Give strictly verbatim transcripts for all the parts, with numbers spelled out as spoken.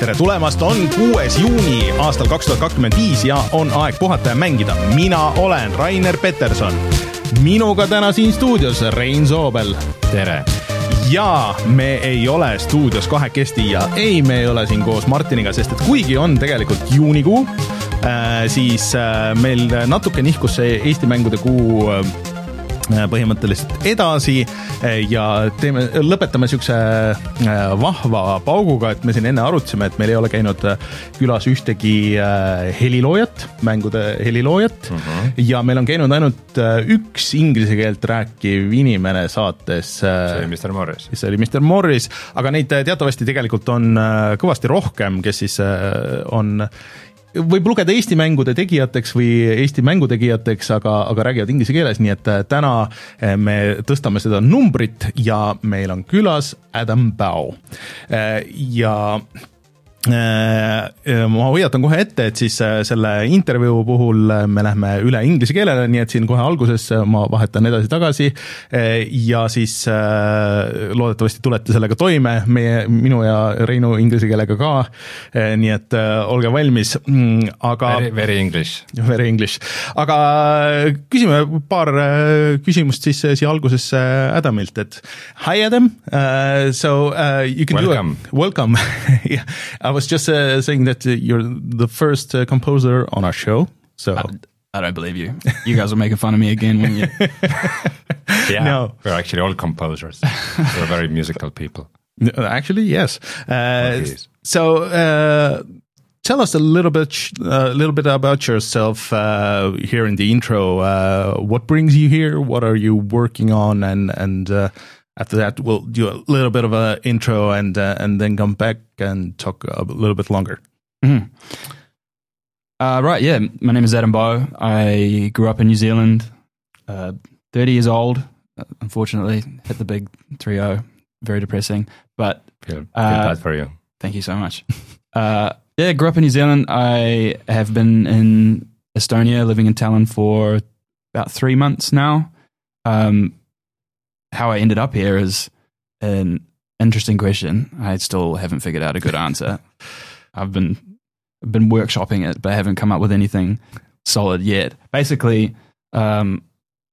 tere tulemast, on kuues juuni aastal kaks tuhat kakskümmend viis ja on aeg puhata ja mängida. Mina olen Rainer Peterson. Minuga täna siin stuudios Rein Soobel. Tere. Ja me ei ole stuudios kahekesti ja ei, me ei ole siin koos Martiniga, sest et kuigi on tegelikult juunikuu, äh, siis äh, meil natuke nihkus see Eesti mängude kuu äh, põhimõtteliselt edasi ja teeme, lõpetame siukse vahva pauguga, et me siin enne arutasime, et meil ei ole käinud külas ühtegi heliloojat, mängude heliloojat uh-huh. ja meil on käinud ainult üks inglise keelt rääkiv inimene saates. See oli mister Morris. See oli mister Morris, aga neid teatavasti tegelikult on kõvasti rohkem, kes siis on võib lugeda Eesti mängude tegijateks või Eesti mängutegijateks, aga, aga räägivad inglise keeles, nii et täna me tõstame seda numbrit ja meil on külas Adam Bao. Ja ma hoiatan kohe ette, et siis selle intervjuu puhul me lähme üle inglise keelele, nii et siin kohe alguses ma vahetan edasi-tagasi ja siis loodetavasti tulete sellega toime, meie, minu ja Reinu inglise keelega ka, nii et olge valmis, aga very, very English. Very English. Aga küsime paar küsimust siis siia alguses Adamilt, et hi Adam, uh, so uh, you can welcome. do it. Welcome. Yeah. I was just uh, saying that uh, you're the first uh, composer on our show. So I, I don't believe you. You guys are making fun of me again, wouldn't you? Yeah, no. We're actually all composers. We're very musical people. Actually, yes. Uh, yes. So uh, tell us a little bit, a uh, little bit about yourself uh, here in the intro. Uh, what brings you here? What are you working on? And and uh, after that, we'll do a little bit of an intro and uh, and then come back and talk a little bit longer. Mm-hmm. Uh, right, yeah. My name is Adam Bow. I grew up in New Zealand, uh, thirty years old, uh, unfortunately. Hit the big three oh. Very depressing. But Feel, feel uh, bad for you. Thank you so much. uh, yeah, grew up in New Zealand. I have been in Estonia, living in Tallinn for about three months now. Um How I ended up here is an interesting question. I still haven't figured out a good answer. I've been I've been workshopping it, but I haven't come up with anything solid yet. Basically, um,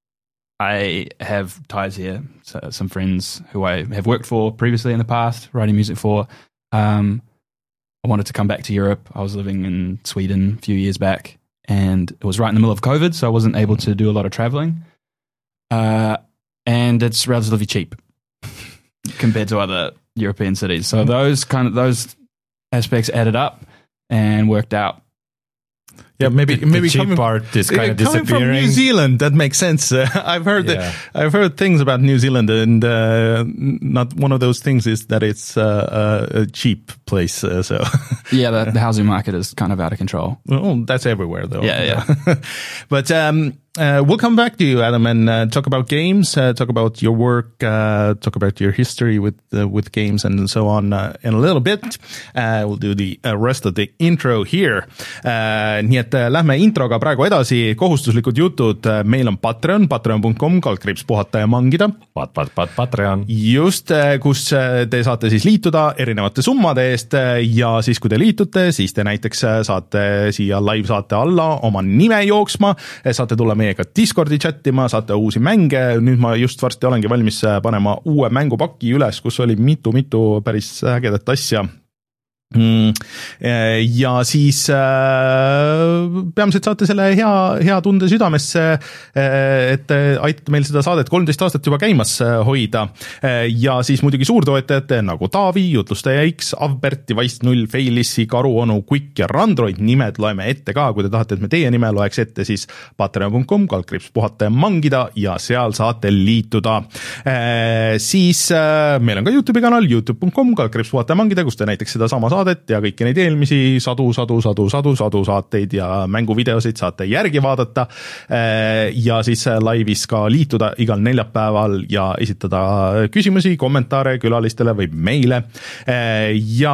I have ties here, so some friends who I have worked for previously in the past, writing music for. Um, I wanted to come back to Europe. I was living in Sweden a few years back, and it was right in the middle of COVID, so I wasn't able to do a lot of traveling. Uh, And it's relatively cheap compared to other European cities. So those kind of those aspects added up and worked out. Yeah, maybe the, maybe the cheap coming, part is kind uh, of disappearing. Coming from New Zealand, that makes sense. Uh, I've heard yeah. that, I've heard things about New Zealand, and uh, not one of those things is that it's uh, a cheap place. Uh, so yeah, the, the housing market is kind of out of control. Well, that's everywhere, though. Yeah, yeah. But um, uh, we'll come back to you, Adam, and uh, talk about games, uh, talk about your work, uh, talk about your history with uh, with games, and so on uh, in a little bit. Uh, we'll do the uh, rest of the intro here. Uh, nii et uh, lähme introga praegu edasi, kohustuslikud jutud. Uh, meil on Patreon, patreon dot com, kaldkriips puhata ja mangida. Pat, pat, pat, Patreon. Just, uh, kus uh, te saate siis liituda erinevate summade eest uh, ja siis kui te liitute, siis te näiteks uh, saate siia live saate alla oma nime jooksma, saate tulla meiega Discordi chattima, saate uusi mänge. Nüüd ma just varsti olengi valmis panema uue mängupaki üles, kus oli mitu-mitu päris ägedat asja. Mm. Ja siis äh, peamiselt saate selle hea, hea tunde südamesse, et aitate meil seda saadet kolmteist aastat juba käimas hoida. Ja siis muidugi suurtoetajate nagu Taavi, Jutlustaja X, Avbert, Device null, Failissi, Karuonu, Quick ja Randroid nimed loeme ette ka. Kui te tahate, et me teie nime loeks ette, siis patreon dot com, kaldkriips puhata ja mangida ja seal saate liituda. Siis meil on ka YouTube'i kanal, youtube dot com, kaldkriips puhata ja mangida, kus te näiteks seda sama saadet ja kõiki neid eelmisi sadu, sadu, sadu, sadu, sadu saateid ja mänguvideosid saate järgi vaadata ja siis laivis ka liituda igal neljapäeval ja esitada küsimusi, kommentaare külalistele või meile ja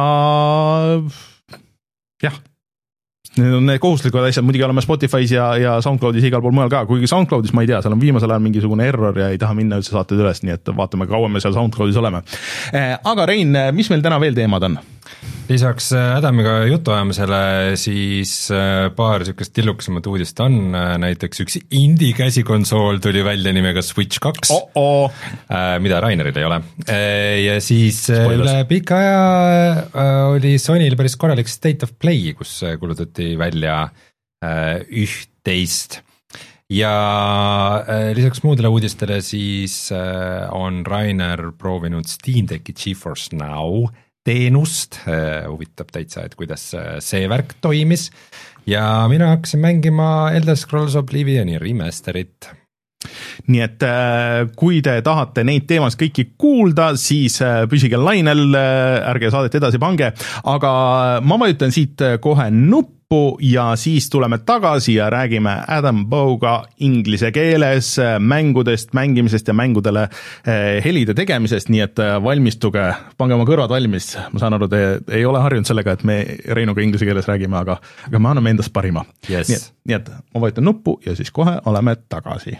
jah, need on need kohustuslikud asjad, muidugi oleme Spotify's ja, ja SoundCloud'is igal pool mujal ka, kuigi SoundCloud'is ma ei tea, seal on viimasel ajal mingisugune error ja ei taha minna üldse saated üles, nii et vaatame, kaua me seal SoundCloud'is oleme. Aga Rein, mis meil täna veel teemad on? lisaks Adamiga jutuajamisele siis paar niisugust tillukasemat uudist on, näiteks üks indie käsikonsool tuli välja nimega Switch kaks oh, oh. mida Raineril ei ole. Ja siis Spoilers. Üle pika aja oli Sonyl päris korralik State of Play, kus kuulutati välja üht-teist. Ja lisaks muudele uudistele siis on Rainer proovinud Steam Decki GeForce Now teenust, huvitab täitsa, et kuidas see värk toimis ja mina hakkasin mängima Elder Scrolls Oblivioni remasterit. Nii et kui te tahate neid teemas kõiki kuulda, siis püsige lainel, ärge saadet edasi pange, aga ma vajutan siit kohe nuppu ja siis tuleme tagasi ja räägime Adam Bow'ga inglise keeles mängudest, mängimisest ja mängudele helide tegemisest, nii et valmistuge, pange oma kõrvad valmis. Ma saan aru, te ei ole harjunud sellega, et me Reinuga inglise keeles räägime, aga, aga me anname endast parima. Yes. Nii, et, nii et ma vajutan nuppu ja siis kohe oleme tagasi.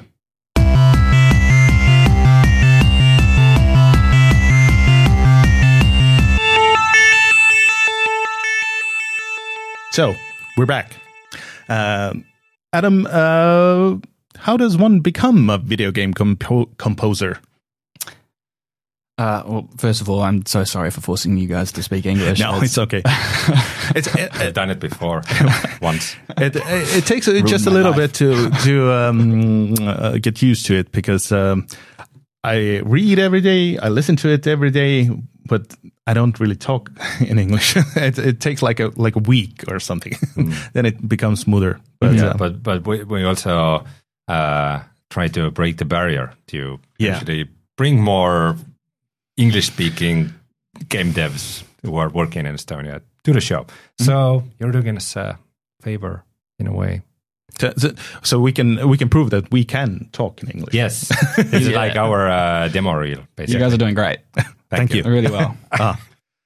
So, we're back. Uh, Adam, uh, how does one become a video game compo- composer? Uh, well, first of all, I'm so sorry for forcing you guys to speak English. No, it's, it's okay. it's, it, I've done it before, once. It, it, it takes a, just a little life. bit to to um, uh, get used to it because um, I read every day, I listen to it every day, but I don't really talk in English. it, it takes like a like a week or something. Mm. Then it becomes smoother. But yeah, uh, but but we, we also uh, try to break the barrier to yeah. actually bring more English-speaking game devs who are working in Estonia to the show. Mm. So you're doing us a favor in a way. So, so, so we can we can prove that we can talk in English. Yes, it's yeah. like our uh, demo reel. Basically, you guys are doing great. Thank, Thank you. you, really well. ah.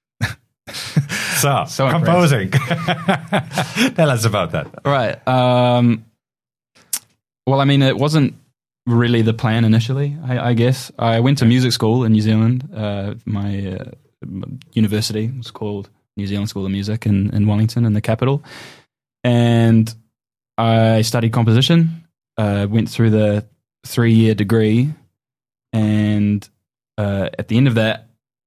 So, so composing. Tell us about that. Right. Um, well, I mean, it wasn't really the plan initially. I, I guess I went to music school in New Zealand. Uh, my uh, university was called New Zealand School of Music in, in Wellington, in the capital, and I studied composition, uh, went through the three-year degree, and uh, at the end of that,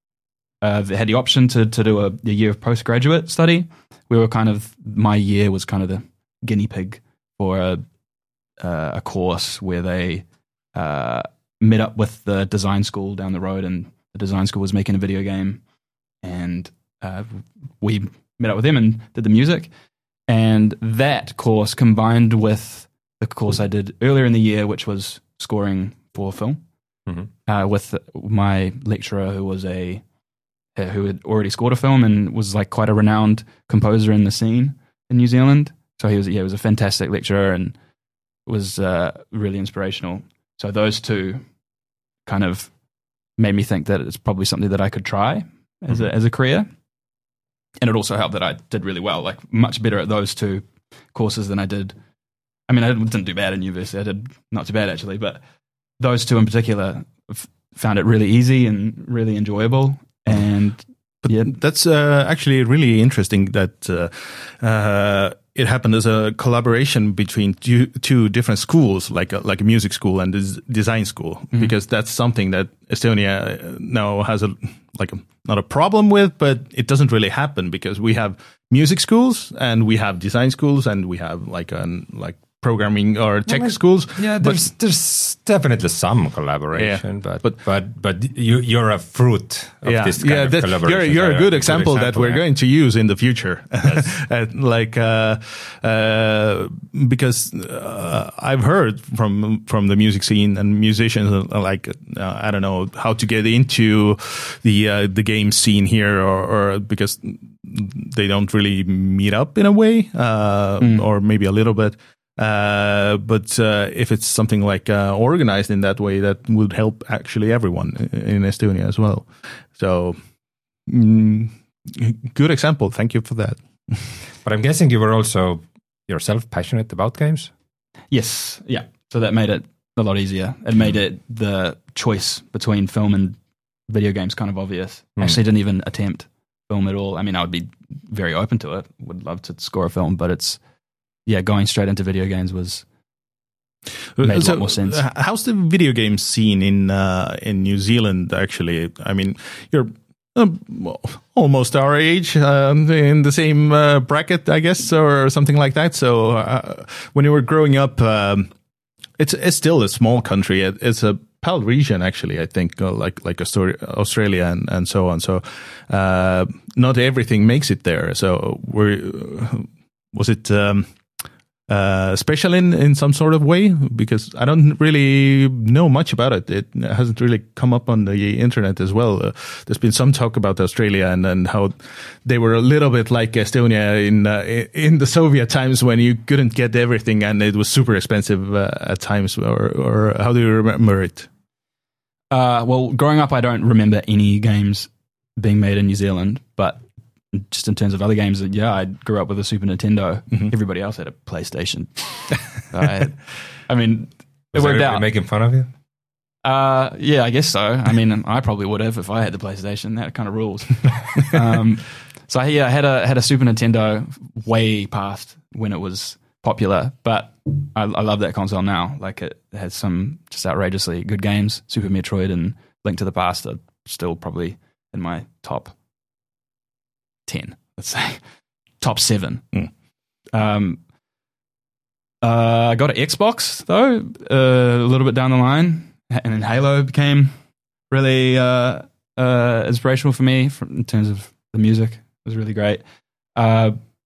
uh, had the option to to do a, a year of postgraduate study. We were kind of, my year was kind of the guinea pig for a, uh, a course where they uh, met up with the design school down the road, and the design school was making a video game, and uh, we met up with them and did the music. And that course combined with the course I did earlier in the year, which was scoring for film, mm-hmm. uh, with my lecturer who was a who had already scored a film and was like quite a renowned composer in the scene in New Zealand. So he was yeah, he was a fantastic lecturer and was uh, really inspirational. So those two kind of made me think that it's probably something that I could try as mm-hmm. a as a career. And it also helped that I did really well, like much better at those two courses than I did. I mean, I didn't do bad in university. I did not too bad, actually. But those two in particular f- found it really easy and really enjoyable. And but yeah. that's uh, actually really interesting that uh, uh, it happened as a collaboration between two, two different schools, like a, like a music school and a design school, mm-hmm. because that's something that Estonia now has a like a, not a problem with, but it doesn't really happen because we have music schools and we have design schools and we have like an like programming or tech well, schools. Yeah, there's but, there's definitely some collaboration, yeah, but, but but but you you're a fruit of yeah, this kind yeah, of that, collaboration. You're you're a good example, example that we're yeah. going to use in the future, yes. like uh, uh, because uh, I've heard from from the music scene and musicians uh, like uh, I don't know how to get into the uh, the game scene here, or, or because they don't really meet up in a way, uh, mm. or maybe a little bit. Uh, but uh, if it's something like uh, organized in that way, that would help actually everyone in Estonia as well. So, mm, good example. Thank you for that. But I'm guessing you were also yourself passionate about games? Yes. Yeah. So that made it a lot easier. It made it the choice between film and video games kind of obvious. Mm. Actually didn't even attempt film at all. I mean, I would be very open to it. Would love to score a film, but it's yeah, going straight into video games was made so, a lot more sense. How's the video game scene in uh, in New Zealand? Actually, I mean, you're um, almost our age, um, in the same uh, bracket, I guess, or something like that. So, uh, when you were growing up, um, it's it's still a small country. It, it's a P A L region, actually, I think, uh, like like Australia and, and so on. So, uh, not everything makes it there. So, were was it um, uh, special in, in some sort of way? Because I don't really know much about it. It hasn't really come up on the internet as well. Uh, there's been some talk about Australia and, and how they were a little bit like Estonia in uh, in the Soviet times when you couldn't get everything and it was super expensive uh, at times. Or, or how do you remember it? Uh, well, growing up, I don't remember any games being made in New Zealand, but just in terms of other games, yeah, I grew up with a Super Nintendo. Mm-hmm. Everybody else had a PlayStation. I, I mean, was it worked out. Making fun of you? Uh, yeah, I guess so. I mean, I probably would have if I had the PlayStation. That kind of rules. um, so yeah, I had a had a Super Nintendo way past when it was popular, but I, I love that console now. Like, it has some just outrageously good games. Super Metroid and Link to the Past are still probably in my top ten, let's say. Top seven. Mm. Um, uh, I got an Xbox, though, uh, a little bit down the line, and then Halo became really uh, uh, inspirational for me from, in terms of the music. It was really great. Uh,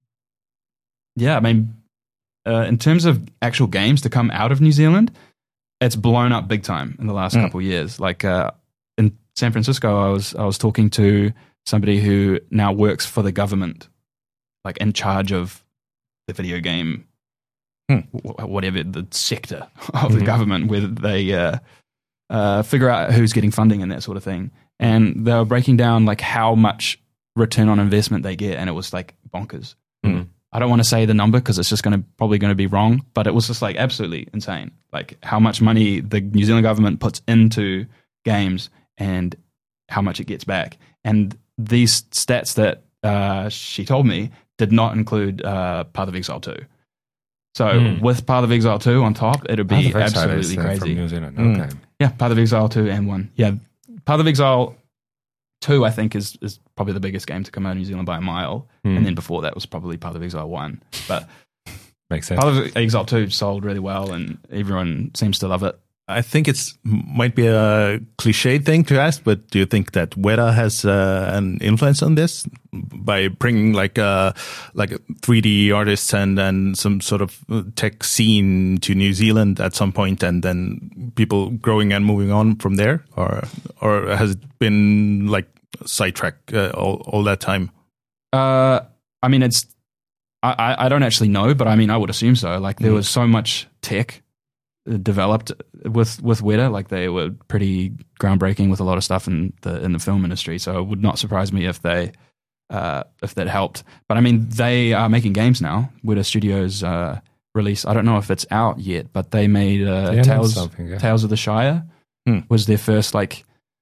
yeah, I mean, Uh, in terms of actual games to come out of New Zealand, it's blown up big time in the last mm. couple of years. Like uh, in San Francisco, I was I was talking to somebody who now works for the government, like in charge of the video game, mm. w- whatever the sector of mm-hmm. the government, where they uh, uh, figure out who's getting funding and that sort of thing. And they were breaking down like how much return on investment they get, and it was like bonkers. Mm. I don't want to say the number because it's just going to probably going to be wrong, but it was just like absolutely insane. Like how much money the New Zealand government puts into games and how much it gets back. And these stats that uh, she told me did not include uh, Path of Exile two. So mm. with Path of Exile two on top, it would be absolutely crazy. From New Zealand. Okay. Mm. Yeah, Path of Exile two and one. Yeah, Path of Exile two, I think, is is probably the biggest game to come out of New Zealand by a mile. Mm. And then before that was probably Path of Exile one. But makes sense. Path of Exile two sold really well and everyone seems to love it. I think it's might be a cliche thing to ask, but do you think that Weta has uh, an influence on this by bringing like uh, like three D artists and and some sort of tech scene to New Zealand at some point, and then people growing and moving on from there, or or has it been like sidetrack uh, all all that time? Uh, I mean, it's I I don't actually know, but I mean, I would assume so. Like there mm. was so much tech developed with with Weta, like they were pretty groundbreaking with a lot of stuff in the in the film industry. So it would not surprise me if they uh, if that helped. But I mean, they are making games now. Weta Studios uh, release. I don't know if it's out yet, but they made uh, yeah, Tales yeah. Tales of the Shire hmm. was their first like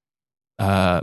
uh,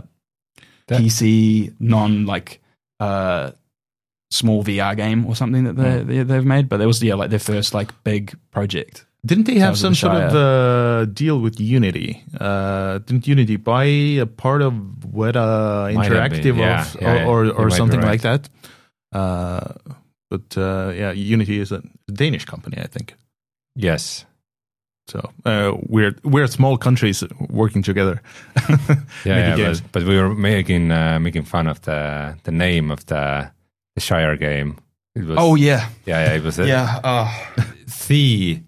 P C non like uh, small V R game or something that they, hmm. they they've made. But it was yeah like their first like big project. Didn't they have some sort of uh, deal with Unity? Uh, didn't Unity buy a part of Weta Interactive yeah, of, yeah, or, or, or something right. like that? Uh, but uh, yeah, Unity is a Danish company, I think. Yes. So uh, we're we're small countries working together. yeah, yeah but, but we were making uh, making fun of the the name of the, the Shire game. It was, oh yeah, yeah, yeah. It was a, yeah. Uh. The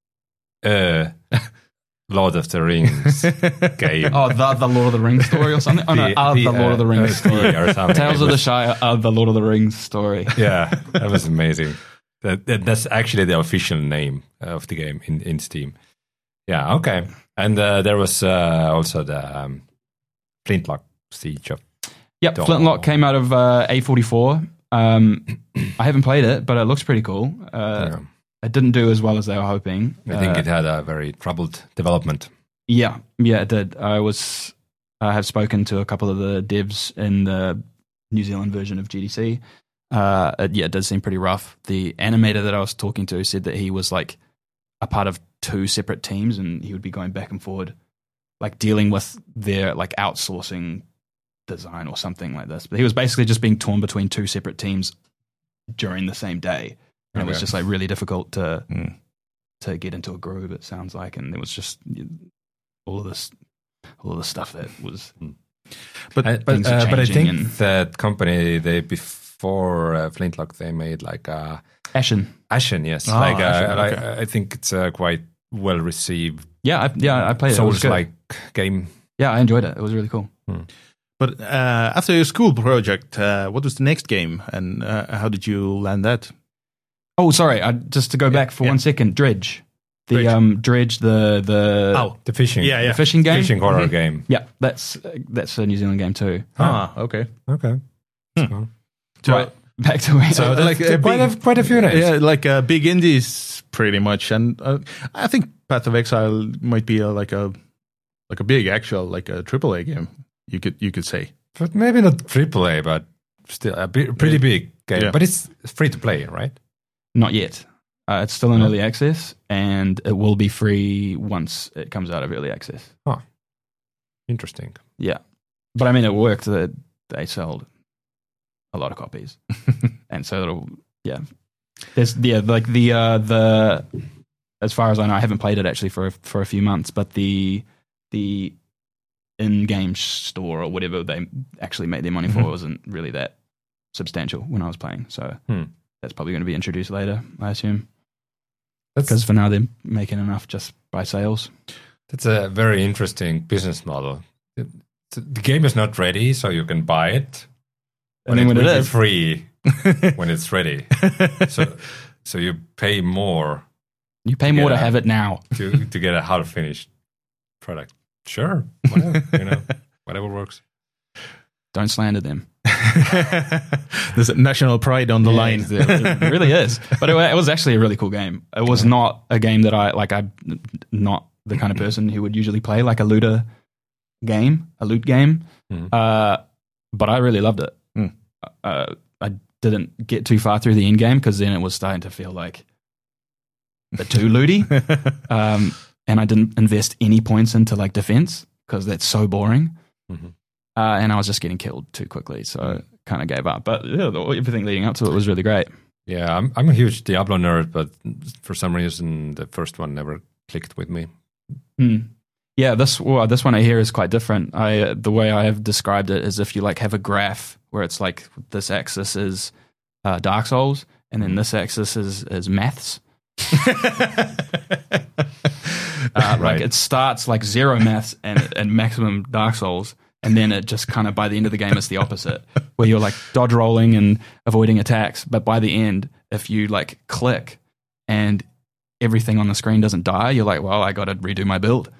Uh, Lord of the Rings game. Oh, the, the Lord of the Rings story or something? Oh, no, the, uh, the, the Lord uh, of the Rings story. Or something. Tales of the Shire, uh, the Lord of the Rings story. Yeah, that was amazing. That, that That's actually the official name of the game in, in Steam. Yeah, okay. And uh, there was uh, also the um, Flintlock Siege of Yep, Dawn. Flintlock came out of uh, A forty-four. Um, I haven't played it, but it looks pretty cool. Uh, yeah. It didn't do as well as they were hoping. I think uh, it had a very troubled development. Yeah, yeah, it did. I was, I have spoken to a couple of the devs in the New Zealand version of G D C. Uh, it, yeah, it does seem pretty rough. The animator that I was talking to said that he was like a part of two separate teams, and he would be going back and forward, like dealing with their like outsourcing design or something like this. But he was basically just being torn between two separate teams during the same day, and okay. it was just like really difficult to mm. to get into a groove. It sounds like, and there was just all of this, all of the stuff that was. Mm. But I, but uh, but I think and, that company they before uh, Flintlock they made like a Ashen. Ashen, yes. Oh, like Ashen, uh, okay. I, I think it's uh, quite well received. Yeah, I, yeah, I played it. Souls like game. Yeah, I enjoyed it. It was really cool. Hmm. But uh, after your school project, uh, what was the next game, and uh, how did you land that? Oh, sorry. I, just to go back for yeah. one second, Dredge. The Dredge. um, Dredge, the the oh, the fishing, yeah, yeah, the fishing game, fishing horror mm-hmm. game. Yeah, that's uh, that's a New Zealand game too. Ah, okay, okay. Hmm. So, so right, back to where. So uh, like uh, quite big, a quite a few names. Yeah, like uh, big indies, pretty much, and uh, I think Path of Exile might be a, like a like a big actual like a triple A game. You could you could say, but maybe not triple A, but still a big, pretty big game. Yeah. But it's free to play, right? Not yet. Uh, it's still in oh. early access, and it will be free once it comes out of early access. Oh, interesting. Yeah, but I mean, it worked. That they sold a lot of copies, and so it'll yeah. There's yeah, like the uh, the as far as I know, I haven't played it actually for for a few months, but the the in-game store or whatever they actually made their money for mm-hmm. wasn't really that substantial when I was playing. So hmm. that's probably going to be introduced later, I assume. Because for now they're making enough just by sales. That's a very interesting business model. It, the game is not ready, so you can buy it. And then it when it will is be free when it's ready. So, so you pay more. You pay more to a, have it now to to get a half finished product. Sure, whatever, you know, whatever works. Don't slander them. There's a national pride on the yeah, line. It, it really is. But it, it was actually a really cool game. It was not a game that I like. I'm not the kind of person who would usually play like a looter game, a loot game. Mm. Uh, but I really loved it. Mm. Uh, I didn't get too far through the end game because then it was starting to feel like a too looty. um, and I didn't invest any points into like defense because that's so boring. Mm-hmm. Uh, and I was just getting killed too quickly, so I kind of gave up. But yeah, everything leading up to it was really great. Yeah, I'm I'm a huge Diablo nerd, but for some reason the first one never clicked with me. Mm. Yeah, this well, this one I hear is quite different. I uh, the way I have described it is if you like have a graph where it's like this axis is uh, Dark Souls, and then this axis is is maths. uh, right. Like it starts like zero maths and and maximum Dark Souls. And then it just kind of, by the end of the game, it's the opposite, where you're like dodge rolling and avoiding attacks. But by the end, if you like click and everything on the screen doesn't die, you're like, well, I got to redo my build.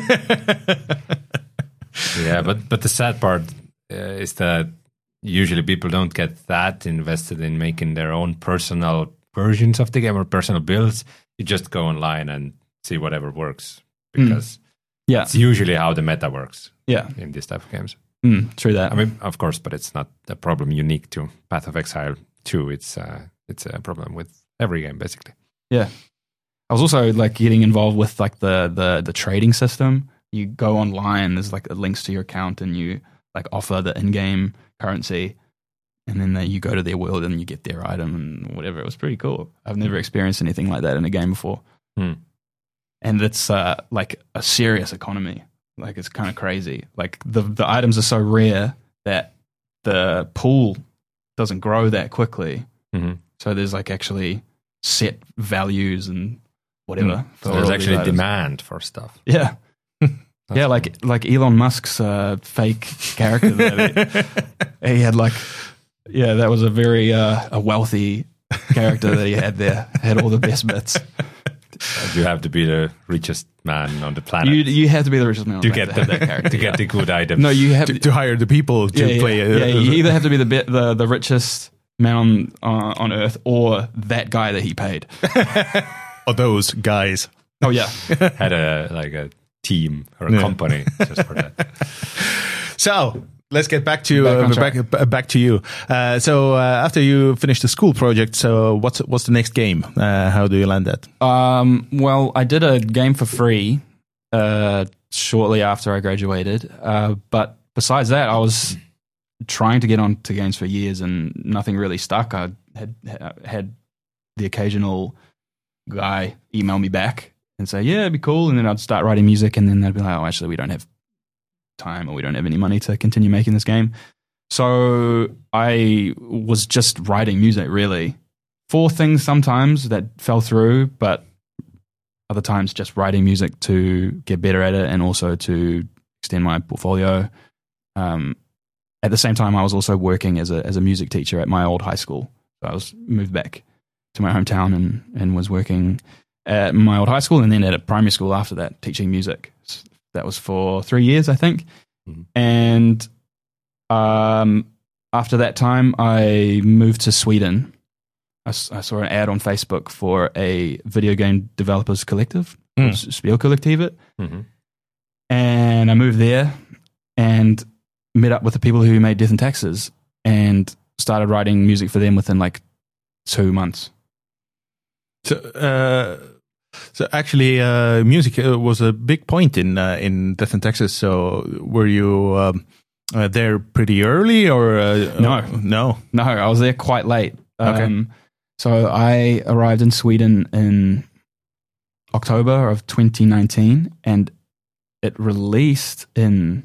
Yeah, but, but the sad part uh, is that usually people don't get that invested in making their own personal versions of the game or personal builds. You just go online and see whatever works because... Mm. Yeah, it's usually how the meta works. Yeah, in this type of games. Mm, true that. I mean, of course, but it's not a problem unique to Path of Exile two. It's uh, it's a problem with every game, basically. Yeah, I was also like getting involved with like the the the trading system. You go online, there's like links to your account, and you like offer the in-game currency, and then you go to their world and you get their item and whatever. It was pretty cool. I've never experienced anything like that in a game before. Hmm. And it's uh, like a serious economy. Like it's kind of crazy. Like the the items are so rare that the pool doesn't grow that quickly. Mm-hmm. So there's like actually set values and whatever. Mm. So there's actually demand for stuff. Yeah, yeah. Like cool. like Elon Musk's uh, fake character. That he, he had like yeah, that was a very uh, a wealthy character that he had there. Had all the best bits. You have to be the richest man on the planet. You you have to be the richest man on to the planet get to have that character. to yeah. get the good items. No, you have to, to hire the people to yeah, play. Yeah, a, yeah, you either have to be the bit, the the richest man on uh, on Earth, or that guy that he paid. Or those guys. Oh yeah, had a like a team or a yeah. company just for that. So let's get back to Back on uh, track. back, back to you. Uh, so uh, after you finish the school project, so what's what's the next game? Uh, how do you land that? Um, well, I did a game for free uh, shortly after I graduated. Uh, but besides that, I was trying to get onto games for years and nothing really stuck. I had had the occasional guy email me back and say, yeah, it'd be cool. And then I'd start writing music and then they'd be like, oh, actually, we don't have time or we don't have any money to continue making this game. So I was just writing music, really. For things sometimes that fell through, but other times just writing music to get better at it and also to extend my portfolio. Um, at the same time, I was also working as a as a music teacher at my old high school. So I was moved back to my hometown and, and was working at my old high school and then at a primary school after that, teaching music. That was for three years, I think. Mm-hmm. And um, after that time, I moved to Sweden. I, I saw an ad on Facebook for a video game developers collective, mm. Spelkollektivet. Mm-hmm. And I moved there and met up with the people who made Death and Taxes and started writing music for them within like two months. So, uh, so actually, uh, music was a big point in uh, in Death and Taxes. So, were you um, uh, there pretty early, or uh, no, no, no? I was there quite late. Okay. Um, so I arrived in Sweden in October of twenty nineteen, and it released in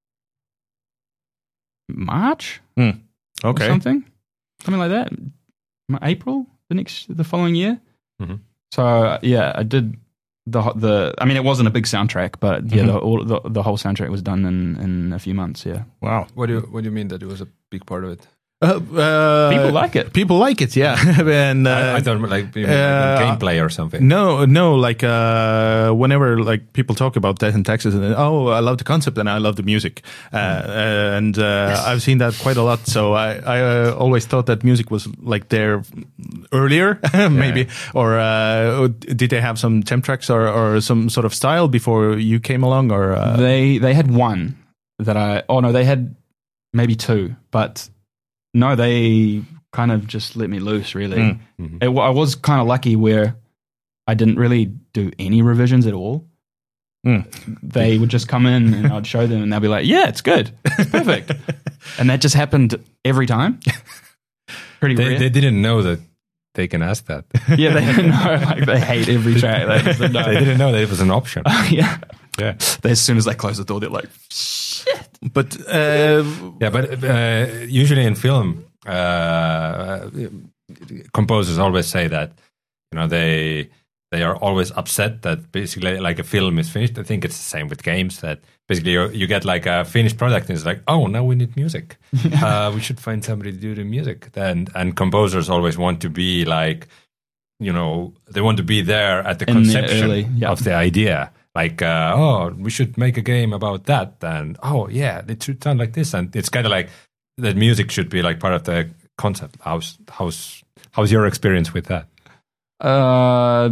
March. Mm. Okay, or something, something like that. April the next the following year. Mm-hmm. So uh, yeah, I did the the. I mean, it wasn't a big soundtrack, but yeah, mm-hmm. the, all, the the whole soundtrack was done in, in a few months. Yeah. Wow. What do you What do you mean that it was a big part of it? Uh, uh, people like it. People like it, yeah. and uh, I, I thought like, you mean, uh, like gameplay or something. No, no. Like uh, whenever like people talk about Death and Taxes, and oh, I love the concept and I love the music, uh, mm. and uh, yes. I've seen that quite a lot. So I, I uh, always thought that music was like there earlier, maybe, yeah. or uh, did they have some temp tracks or, or some sort of style before you came along? Or uh... they they had one that I. Oh no, they had maybe two, but. No, they kind of just let me loose, really. Mm. Mm-hmm. It, I was kind of lucky where I didn't really do any revisions at all. Mm. They would just come in and I'd show them and they'll be like, yeah, it's good. It's perfect. And that just happened every time. Pretty they, rare. They didn't know that they can ask that. Yeah, they didn't know. Like, they hate every track. They, they, they didn't know that it was an option. Uh, yeah. Yeah. They, as soon as they close the door, they're like, shit. But uh, yeah, but uh, usually in film, uh, composers always say that you know they they are always upset that basically like a film is finished. I think it's the same with games that basically you, you get like a finished product and it's like, oh, now we need music. uh, we should find somebody to do the music. And and composers always want to be like, you know, they want to be there at the in conception the early, yeah. of the idea. Like, uh, oh, we should make a game about that. And, oh, yeah, it should sound like this. And it's kind of like that music should be like part of the concept. How's, how's, how's your experience with that? Uh,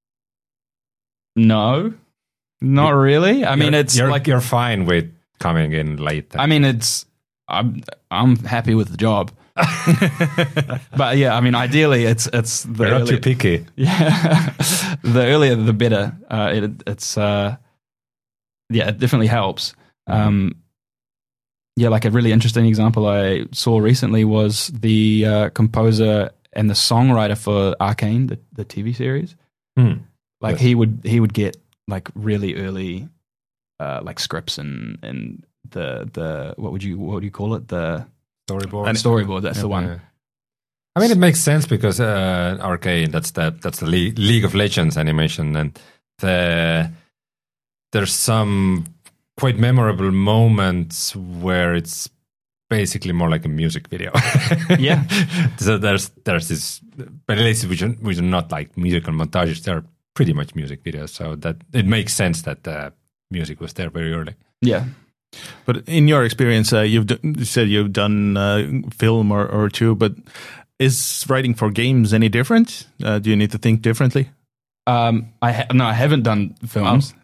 no, not you, really. I mean, it's you're, like you're fine with coming in late. I mean, it's, I'm, I'm happy with the job. But yeah, I mean, ideally, it's it's the We're not too picky. Yeah, the earlier the better. Uh, it, it's uh, yeah, it definitely helps. Mm-hmm. Um, yeah, like a really interesting example I saw recently was the uh, composer and the songwriter for Arcane, the, the T V series. Mm. Like yes. he would he would get like really early, uh, like scripts and and the the what would you what would you call it the Storyboard. And storyboard, that's yeah, the one. Yeah. I mean, it makes sense because uh, Arcane, that's the that's the Le- League of Legends animation, and the, there's some quite memorable moments where it's basically more like a music video. Yeah. So there's there's this, but at least which are, which are not like musical montages; they're pretty much music videos. So that it makes sense that the music was there very early. Yeah. But in your experience, uh, you've d- you said you've done uh, film or, or two, but is writing for games any different? Uh, do you need to think differently? Um, I ha- no, I haven't done films.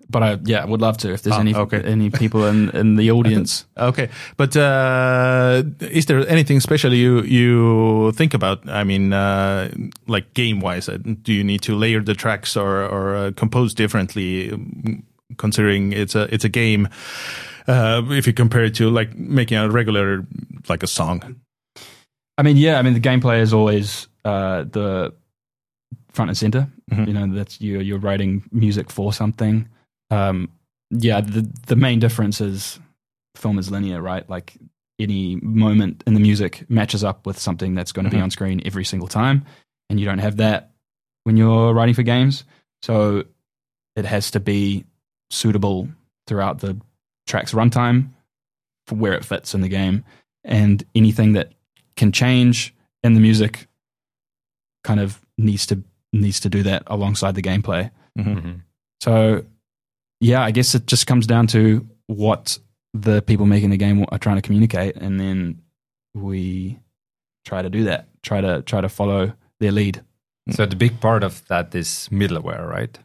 But I, yeah, I would love to if there's Ah, any okay. any people in, in the audience. Okay, but uh, is there anything special you you think about? I mean, uh, like game wise, do you need to layer the tracks or or uh, compose differently, considering it's a it's a game? Uh, if you compare it to like making a regular like a song. I mean, yeah, I mean the gameplay is always uh, the front and center. Mhm. You know, that's you you're writing music for something. Um, yeah, the the main difference is film is linear, right? Like any moment in the music matches up with something that's going to Mhm. be on screen every single time, and you don't have that when you're writing for games. So it has to be suitable throughout the track's runtime for where it fits in the game, and anything that can change in the music kind of needs to needs to do that alongside the gameplay. Mhm. Mhm. So, yeah, I guess it just comes down to what the people making the game are trying to communicate, and then we try to do that. Try to try to follow their lead. So the big part of that is middleware, right?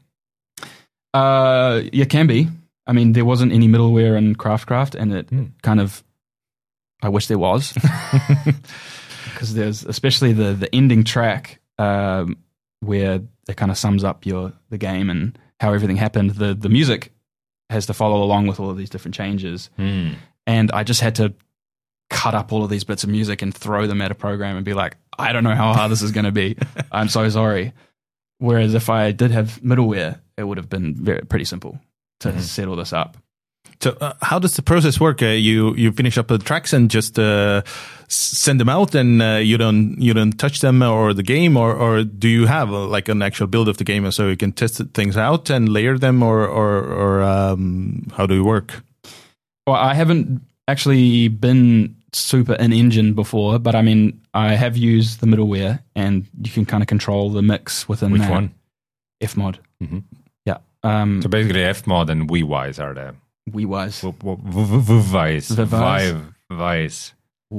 Uh, yeah, can be. I mean, there wasn't any middleware in Craftcraft, and it Hmm. kind of. I wish there was, because there's especially the the ending track um, where it kind of sums up your the game and how everything happened. The the music has to follow along with all of these different changes, Hmm. and I just had to cut up all of these bits of music and throw them at a program and be like, I don't know how hard this is going to be. I'm so sorry. Whereas if I did have middleware, it would have been very, pretty simple to Mhm. set all this up. So, uh, how does the process work? Uh, you you finish up the tracks and just uh, s- send them out, and uh, you don't you don't touch them or the game, or or do you have uh, like an actual build of the game so you can test things out and layer them, or or or um, how do you work? Well, I haven't actually been super in engine before, but I mean, I have used the middleware, and you can kind of control the mix within Which that. one? Fmod. Mhm. Yeah. Um, So basically, Fmod and WeWise are the WeWise. WeWise, Vivise? Vive, Vise.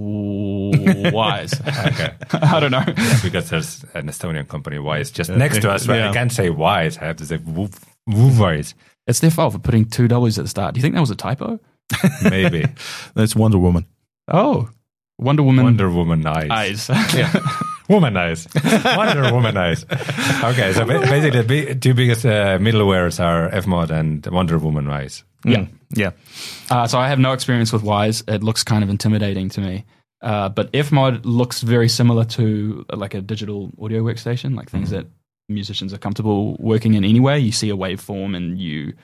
Wise. Okay, I don't know. because there's an Estonian company, Wise, just next to us. Right? Yeah. I can't say Wise. I have to say WeWise. It's their fault for putting two W's at the start. Do you think that was a typo? Maybe That's Wonder Woman. Oh, Wonder Woman Wonder Woman eyes. eyes. Yeah. Woman eyes. Wonder Woman eyes. Okay, so ba- basically the big, two biggest uh, middlewares are Fmod and Wonder Woman eyes. Yeah. Mm, yeah. Uh, so I have no experience with Wise. It looks kind of intimidating to me. Uh, but Fmod looks very similar to uh, like a digital audio workstation, like things that musicians are comfortable working in anyway. You see a waveform and you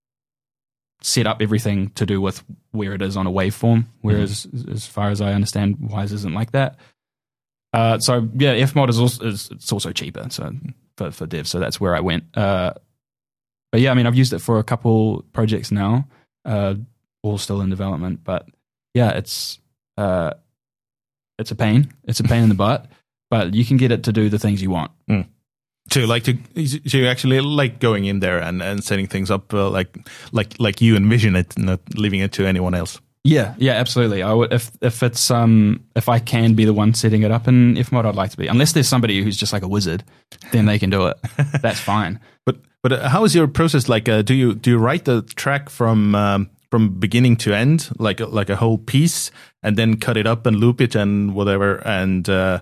set up everything to do with where it is on a waveform, whereas as far as I understand, Wise isn't like that. Uh, so yeah, Fmod is also is, it's also cheaper so for, for devs, so that's where I went. Uh, but yeah, I mean, I've used it for a couple projects now, uh, all still in development. But yeah, it's uh, it's a pain. It's a pain in the butt, but you can get it to do the things you want. Mm. So you like to, so you actually like going in there and, and setting things up uh, like like like you envision it, not leaving it to anyone else. Yeah, yeah, absolutely. I would if if it's um if I can be the one setting it up in Fmod, I'd like to be. Unless there's somebody who's just like a wizard, then they can do it. That's fine. But but uh, how is your process like? Uh, do you do you write the track from um, from beginning to end, like like a whole piece, and then cut it up and loop it and whatever, and uh,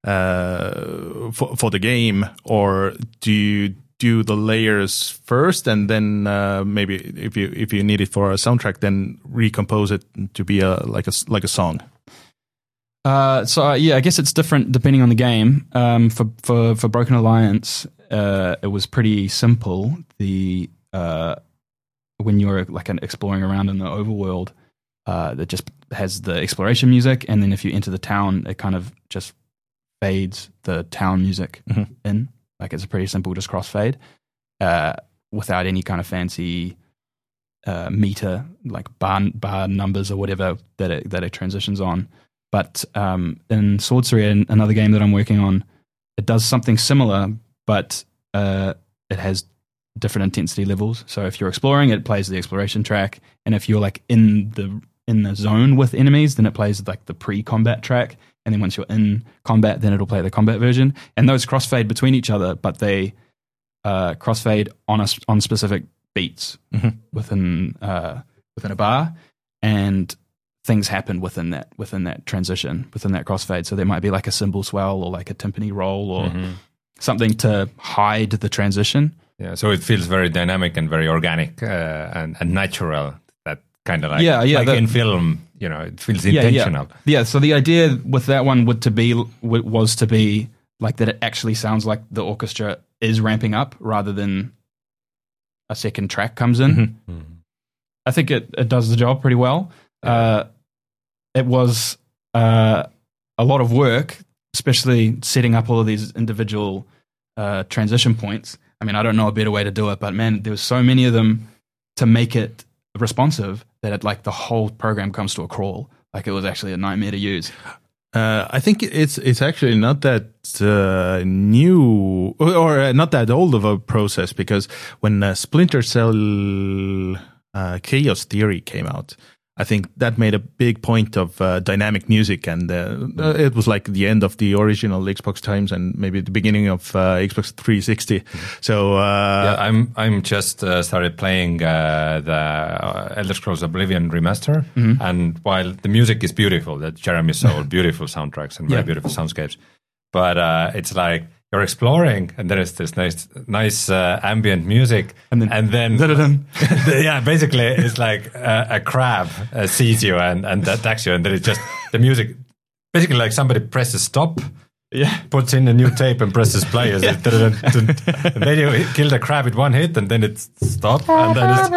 uh, for for the game, or do you do the layers first and then uh, maybe if you if you need it for a soundtrack, then recompose it to be a like a like a song? Uh, so uh, yeah, I guess it's different depending on the game. Um, for for for Broken Alliance, uh, it was pretty simple. The uh, when you're like an exploring around in the overworld, uh, that just has the exploration music, and then if you enter the town, it kind of just fades the town music Mhm. in. Like it's a pretty simple, just crossfade, uh, without any kind of fancy uh, meter, like bar bar numbers or whatever that it, that it transitions on. But um, in Sorcery, another game that I'm working on, it does something similar, but uh, it has different intensity levels. So if you're exploring, it plays the exploration track, and if you're like in the in the zone with enemies, then it plays like the pre-combat track. And then once you're in combat, then it'll play the combat version. And those crossfade between each other, but they uh, crossfade on a, on specific beats Mhm. within uh, within a bar, and things happen within that within that transition, within that crossfade. So there might be like a cymbal swell or like a timpani roll or Mhm. something to hide the transition. Yeah, so it feels very dynamic and very organic uh, and, and natural. That kind of like, Yeah, yeah, like that- in film, you know, it feels Yeah, intentional. Yeah, yeah. So the idea with that one would to be w- was to be like that. It actually sounds like the orchestra is ramping up rather than a second track comes in. Mhm. Mhm. I think it, it does the job pretty well. Uh, it was uh, a lot of work, especially setting up all of these individual uh, transition points. I mean, I don't know a better way to do it, but man, there was so many of them to make it responsive that it, like the whole program comes to a crawl. Like it was actually a nightmare to use. Uh, I think it's it's actually not that uh, new or, or uh, not that old of a process, because when uh, Splinter Cell uh, Chaos Theory came out, I think that made a big point of uh, dynamic music, and uh, uh, it was like the end of the original Xbox times and maybe the beginning of uh, Xbox three sixty. So uh, Yeah, I'm I'm just uh, started playing uh, the uh, Elder Scrolls Oblivion remaster, Mm-hmm. and while the music is beautiful, that Jeremy Soule, beautiful soundtracks and very Yeah. beautiful soundscapes, but uh, it's like you're exploring, and there is this nice nice uh, ambient music, And then- and then Da-da-dum. yeah, basically it's like a, a crab uh, sees you and and attacks you, and then it's just the music, basically like somebody presses stop. Yeah. Puts in a new tape and presses play, as it- and then you kill the crab with one hit, and then it's stop, and then it's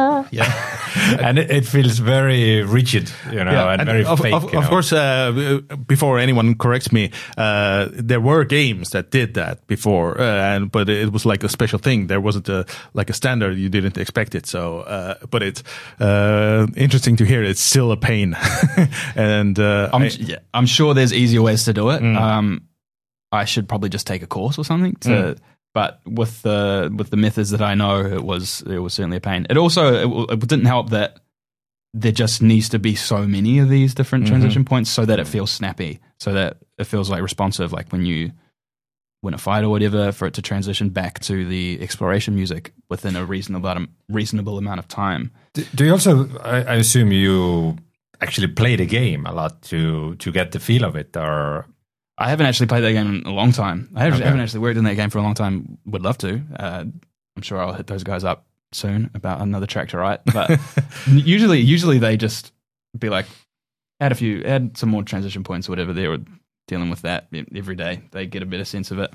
yeah, and it, it feels very rigid, you know, and, and very of, fake. of, you of know. course, uh, before anyone corrects me, uh, there were games that did that before, uh, and but it was like a special thing. There wasn't a like a standard; you didn't expect it. So, uh, but it's uh, interesting to hear. It's still a pain, and uh, I'm, I- yeah, I'm sure there's easier ways to do it. Mm. Um, I should probably just take a course or something to. Mm. But with the with the methods that I know, it was it was certainly a pain. It also it, w- it didn't help that there just needs to be so many of these different Mm-hmm. transition points so that it feels snappy, so that it feels like responsive, like when you win a fight or whatever, for it to transition back to the exploration music within a reasonable reasonable amount of time. do, do you also? I, I assume you actually play the game a lot to to get the feel of it, or I haven't actually played that game in a long time. I haven't, Okay. haven't actually worked in that game for a long time. Would love to. Uh, I'm sure I'll hit those guys up soon about another track to write. But usually, usually they just be like, add a few, add some more transition points or whatever. They're dealing with that every day. They get a better sense of it.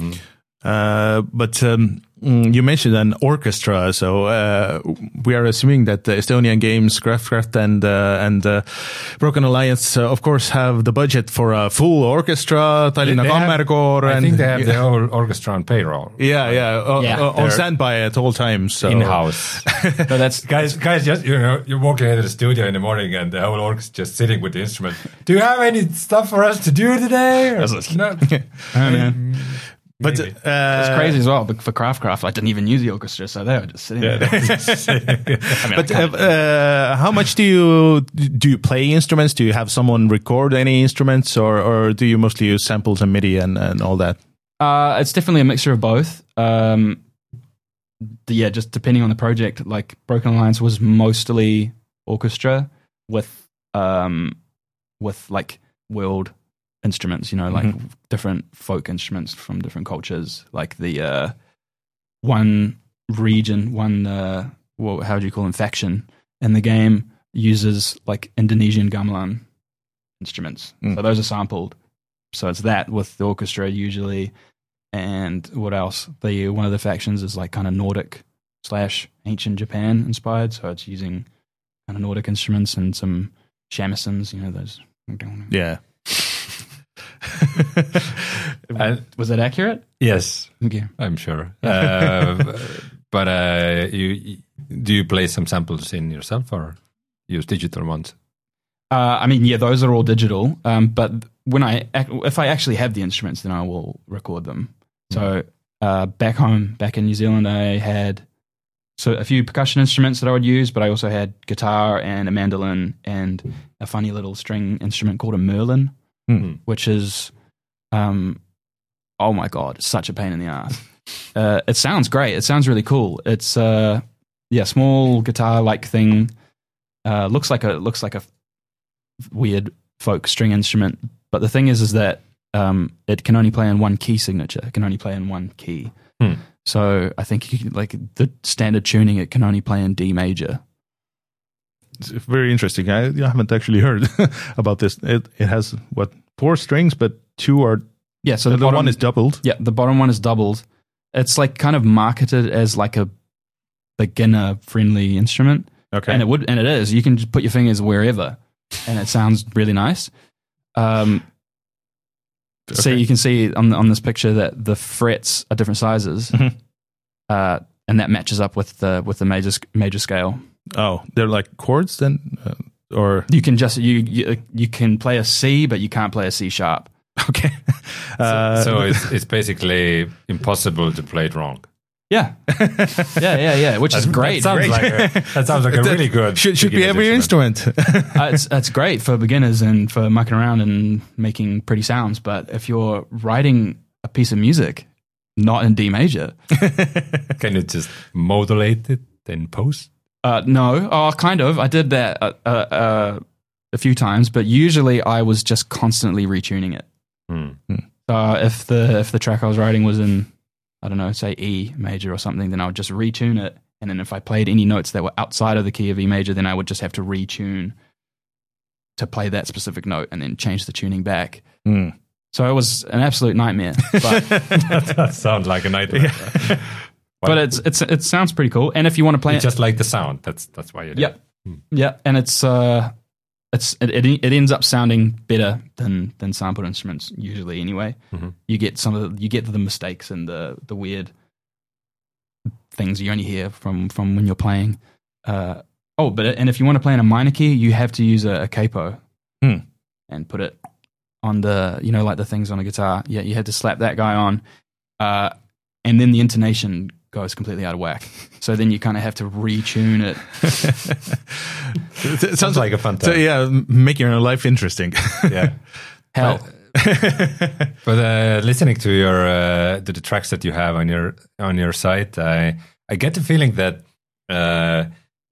Uh, but um, mm, you mentioned an orchestra, so uh, we are assuming that the Estonian games, Craftcraft and uh, and uh, Broken Alliance, uh, of course, have the budget for a full orchestra. Tallinna They have- Kammerkoor, I and think they have yeah, the whole orchestra on payroll. yeah, yeah, uh, Yeah. uh, on They're- standby at all times. So. In house. So that's Guys, guys, just you know, you're walking into the studio in the morning, and the whole orchestra just sitting with the instrument. Do you have any stuff for us to do today? Or, no, oh, man. But Maybe. uh, It's crazy as well. But for Craftcraft, I didn't even use the orchestra, so they were just sitting Yeah, there. that's- I mean, I But can't- uh, uh, how much do you do you play instruments? Do you have someone record any instruments, or, or do you mostly use samples and MIDI and, and all that? Uh, it's definitely a mixture of both. Um, the- yeah, just depending on the project. Like Broken Alliance was mostly orchestra with um, with like world instruments. You know, like Mhm. different folk instruments from different cultures. Like the uh, one region, one uh, well, how do you call them? Faction in the game uses like Indonesian gamelan instruments. Mm. So those are sampled. So it's that with the orchestra usually. And what else? The one of the factions is like kind of Nordic slash ancient Japan inspired. So it's using kind of Nordic instruments and some shamisen, you know, those. Yeah. And- Was that accurate? yes, Okay. I'm sure. Uh, but uh, you do you play some samples in yourself, or use digital ones? Uh, I mean, yeah, those are all digital. Um, but when I, ac- if I actually have the instruments, then I will record them. So uh, back home, back in New Zealand, I had so a few percussion instruments that I would use, but I also had guitar and a mandolin and a funny little string instrument called a merlin, Hmm. which is, um, oh my god, it's such a pain in the ass. Uh, it sounds great. It sounds really cool. It's uh, yeah, small guitar-like thing. Uh, looks like a looks like a weird folk string instrument. But the thing is, is that um, it can only play in one key signature. It can only play in one key. Hmm. So I think you can, like the standard tuning, it can only play in D major. It's very interesting. I, I haven't actually heard about this. It it has what four strings, but two are Yeah, so the, the, the bottom, one is doubled. Yeah, the bottom one is doubled. It's like kind of marketed as like a beginner friendly instrument. Okay, And it would, and it is. You can just put your fingers wherever, and it sounds really nice. Um, Okay. So you can see on on this picture that the frets are different sizes, Mhm. uh, and that matches up with the with the major sc- major scale. Oh, they're like chords then, uh, or You can just you, you you can play a C, but you can't play a C sharp. okay. Uh, so it's it's basically impossible to play it wrong. Yeah, yeah, yeah, yeah. Which is great. That sounds Great. like a, that sounds like a really good. should should be beginner's every instrument. uh, it's it's great for beginners and for mucking around and making pretty sounds. But if you're writing a piece of music not in D major, Can you just modulate it in post? uh, no, oh, kind of. I did that uh, uh, uh, a few times, but usually I was just constantly retuning it. Hmm. Uh, if the if the track I was writing was in, I don't know, say E major or something, then I would just retune it. And then if I played any notes that were outside of the key of E major, then I would just have to retune to play that specific note and then change the tuning back. Hmm. So it was an absolute nightmare. But That sounds like a nightmare. but it's it's it sounds pretty cool. And if you want to play You it, just like the sound. That's that's why you do yeah, it. yeah, and it's uh, it's it, it it ends up sounding better than than sampled instruments usually. Anyway, Mhm. you get some of the, you get the mistakes and the the weird things you only hear from from when you're playing. Uh, oh, but and if you want to play in a minor key, you have to use a, a capo Hmm. and put it on the, you know, like the things on a guitar. Yeah, you have to slap that guy on, uh, and then the intonation goes completely out of whack. So then you kind of have to retune it. It Sounds like a fun So time. yeah, m- make your life interesting. Yeah. Hell, But uh, listening to your uh, to the tracks that you have on your on your site, I I get the feeling that uh,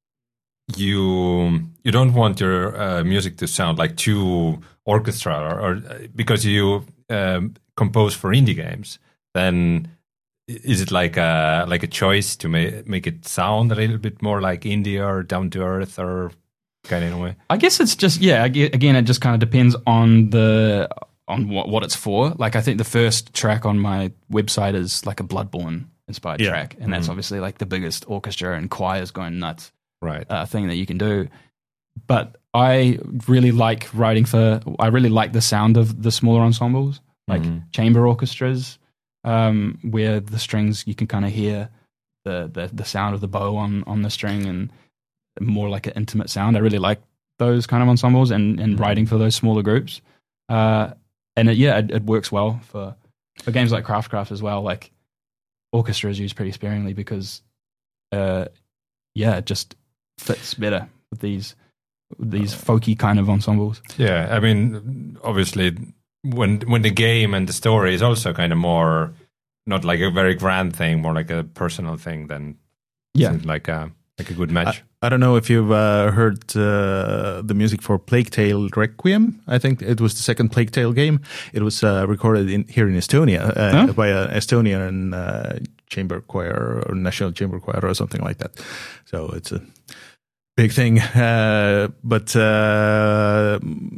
you you don't want your uh, music to sound like too orchestral, or, or because you um, compose for indie games. Then is it like a like a choice to make make it sound a little bit more like indie or down to earth or kind of in a way? I guess it's just, yeah, ag- again, it just kind of depends on the on what, what it's for. Like, I think the first track on my website is like a Bloodborne inspired Yeah. track, and that's obviously like the biggest orchestra and choirs going nuts Right. uh, thing that you can do. But I really like writing for, I really like the sound of the smaller ensembles, like Mhm. chamber orchestras, um, where the strings, you can kind of hear the, the the sound of the bow on, on the string and more like an intimate sound. I really like those kind of ensembles and, and writing for those smaller groups. Uh, and it, yeah, it, it works well for, for games like Craftcraft as well. Like, orchestra is used pretty sparingly because, uh, yeah, it just fits better with these these folky kind of ensembles. Yeah, I mean, obviously, when when the game and the story is also kind of more not like a very grand thing, more like a personal thing, then Yeah. seems like a like a good match. I don't know if you've uh, heard uh, the music for Plague Tale Requiem. I think it was the second Plague Tale game. It was uh, recorded in, here in Estonia uh, Huh? by an Estonian uh, chamber choir or national chamber choir or something like that. So it's a big thing. Uh, but uh,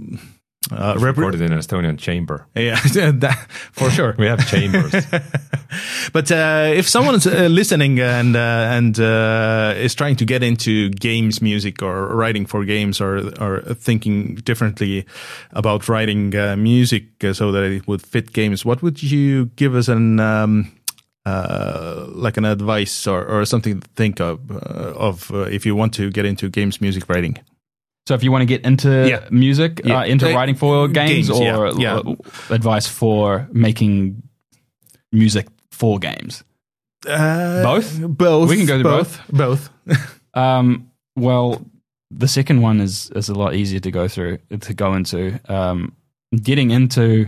uh, It's rep- recorded in an Estonian chamber. yeah, that, for sure. We have chambers. But uh, if someone's uh, listening and uh, and uh, is trying to get into games music or writing for games or or thinking differently about writing uh, music uh, so that it would fit games, what would you give us an um, uh, like an advice or, or something to think of uh, of uh, if you want to get into games music writing? So if you want to get into Yeah. music, Yeah. uh, into Uh, writing for games, games, or yeah, yeah. uh, advice for making music for games? Uh, Both? Both. We can go to both. Both. Um, well, the second one is is a lot easier to go through, to go into. Um, getting into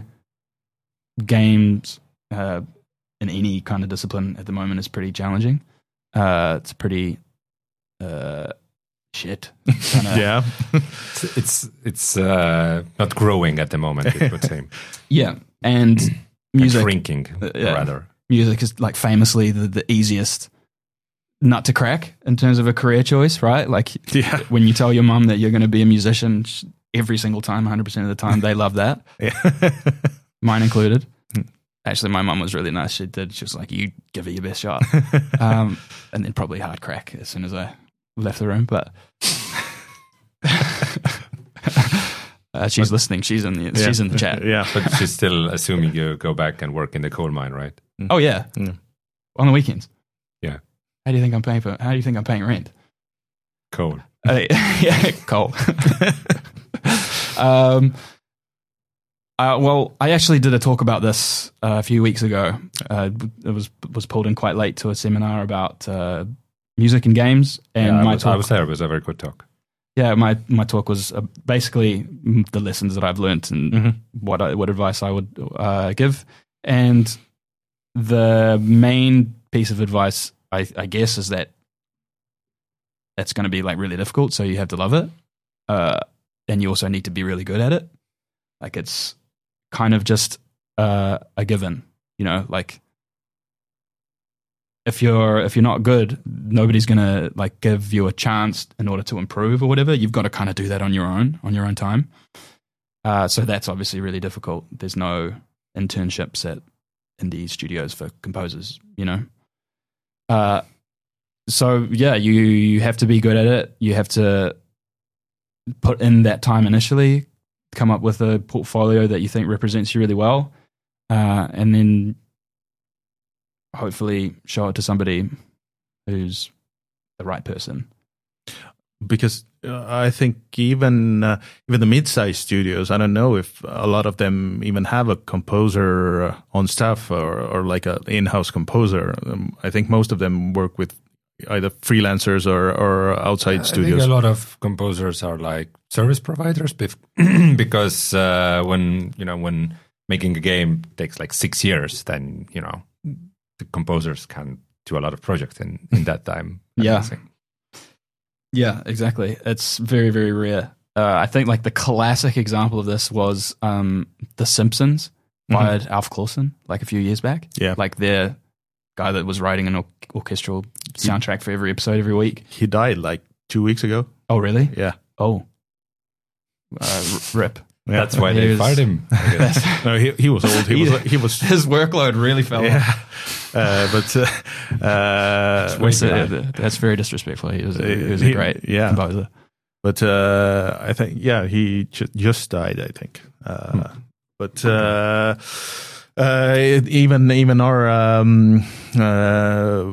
games uh, in any kind of discipline at the moment is pretty challenging. Uh, it's pretty uh, shit. Kinda, Yeah. It's it's, it's uh, not growing at the moment, it would seem. yeah, and music, And shrinking, uh, yeah. rather. music is like famously the, the easiest nut to crack in terms of a career choice, right? Like Yeah. when you tell your mum that you're going to be a musician, sh- every single time, one hundred percent of the time, they love that. Yeah. Mine included. Actually, my mum was really nice. She did. She was like, "You give it your best shot," um, and then probably hard crack as soon as I left the room. But uh, she's listening. She's in the Yeah. she's in the chat. Yeah. But she's still assuming you go back and work in the coal mine, right? Oh yeah, Yeah. on the weekends. Yeah. How do you think I'm paying for? How do you think I'm paying rent? Coal. Uh, yeah, coal. um, uh, well, I actually did a talk about this uh, a few weeks ago. Uh, it was was pulled in quite late to a seminar about uh, music and games, and Yeah, I, my was, talk. I was there. It was a very good talk. Yeah, my my talk was uh, basically the lessons that I've learned and Mhm. what I, what advice I would uh, give, and the main piece of advice I, I guess is that it's going to be like really difficult, so you have to love it, uh, and you also need to be really good at it. Like it's kind of just uh, a given, you know. Like if you're if you're not good, nobody's going to like give you a chance in order to improve or whatever. You've got to kind of do that on your own, on your own time. Uh, so that's obviously really difficult. There's no internships at indie studios for composers, you know. Uh, so yeah, you you have to be good at it. You have to put in that time initially, come up with a portfolio that you think represents you really well, uh, and then hopefully show it to somebody who's the right person. Because uh, I think even uh, even the mid-sized studios, I don't know if a lot of them even have a composer uh, on staff or, or like an in-house composer. Um, I think most of them work with either freelancers or, or outside I studios. think a lot of composers are like service providers bef- because uh, when you know when making a game takes like six years, then you know the composers can do a lot of projects in, in that time. Yeah. Amazing. Yeah, exactly. It's very, very rare. Uh, I think like the classic example of this was um, The Simpsons by mm-hmm. Alf Clausen, like a few years back. Yeah. Like their guy that was writing an or- orchestral soundtrack for every episode every week. He died like two weeks ago. Oh, really? Yeah. Oh. Uh, r- rip. Yeah. That's why He they was- fired him. I guess. No, he he was old. He was he was His workload really fell off. yeah. Uh, but uh, uh, That's, uh, that's very disrespectful. He was a, he was a He- great yeah. composer. But uh, I think, yeah, he ju- just died, I think. Uh, hmm. But uh, uh, it, even even our um, uh,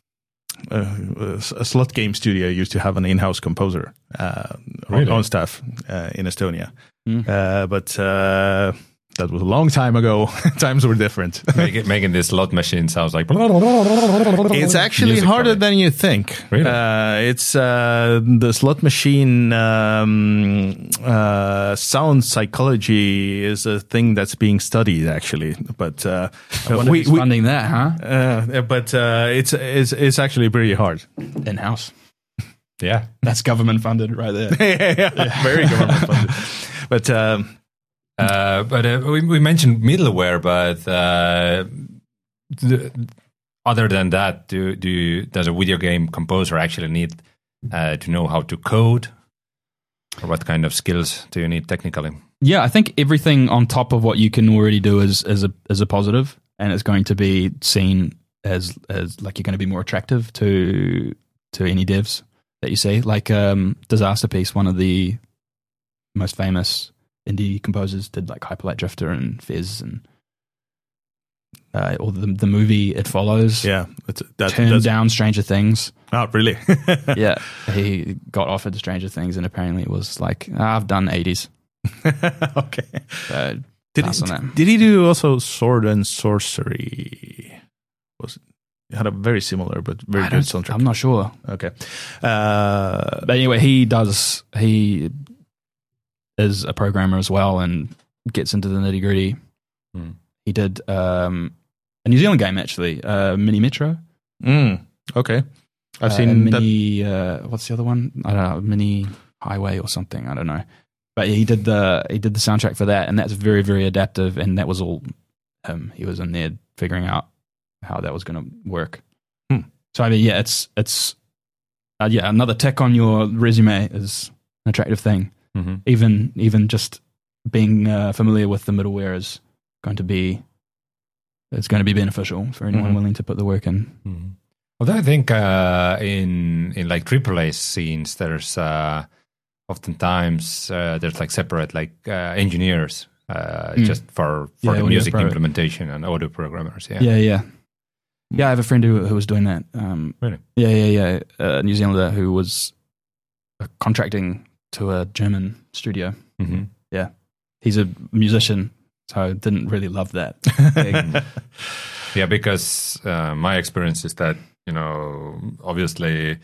uh, a slot game studio used to have an in-house composer uh, Really? on, on staff uh, in Estonia. Mm. Uh, but uh, that was a long time ago. Times were different. making, making this slot machine sounds like It's actually music harder from it. than you think. Really? Uh, it's uh, the slot machine um, uh, sound psychology is a thing that's being studied actually, but uh, I wonder we, who's we funding that, huh? uh, but uh, it's it's it's actually pretty hard. In-house. Yeah. That's government funded right there. yeah, yeah, very government funded. But um, Uh, but uh, we, we mentioned middleware, but uh, the, other than that, do do you, does a video game composer actually need uh, to know how to code, or what kind of skills do you need technically? Yeah, I think everything on top of what you can already do is is a is a positive, and it's going to be seen as as like you're going to be more attractive to to any devs that you see. Like um, Disaster Piece, one of the most famous indie composers, did like Hyperlight Drifter and Fez and uh, or the the movie It Follows. yeah, it's, that, Turned that's down Stranger Things. not really. Yeah, he got offered Stranger Things, and apparently it was like, ah, I've done eighties. Okay. Uh, Did pass he, on that. did he do also Sword and Sorcery? Was it had a very similar but very I good don't- soundtrack. I'm not sure. Okay. Uh, But anyway, he does. He is a programmer as well and gets into the nitty gritty. Hmm. He did um, a New Zealand game actually, uh, Mini Metro. mm, okay. I've uh, seen Mini. Uh, what's the other one? I don't know. Mini Highway or something. I don't know. But he did the he did the soundtrack for that, and that's very very adaptive. And that was all him. He was in there figuring out how that was going to work. Hmm. So I mean, yeah, it's it's uh, yeah another tick on your resume is an attractive thing. Mm-hmm. Even even just being uh, familiar with the middleware is going to be it's going to be beneficial for anyone Mm-hmm. willing to put the work in. Mm-hmm. Although I think uh, in in like triple A scenes, there's uh, oftentimes uh, there's like separate like uh, engineers uh, Mm. just for for Yeah, the audio music pro- implementation and audio programmers. Yeah. Yeah, yeah, yeah. I have a friend who who was doing that. Um, Really? Yeah, yeah, yeah. A New Zealander who was uh, contracting to a German studio. Mm-hmm. He's a musician, so didn't really love that. gig. Yeah, because uh, my experience is that, you know, obviously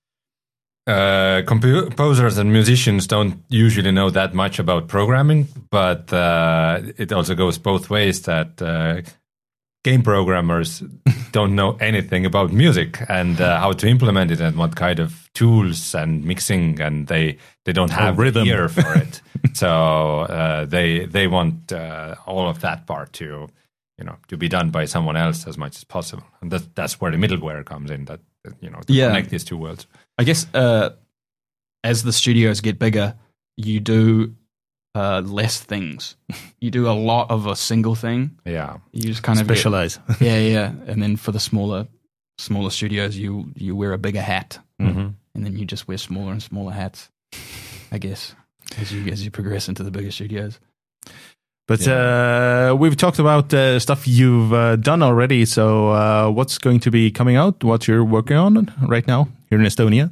uh, composers and musicians don't usually know that much about programming, but uh, it also goes both ways that uh, game programmers don't know anything about music and uh, how to implement it and what kind of tools and mixing, and they, they don't have rhythm. ear for it. So uh, they they want uh, all of that part to, you know, to be done by someone else as much as possible, and that's that's where the middleware comes in. That, you know, to Yeah. connect these two worlds. I guess uh, as the studios get bigger, you do uh, less things. You do a lot of a single thing. Yeah, You just kind of get- Specialize. yeah, yeah. And then for the smaller smaller studios, you you wear a bigger hat, mm-hmm. and then you just wear smaller and smaller hats. I guess as you as you progress into the bigger studios. But uh, we've talked about uh, stuff you've uh, done already. So uh, what's going to be coming out? What you're working on right now here in Estonia?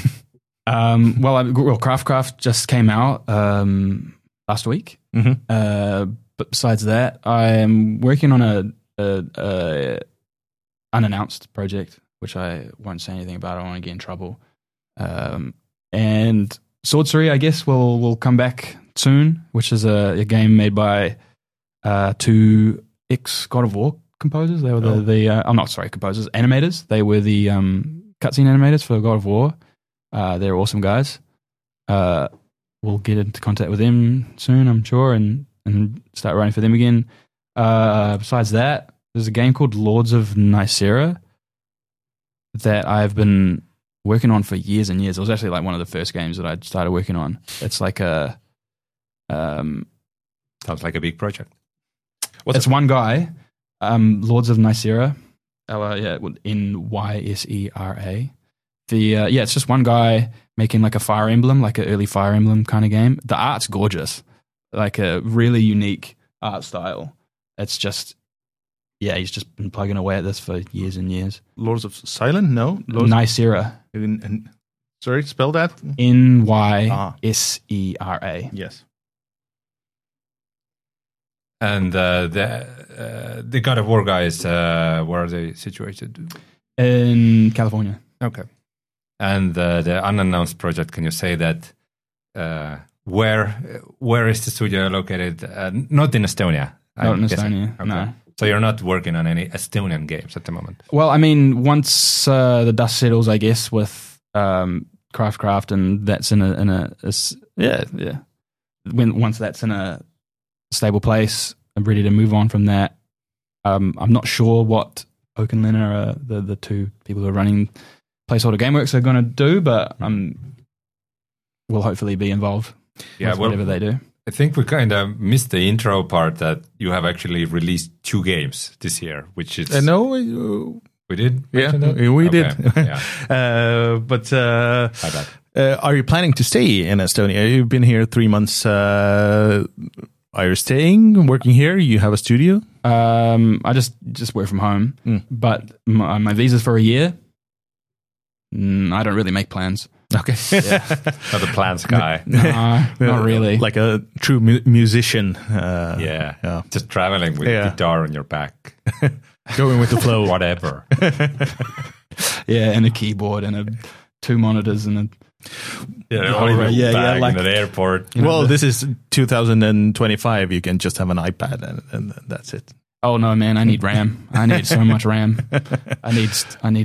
Um, well, I, well, Craftcraft just came out um, last week. Mm-hmm. Uh, but besides that, I'm working on a, a, a unannounced project, which I won't say anything about. I don't want to get in trouble. Um, and Sorcery, I guess, will will come back soon, which is a, a game made by uh, two ex God of War composers. They were the, Oh. the uh, I'm not sorry, composers, animators. They were the um, cutscene animators for God of War. Uh, they're awesome guys. Uh, we'll get into contact with them soon, I'm sure, and, and start writing for them again. Uh, besides that, there's a game called Lords of Nicera that I've been working on for years and years. It was actually like one of the first games that I started working on. It's like a, um, Sounds like a big project. What's it's one guy, um, Lords of Nicera, uh, yeah, N Y S E R A. The uh, yeah, it's just one guy making like a Fire Emblem, like an early Fire Emblem kind of game. The art's gorgeous, like a really unique art style. It's just, yeah, he's just been plugging away at this for years and years. Lords of Silent? No. Lords Nicera, in, in, sorry, spell that. N Y Ah. S E R A. Yes. And uh, the uh, the God of War guys, uh, where are they situated? In California. Okay. And uh, the unannounced project, can you say that uh, where where is the studio located? Uh, not in Estonia. Not I'm in guessing. Estonia, Okay. no. So you're not working on any Estonian games at the moment. Well, I mean, once uh, the dust settles, I guess, with um, Craftcraft, and that's in a, in a, a s- yeah, yeah. When once that's in a stable place, I'm ready to move on from that. Um, I'm not sure what Oak and Lena are the the two people who are running Placeholder Gameworks are going to do, but um, we'll hopefully be involved. Yeah, with well, whatever they do. I think we kind of missed the intro part that you have actually released two games this year, which is Uh, no, uh, we did. yeah, mention that? we Okay, did. yeah, uh, but uh, my bad. uh, are you planning to stay in Estonia? You've been here three months. Uh, are you staying, working here? You have a studio? Um, I just just work from home, Mm. but my, my visa's for a year. Mm, I don't really make plans. Okay. Not a plans guy. No, not really. Like a true mu- musician. Uh, Yeah. yeah. Just traveling with Yeah. a guitar on your back. Going with the flow. Whatever. Yeah, and a keyboard and a two monitors and a Yeah, Oh, all in right. your Yeah, yeah, bag like- in an airport. Well, this is two thousand twenty-five. You can just have an iPad and, and that's it. oh no, man, I need RAM. I need so much RAM. I need I need Take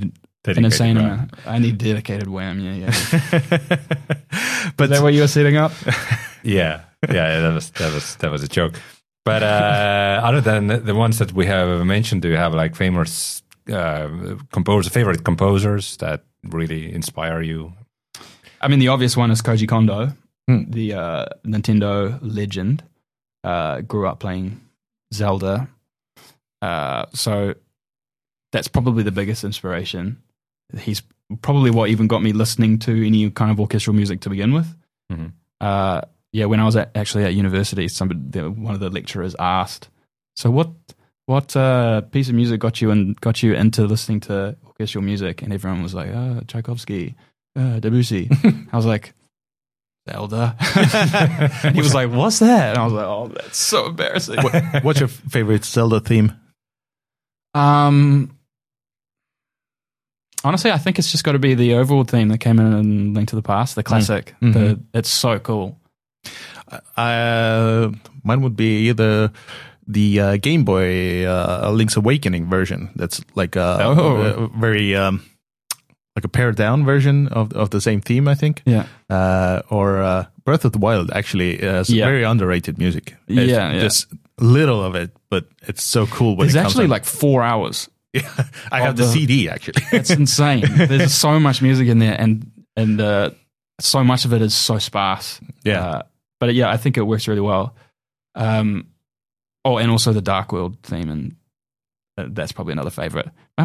an insane amount. I need dedicated wham. Yeah, yeah. But is that what you were setting up? yeah, yeah, that was that was that was a joke. But uh, other than the ones that we have mentioned, do you have like famous uh, composer, favorite composers that really inspire you? I mean, the obvious one is Koji Kondo, Hmm. the uh, Nintendo legend. Uh, grew up playing Zelda, uh, so that's probably the biggest inspiration. He's probably what even got me listening to any kind of orchestral music to begin with. Mm-hmm. Uh, yeah, when I was at, actually at university, somebody, the, one of the lecturers asked, "So what what uh, piece of music got you and got you into listening to orchestral music?" And everyone was like, "Oh, Tchaikovsky, uh, Debussy." I was like, Zelda. And he was like, "What's that?" And I was like, "Oh, that's so embarrassing." What, what's your favorite Zelda theme? Um, honestly, I think it's just got to be the overall theme that came in in Link to the Past, the classic. Mm. The, Mm-hmm. it's so cool. Uh, mine would be either the uh, Game Boy uh, Link's Awakening version. That's like a, Oh. a very um, like a pared down version of of the same theme, I think. Yeah. Uh, or uh, Breath of the Wild actually has Yeah. very underrated music. It's Yeah, yeah. just little of it, but it's so cool when It's it comes actually on. like four hours. Yeah, I of have the, the- C D actually. It's insane. There's so much music in there, and and uh, so much of it is so sparse. Yeah. Uh, but yeah, I think it works really well. Um, oh, and also the Dark World theme, and uh, that's probably another favorite.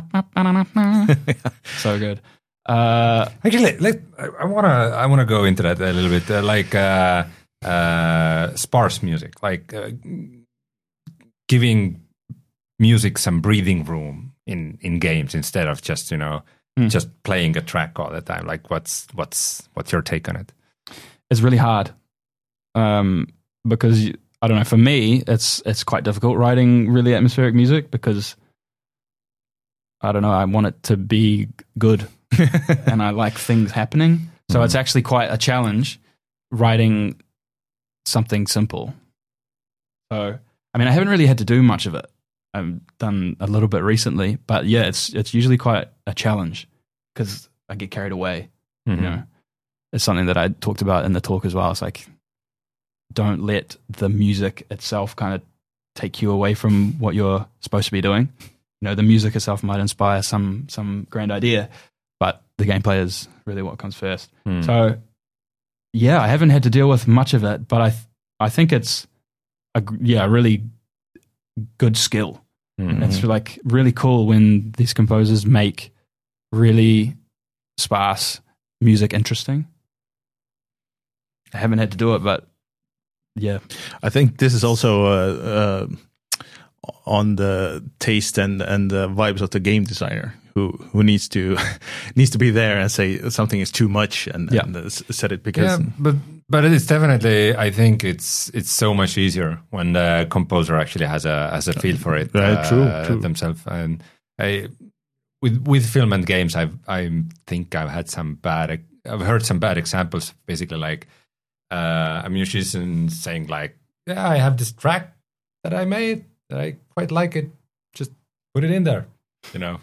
So good. Uh, Actually, let, I, I wanna I wanna go into that a little bit, uh, like uh, uh, sparse music, like uh, giving music some breathing room in, in games instead of just you know Mm. just playing a track all the time. Like, what's what's what's your take on it? it's really hard um, because you- I don't know. For me, it's it's quite difficult writing really atmospheric music because I don't know. I want it to be good, and I like things happening. So Mhm. it's actually quite a challenge writing something simple. So I mean, I haven't really had to do much of it. I've done a little bit recently, but yeah, it's it's usually quite a challenge because I get carried away. Mhm. You know, it's something that I talked about in the talk as well. It's like, don't let the music itself kind of take you away from what you're supposed to be doing. You know, the music itself might inspire some some grand idea, but the gameplay is really what comes first. Hmm. So, yeah, I haven't had to deal with much of it, but I th- I think it's a gr- yeah a really good skill. Mhm. It's like really cool when these composers make really sparse music interesting. I haven't had to do it, but yeah, I think this is also uh, uh, on the taste and and the vibes of the game designer who who needs to needs to be there and say something is too much and, Yeah. and uh, s- set it because Yeah, but but it is definitely. I think it's it's so much easier when the composer actually has a has a feel for it Yeah, uh, true, true. themselves. And I, with with film and games, I I think I've had some bad. I've heard some bad examples. Basically, like uh, a musician saying like, "Yeah, I have this track that I made that I quite like it. Just put it in there." You know,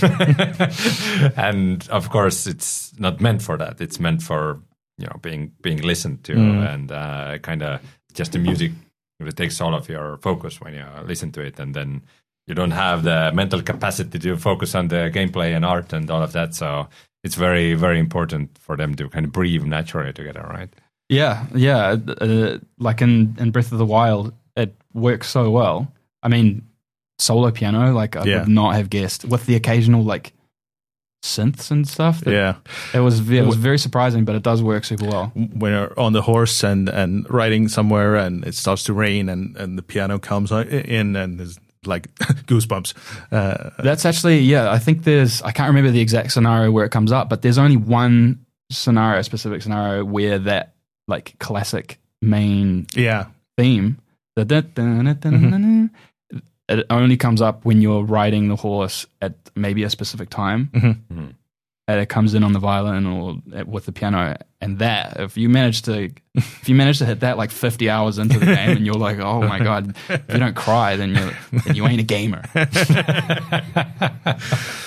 and of course, it's not meant for that. It's meant for you know being being listened to Mm. and uh, kind of just the music. It takes all of your focus when you listen to it, and then you don't have the mental capacity to focus on the gameplay and art and all of that. So it's very very important for them to kind of breathe naturally together, right? yeah, yeah. Uh, like in in Breath of the Wild, it works so well. I mean, solo piano, like I Yeah. would not have guessed with the occasional like synths and stuff. that- yeah, it was it was very surprising, but it does work super well. when you're on the horse and and riding somewhere and it starts to rain and and the piano comes on- in and there's like goosebumps. Uh, That's actually, yeah, I think there's, I can't remember the exact scenario where it comes up, but there's only one scenario, specific scenario, where that like classic main yeah, theme, the da- da- da- da- da- da- it only comes up when you're riding the horse at maybe a specific time. Mhm. Mhm. And it comes in on the violin or at- with the piano, and that if you manage to if you manage to hit that like fifty hours into the game, and you're like, oh my god, if you don't cry, then you then you ain't a gamer.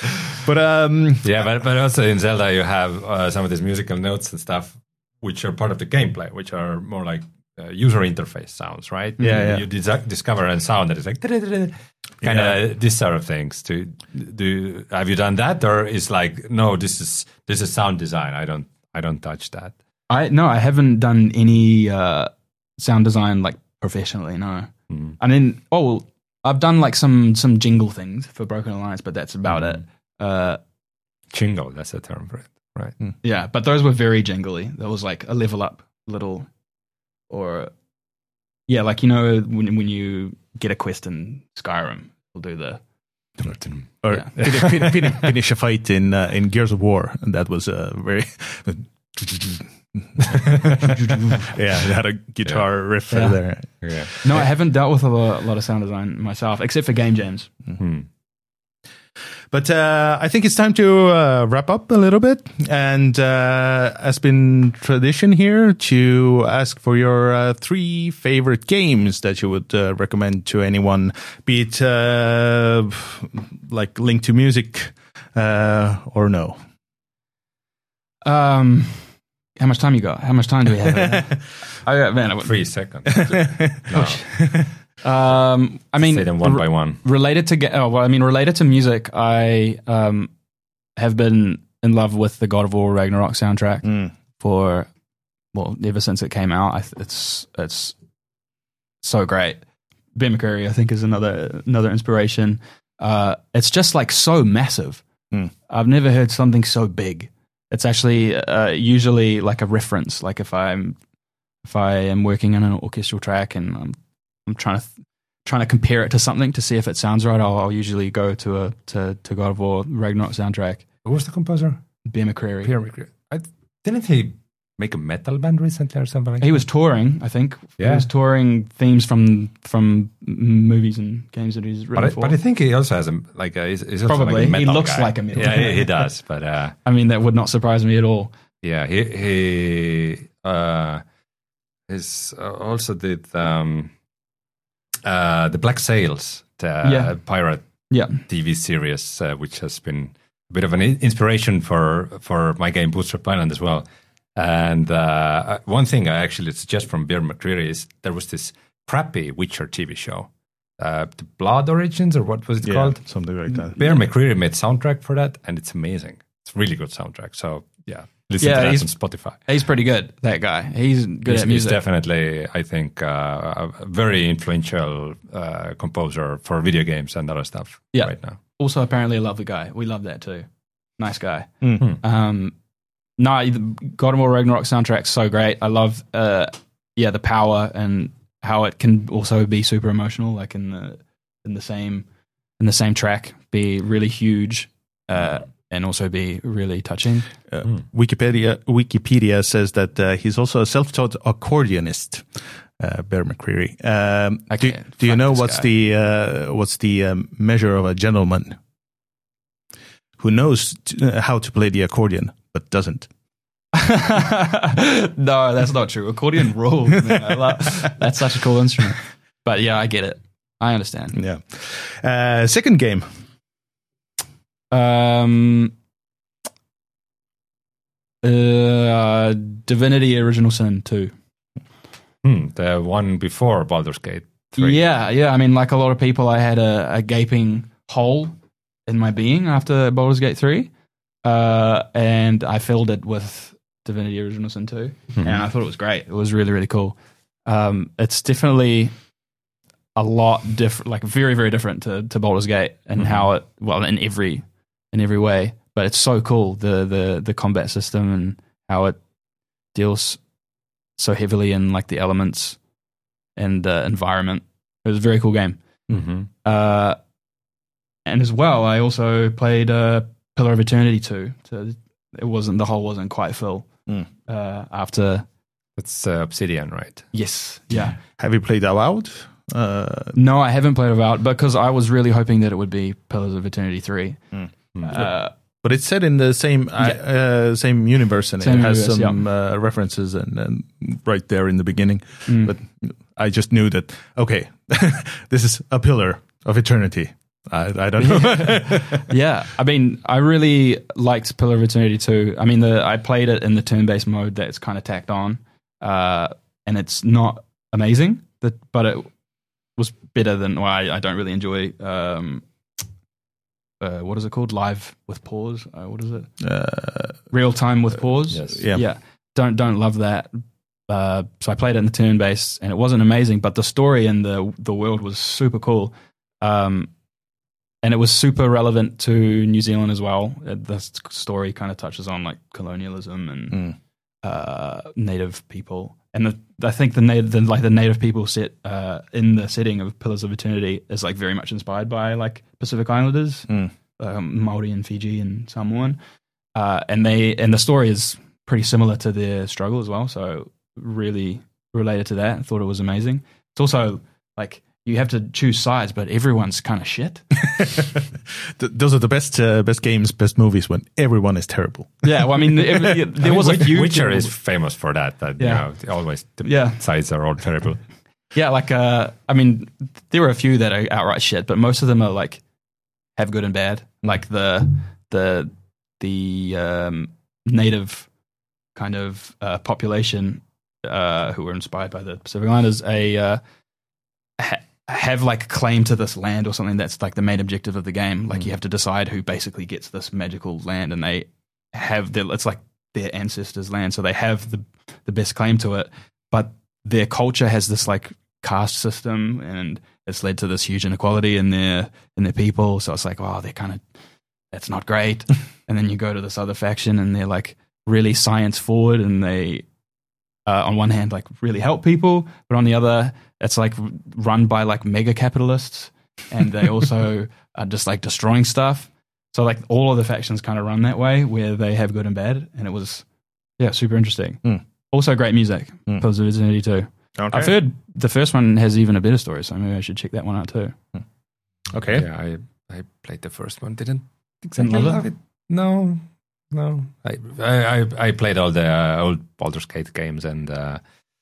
but um, yeah, but but also in Zelda you have uh, some of these musical notes and stuff which are part of the gameplay, which are more like uh, user interface sounds, right? Yeah, you, yeah. you dis- discover a sound that is like kind of Yeah. this sort of things. To do, have you done that, or is like no, this is this is sound design. I don't I don't touch that. I no, I haven't done any uh, sound design like professionally. No, Mm. I mean, oh, well, I've done like some some jingle things for Broken Alliance, but that's about Mm. it. Uh, Jingle, that's the term for it, right? yeah, but those were very jingly. That was like a level up little, or yeah, like you know when when you get a quest in Skyrim, we'll do the or Yeah. fin- fin- fin- finish a fight in uh, in Gears of War, and that was a very yeah, it had a guitar riff Yeah. there. Yeah. No, I haven't dealt with a lot, a lot of sound design myself, except for game jams. Hmm. But uh, I think it's time to uh, wrap up a little bit, and uh, has been tradition here to ask for your uh, three favorite games that you would uh, recommend to anyone, be it uh, like Link to Music uh, or no. Um, how much time you got? How much time do we have? I got man. I, Three seconds. No. um, I mean, Say them one r- by one. related to ga- oh, well, I mean, related to music, I um have been in love with the God of War Ragnarok soundtrack Mm. for well ever since it came out. I th- it's it's so great. Ben McCreary, I think, is another another inspiration. Uh, it's just like so massive. Mm. I've never heard something so big. It's actually uh, usually like a reference. Like if I'm if I am working on an orchestral track and I'm I'm trying to th- trying to compare it to something to see if it sounds right, I'll, I'll usually go to a to, to God of War Ragnarok soundtrack. Who was the composer? Ben McCreary. Pierre McCreary. I, didn't he make a metal band recently or something like He that? was touring, I think. Yeah. He was touring themes from from m- movies and games that he's written But I, for. but I think he also has a like a, he's, he's also Probably. like a He metal looks guy. like a metal Yeah, guy. he, he does. But uh, I mean, that would not surprise me at all. yeah, he he uh, is uh, also did um, uh, the Black Sails, the Yeah. pirate Yeah. T V series, uh, which has been a bit of an in- inspiration for for my game Bootstrap Island as well. And uh, one thing I actually suggest from Bear McCreary is there was this crappy Witcher T V show, uh, the Blood Origins, or what was it Yeah, called? something like that. Bear McCreary made soundtrack for that, and it's amazing. It's really good soundtrack. So yeah, listen Yeah, to that he's- on Spotify. He's pretty good, that guy. He's good He's, at he's music. definitely, I think, uh, a very influential uh, composer for video games and other stuff Yeah. right now. Also, apparently a lovely guy. We love that too. Nice guy. Mm. Um, no, the God of War Ragnarok soundtrack's so great. I love, uh, yeah, the power and how it can also be super emotional, like in the in the same in the same track, be really huge, uh, and also be really touching. Uh, Wikipedia Wikipedia says that uh, he's also a self-taught accordionist, uh, Bear McCreary. Um, Okay, do, do you fuck know this what's guy. the uh, what's the um, measure of a gentleman who knows t- uh, how to play the accordion but doesn't? No, that's not true. Accordion rules. Man. I love, that's such a cool instrument. But yeah, I get it. I understand. Yeah. Uh, second game. Um, uh, Divinity Original Sin two. Hmm, the one before Baldur's Gate three. Yeah, yeah. I mean, like a lot of people, I had a, a gaping hole in my being after Baldur's Gate three, uh, and I filled it with Divinity Original Sin two, Mhm. and I thought it was great. It was really, really cool. Um, it's definitely a lot different, like very, very different to, to Baldur's Gate, and Mhm. how it, well, in every in every way. But it's so cool, the the the combat system and how it deals so heavily in like the elements and the environment. It was a very cool game. Mm-hmm. Uh, and as well, I also played uh, Pillar of Eternity two. So it wasn't the hole wasn't quite full Mm. uh, after. That's uh, Obsidian, right? Yes, yeah. Have you played Avowed? Uh, No, I haven't played Avowed because I was really hoping that it would be Pillars of Eternity three. Mm. Uh, but it's set in the same uh, uh, same universe, and Same it has universe, some uh, references, and, and right there in the beginning. mm. But I just knew that okay, this is a Pillar of Eternity. I, I don't know. Yeah, I mean, I really liked Pillar of Eternity too. I mean, the I played it in the turn-based mode that's kind of tacked on, uh, and it's not amazing, but it was better than. Well, I, I don't really enjoy. Um, uh, what is it called? Live with pause. Uh, what is it? Uh, Real time with pause. Yes. Yeah. Yeah. Don't don't love that. Uh, so I played it in the turn-based, and it wasn't amazing, but the story and the the world was super cool. Um, And it was super relevant to New Zealand as well. The story kind of touches on like colonialism and mm. uh, native people, and the, I think the native, the, like the native people set uh, in the setting of Pillars of Eternity is like very much inspired by like Pacific Islanders, Mm. um, Maori and Fiji and Samoan, uh, and they and the story is pretty similar to their struggle as well. So really related to that. I thought it was amazing. It's also like. You have to choose sides, but everyone's kind of shit. Those are the best uh, best games, best movies when everyone is terrible. Yeah, well, I mean, every, there was a few. Witcher is famous for that. That Yeah. you know, always the Yeah. sides are all terrible. Yeah, like uh, I mean, there are a few that are outright shit, but most of them are like have good and bad. Like the the the um, native kind of uh, population uh, who were inspired by the Pacific Islanders, a uh, ha- have like claim to this land or something. That's like the main objective of the game. Like mm. you have to decide who basically gets this magical land, and they have their, it's like their ancestors' land, so they have the the best claim to it. But their culture has this like caste system, and it's led to this huge inequality in their in their people. So it's like, oh, they're kind of that's not great. And then you go to this other faction, and they're like really science forward, and they uh, on one hand like really help people, but on the other, it's like run by like mega capitalists, and they also are just like destroying stuff. So like all of the factions kind of run that way, where they have good and bad, and it was yeah super interesting. Mm. Also great music, mm. Pillars of Eternity too. Okay. I've heard the first one has even a better story, so maybe I should check that one out too. Mm. Okay. Yeah, I I played the first one. Didn't exactly Didn't love, love it? it. No, no. I I I played all the uh, old Baldur's Gate games and uh,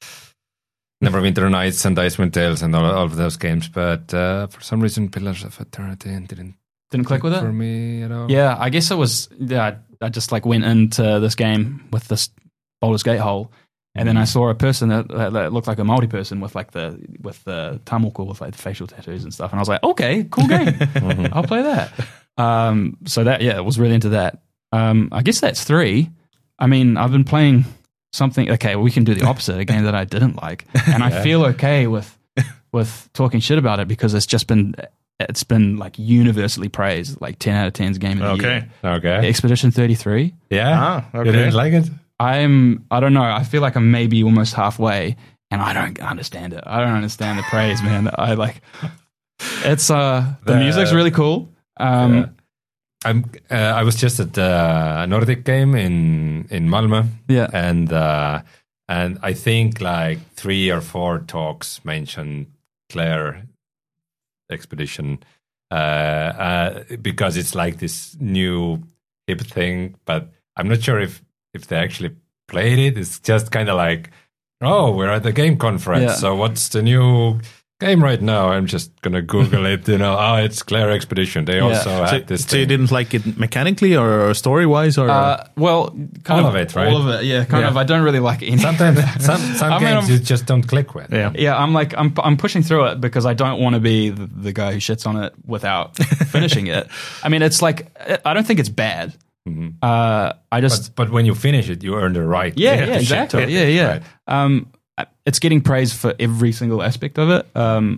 Neverwinter Nights and Icewind Dale and all, all of those games, but uh, for some reason, Pillars of Eternity didn't didn't click with it for me at all. Yeah, I guess it was. Yeah, I just like went into this game with this Baldur's Gate hole. And then I saw a person that, that looked like a Māori person with like the with the tamoko with like the facial tattoos and stuff, and I was like, okay, cool game, I'll play that. Um, so that yeah, I was really into that. Um, I guess that's three. I mean, I've been playing something. Okay, well, we can do the opposite, a game that I didn't like, and I yeah. feel feel okay with with talking shit about it because it's just been it's been like universally praised, like ten out of ten's game of the Okay. year. Okay. Expedition thirty-three. Yeah. Ah, okay. You didn't like it? I'm, I don't know, I feel like I'm maybe almost halfway, and I don't understand it. I don't understand the praise, man. I like, it's, uh, the, the music's really cool. Um, yeah. I'm, uh, I was just at the Nordic game in, in Malmö. Yeah. And, uh, and I think like three or four talks mentioned Claire Expedition, uh, uh, because it's like this new hip thing, but I'm not sure if, if they actually played it. It's just kind of like, oh, we're at the game conference, yeah. so what's the new game right now? I'm just gonna Google it, you know. Oh, it's Claire Expedition. They yeah. also so, had this so thing. you didn't like it mechanically or story wise, or uh, well, kind all of, of it, right? All of it, yeah. Kind yeah. of. I don't really like any. Sometimes some some I mean, games I'm, you just don't click with. Yeah, yeah. I'm like I'm I'm pushing through it because I don't want to be the, the guy who shits on it without finishing it. I mean, it's like I don't think it's bad. Mm-hmm. Uh, I just, but, but when you finish it, you earn the right. Yeah, yeah, yeah, exactly. It. Yeah, yeah. Right. Um, it's getting praise for every single aspect of it. Um,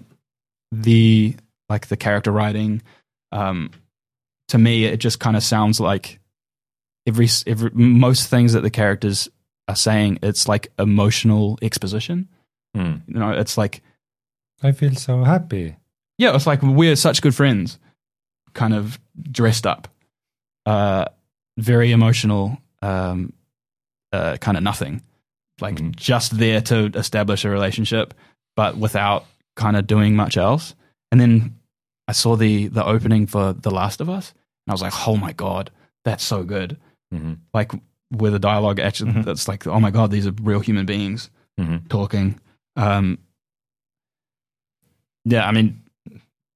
the like the character writing. Um, to me, it just kind of sounds like every every most things that the characters are saying. It's like emotional exposition. Mm. You know, it's like I feel so happy. Yeah, it's like we're such good friends, kind of dressed up. Uh. Very emotional, um, uh, kind of nothing, like mm-hmm. just there to establish a relationship, but without kind of doing much else. And then I saw the the opening for The Last of Us, and I was like, "Oh my god, that's so good!" Mm-hmm. Like with the dialogue, actually, mm-hmm. that's like, "Oh my god, these are real human beings mm-hmm. talking." Um, yeah, I mean,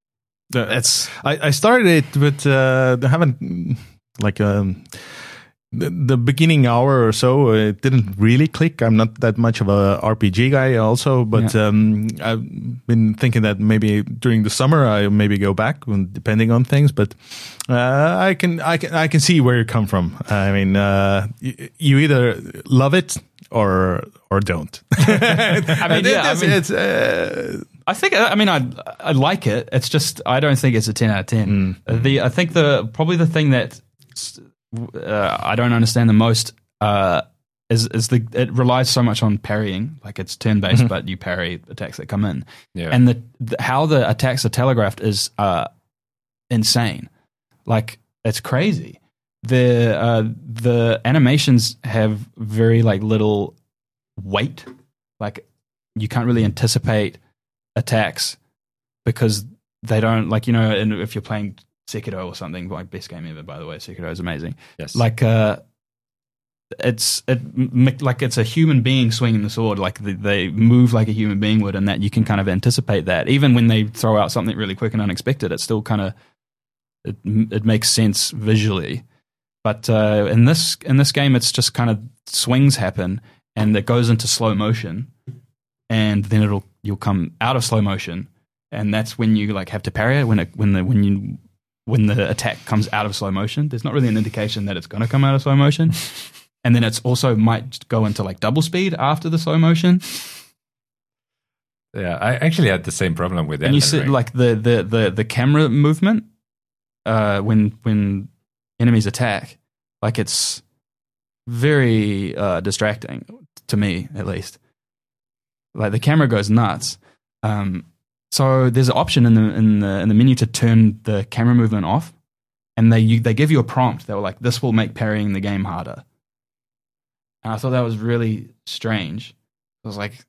It's I, I started it, but uh, I haven't like um, the, the beginning hour or so. It didn't really click. I'm not that much of a R P G guy, also, but yeah. um, I've been thinking that maybe during the summer I maybe go back, depending on things. But uh, I can I can I can see where you come from. I mean, uh, you, you either love it or or don't. I mean, yeah, it's. I mean, it's uh, I think I mean I I like it. It's just I don't think it's a ten out of ten. Mm. The I think the probably the thing that uh, I don't understand the most uh, is is the it relies so much on parrying. Like it's turn based, mm-hmm. but you parry attacks that come in. Yeah. And the, the how the attacks are telegraphed is uh, insane. Like it's crazy. The uh, the animations have very like little weight. Like you can't really anticipate attacks because they don't like you know and if you're playing Sekiro or something, like best game ever by the way, Sekiro is amazing. Yes. Like uh it's it like it's a human being swinging the sword, like they, they move like a human being would, and that you can kind of anticipate that even when they throw out something really quick and unexpected, it still kind of it, it makes sense visually. But uh in this in this game it's just kind of swings happen and it goes into slow motion, and then it'll you'll come out of slow motion, and that's when you like have to parry it when it when the when you when the attack comes out of slow motion. There's not really an indication that it's going to come out of slow motion, and then it's also might go into like double speed after the slow motion. Yeah, I actually had the same problem with. And you see like the the the the camera movement uh, when when enemies attack, like it's very uh, distracting to me at least. Like the camera goes nuts. Um, so there's an option in the in the in the menu to turn the camera movement off, and they you, they give you a prompt. They were like, "This will make parrying the game harder." And I thought that was really strange. I was like,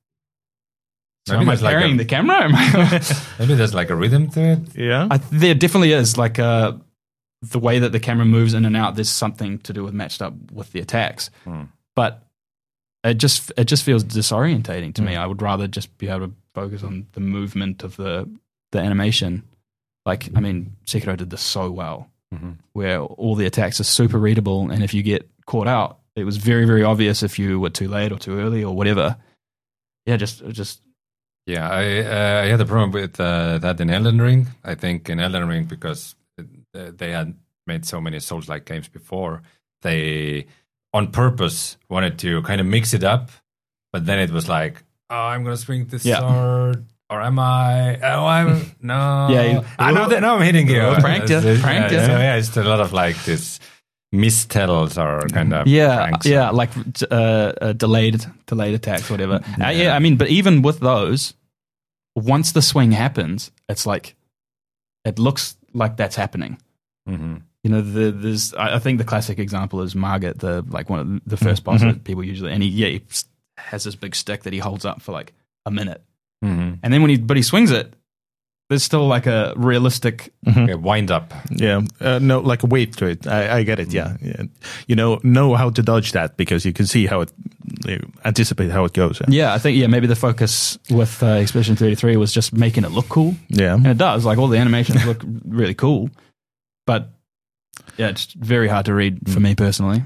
"So maybe am I parrying like a, the camera?" Am I maybe there's like a rhythm to it. Yeah, I, there definitely is. Like uh, the way that the camera moves in and out. There's something to do with matched up with the attacks, hmm. but. It just it just feels disorientating to mm. me. I would rather just be able to focus on the movement of the the animation. Like, I mean, Sekiro did this so well, mm-hmm. where all the attacks are super readable, and if you get caught out, it was very, very obvious if you were too late or too early or whatever. Yeah, just just. Yeah, I uh, I had a problem with uh, that in Elden Ring. I think in Elden Ring, because they had made so many Souls-like games before, they on purpose wanted to kind of mix it up, but then it was like, oh, I'm gonna swing this yeah. sword, or am I? Oh, I'm no. Yeah, you, I know that now I'm hitting you. Oh, pranked you, pranked you. So yeah, it's a lot of like this mistells or kind of yeah, pranks. yeah, like uh, uh, delayed delayed attacks, whatever. Yeah. Uh, yeah, I mean, but even with those, once the swing happens, it's like it looks like that's happening. Mm-hmm. You know, the, there's. I think the classic example is Margit, the like one of the first boss mm-hmm. that people usually, and he yeah he has this big stick that he holds up for like a minute, mm-hmm. and then when he but he swings it, there's still like a realistic mm-hmm. okay, wind up. Yeah, uh, no, like a weight to it. I, I get it. Yeah. yeah, you know, know how to dodge that because you can see how it, you anticipate how it goes. Yeah, yeah I think yeah maybe the focus with uh, Expedition thirty-three was just making it look cool. Yeah, and it does. Like all the animations look really cool, but. Yeah, it's very hard to read for me personally.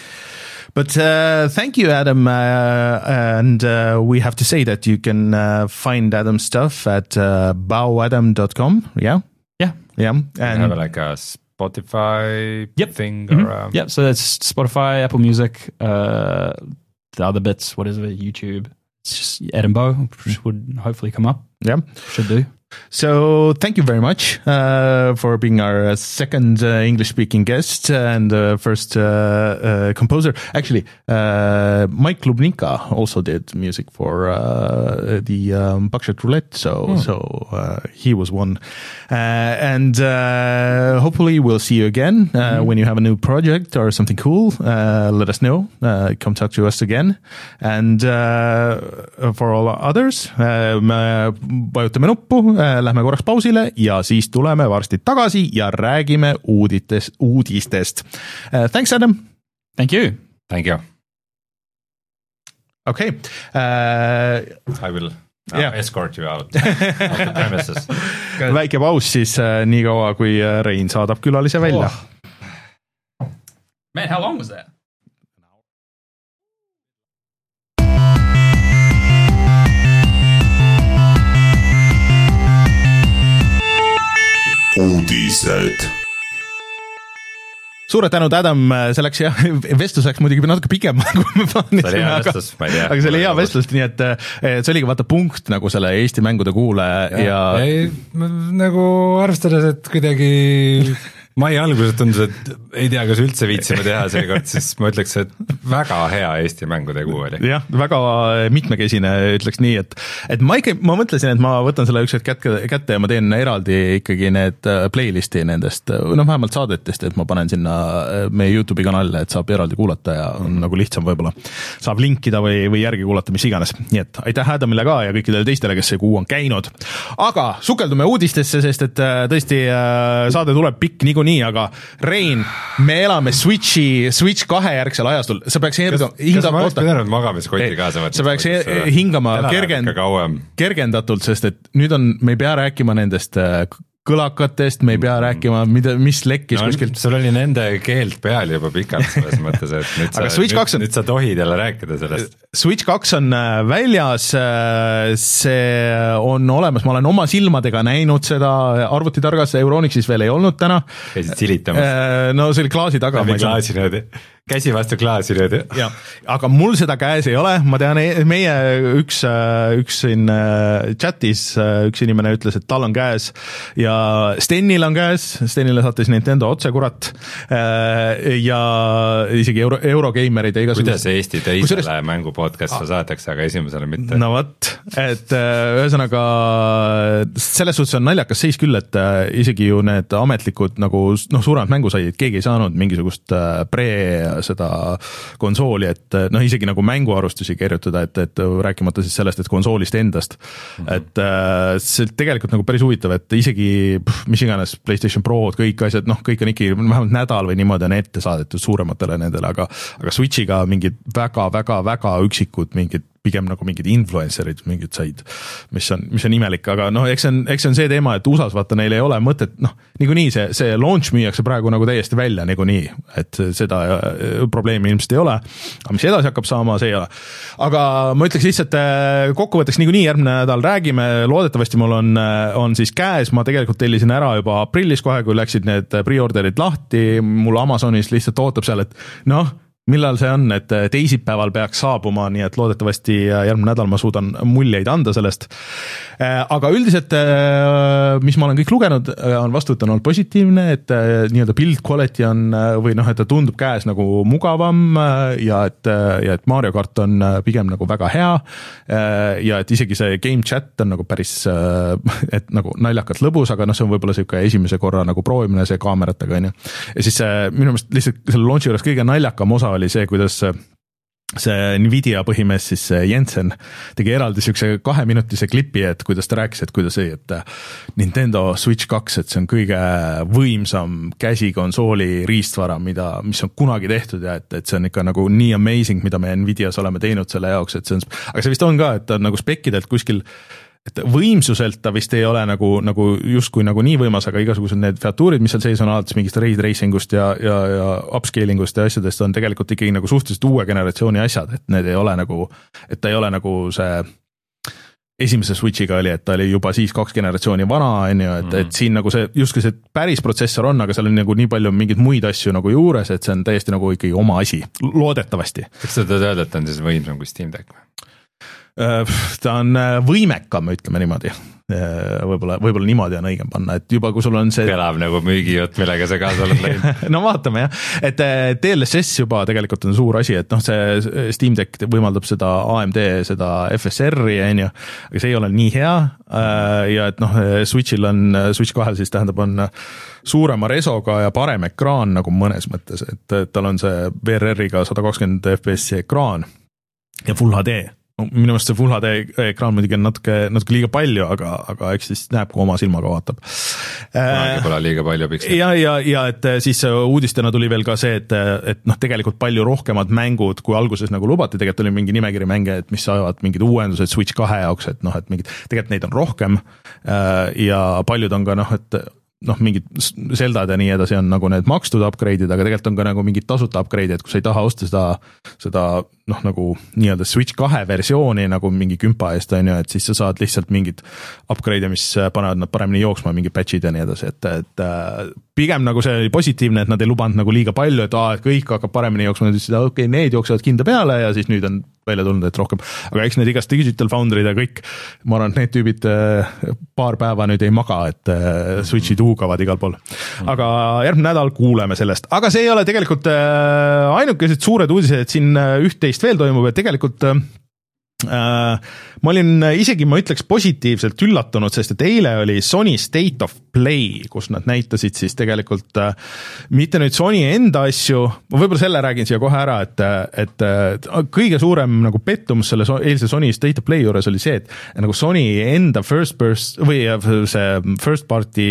But uh, thank you, Adam. Uh, and uh, we have to say that you can uh, find Adam's stuff at uh, bow adam dot com. Yeah? Yeah. Yeah. And you have like a Spotify yep. thing? Mm-hmm. Or a... Yep, so that's Spotify, Apple Music, uh, the other bits, what is it, YouTube. It's just Adam Bow, which would hopefully come up. Yeah. Should do. So thank you very much uh, for being our second uh, English-speaking guest and uh, first uh, uh, composer. Actually, uh, Mike Lubnika also did music for uh, the um, Buckshot Roulette, so hmm. so uh, he was one. Uh, and uh, hopefully we'll see you again uh, mm-hmm. when you have a new project or something cool. Uh, let us know. Uh, come talk to us again. And uh, for all others, uh, vajutame nuppu. Lähme korraks pausile ja siis tuleme varsti tagasi ja räägime uuditest, uudistest. Uh, thanks, Adam. Thank you. Thank you. Okay. Uh, I will no, yeah. Escort you out of the premises. Väike paus siis äh, nii kaua, kui Rein saadab külalise välja. Oh. Man, how long was that? Uudised. Suured tänud, Adam, see läks jah, vestlus läks muidugi natuke pikem, kui me plaanisime, see oli hea vestlus, ma ei tea. Aga see oli hea vestlus, nii et see oligi vaata punkt nagu selle Eesti mängude kuule ja, ja... Ei, nagu arvestades, et kuidagi mai alguses tundus, et ei tea, kas üldse viitsime teha seekord, siis ma ütleks, et väga hea Eesti mängude kuu oli. Jah, väga mitmekesine, ütleks nii, et, et ma ikka, ma mõtlesin, et ma võtan selle üks hetk kätte, kätte ja ma teen eraldi ikkagi need playlisti nendest, noh vähemalt saadetest, et ma panen sinna meie YouTube'i kanalile, et saab eraldi kuulata ja on nagu lihtsam võib-olla. Saab linkida või, või järgi kuulata, mis iganes. Nii et aitäh Adamile ka ja kõikidele teistele, kes see kuu on käinud. Aga sukeldume uudistesse, sest et tõesti saade tuleb pikk niikuinii, aga Rein, me elame Switchi, Switch kahe järgsel ajastul, sa peaks kas, hinga, kas ma oleks pidanud magamiskoti kaasa võtta? Sa peaks hingama kergend, kergendatult, sest et nüüd on, me ei pea rääkima nendest kõlakatest, me ei pea rääkima, mida, mis lekkis no, kuskilt. Sul oli nende keelt peal juba pikalt selles mõttes, et nüüd sa, nüüd, on, nüüd sa tohid jälle rääkida sellest. Switch kaks on väljas, see on olemas, ma olen oma silmadega näinud seda, arvutitargas Euronixis veel ei olnud täna. Käisid silitamas? No see oli klaasi taga. See oli klaasi nöödi. Käsi vastu klaasi nöödi. Ja, aga mul seda käes ei ole, ma tean, meie üks, üks siin chatis, üks inimene ütles, et tal on käes ja Stenil on käes, Stenile saatis Nintendo otse kurat ja isegi Euro, Eurogeimerid ja igasugused. Kuidas Eesti teisele Kusures... mängu podcast saadetakse, aga esimesele mitte? No võt, et ühesõnaga selles suhtes on naljakas seis küll, et isegi ju need ametlikud nagu noh, suuremad mängusaid, keegi ei saanud mingisugust pre seda konsooli, et noh, isegi nagu mänguarustusi kirjutada, et, et rääkimata siis sellest, et konsoolist endast. Mm-hmm. Et see tegelikult nagu päris huvitav, et isegi pff, mis iganes PlayStation Prod, kõik asjad, noh, kõik on ikka vähemalt nädal või niimoodi on ette saadetud suurematele nendele, aga, aga Switchiga mingid väga, väga, väga üksikud mingid pigem nagu mingid influencerid, mingid said, mis on, mis on imelik, aga noh, eks see on, eks see on see teema, et U S A-s vaata neil ei ole mõtet, noh, niikuinii see, see launch müüakse praegu nagu täiesti välja niikuinii, et seda probleemi ilmselt ei ole, aga mis edasi hakkab saama, see ei ole. Aga ma ütleks lihtsalt kokkuvõtteks niikuinii järgmine nädal räägime, loodetavasti mul on, on siis käes, ma tegelikult tellisin ära juba aprillis kohe, kui läksid need pre-orderid lahti, mul Amazonis lihtsalt ootab seal, et noh, millal see on, et teisipäeval peaks saabuma, nii et loodetavasti järgmine nädal ma suudan muljeid anda sellest. Aga üldiselt, mis ma olen kõik lugenud, on vastuvõtt on olnud positiivne, et nii-öelda build quality on, või noh, et ta tundub käes nagu mugavam ja et, ja et Mario Kart on pigem nagu väga hea ja et isegi see game chat on nagu päris, et nagu naljakalt lõbus, aga noh, see on võib-olla selline esimese korra nagu proovimine see kaameratega, on ju. Ja siis minu meelest lihtsalt selle launchi juures kõige naljakam osa oli see, kuidas see Nvidia põhimees siis Jensen tegi eraldi siukse kaheminutise klipi, et kuidas ta rääkis, et kuidas ei, et Nintendo Switch kaks, et see on kõige võimsam käsikonsooli riistvara, mida, mis on kunagi tehtud ja et, et see on ikka nagu nii amazing, mida me Nvidias oleme teinud selle jaoks, et see on, aga see vist on ka, et ta on nagu spekkidelt kuskil et võimsuselt ta vist ei ole nagu, nagu justkui nagu nii võimas, aga igasugused need featuurid, mis seal sees on alates mingist raid racingust ja, ja, ja upscalingust ja asjadest on tegelikult ikkagi nagu suhteliselt uue generatsiooni asjad, et need ei ole nagu, et ta ei ole nagu see esimese Switchiga oli, et ta oli juba siis kaks generatsiooni vana, on ju, et, mm-hmm. et siin nagu see, justkui see päris protsessor on, aga seal on nagu nii palju mingeid muid asju nagu juures, et see on täiesti nagu ikkagi oma asi, loodetavasti. Kas sa tahad öelda, et ta on siis võimsam kui Steam Deck või? Ta on võimekam, ütleme niimoodi. Võib-olla, võib-olla niimoodi on õigem panna, et juba kui sul on see kõlab nagu müügijutt, millega sa kaasa oled läinud. No vaatame jah, et D L S S juba tegelikult on suur asi, et noh, see Steam Deck võimaldab seda A M D, seda F S R-i, on ju, aga see ei ole nii hea ja et noh, Switchil on, Switch kahel siis tähendab on suurema resoga ja parem ekraan nagu mõnes mõttes, et tal on see V R R-iga sada kakskümmend F P S ekraan ja Full H D minu meelest see Full H D ekraan muidugi on natuke, natuke liiga palju, aga, aga eks siis näeb, kui oma silmaga vaatab. Kunagi pole liiga palju piksleid. Ja, ja, ja et siis uudistena tuli veel ka see, et, et noh, tegelikult palju rohkemad mängud, kui alguses nagu lubati, tegelikult oli mingi nimekiri mänge, et mis saavad mingid uuendused Switch kahe jaoks, et noh, et mingid, tegelikult neid on rohkem ja paljud on ka noh, et noh, mingid Zeldad ja nii edasi on nagu need makstud upgrade'id, aga tegelikult on ka nagu mingid tasuta upgrade'id, kui sa ei taha osta seda, seda noh, nagu nii-öelda Switch kahe versiooni nagu mingi kümpa eest, on ju, et siis sa saad lihtsalt mingid upgrade'e, mis panevad nad paremini jooksma, mingi patch'id ja nii edasi, et, et pigem nagu see oli positiivne, et nad ei lubanud nagu liiga palju, et aa, et kõik hakkab paremini jooksma, nad ütlesid, okei, okay, need jooksevad kinda peale ja siis nüüd on välja tulnud, et rohkem, aga eks need igast Digital Foundry'd ja kõik, ma arvan, et need tüübid paar päeva nüüd ei maga, et Switch'id huugavad igal pool. Aga järgmine nädal kuuleme sellest, aga see ei ole tegelikult ainukesed suured uudised, et siin üht-teist veel toimub, et tegelikult Uh, ma olin isegi, ma ütleks positiivselt üllatunud, sest et eile oli Sony State of Play, kus nad näitasid siis tegelikult uh, mitte nüüd Sony enda asju, ma võib-olla selle räägin siia kohe ära, et, et, et kõige suurem nagu pettumus selle eilse Sony State of Play juures oli see, et nagu Sony enda first burst või see first party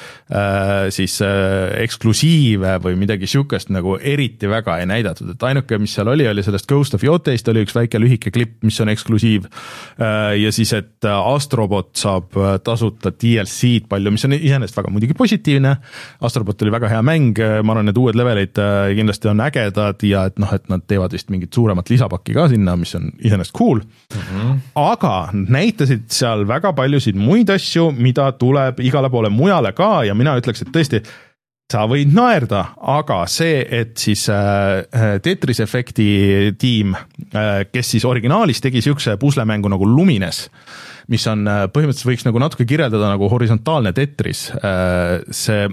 uh, siis uh, eksklusiive või midagi siukest nagu eriti väga ei näidatud, et ainuke, mis seal oli, oli sellest Ghost of Yoteist oli üks väike lühike klipp, mis on eksklusiiv ja siis, et Astrobot saab tasuta D L C-d palju, mis on iseenesest väga muidugi positiivne. Astrobot oli väga hea mäng, ma arvan, need uued levelid kindlasti on ägedad ja et noh, et nad teevad vist mingit suuremat lisapakki ka sinna, mis on iseenesest cool. Mm-hmm. Aga näitasid seal väga paljusid muid asju, mida tuleb igale poole mujale ka ja mina ütleks, et tõesti sa võid naerda, aga see, et siis äh, Tetris Effecti tiim, äh, kes siis originaalis tegi siukse puslemängu nagu Lumines, mis on äh, põhimõtteliselt võiks nagu natuke kirjeldada nagu horisontaalne Tetris, äh, see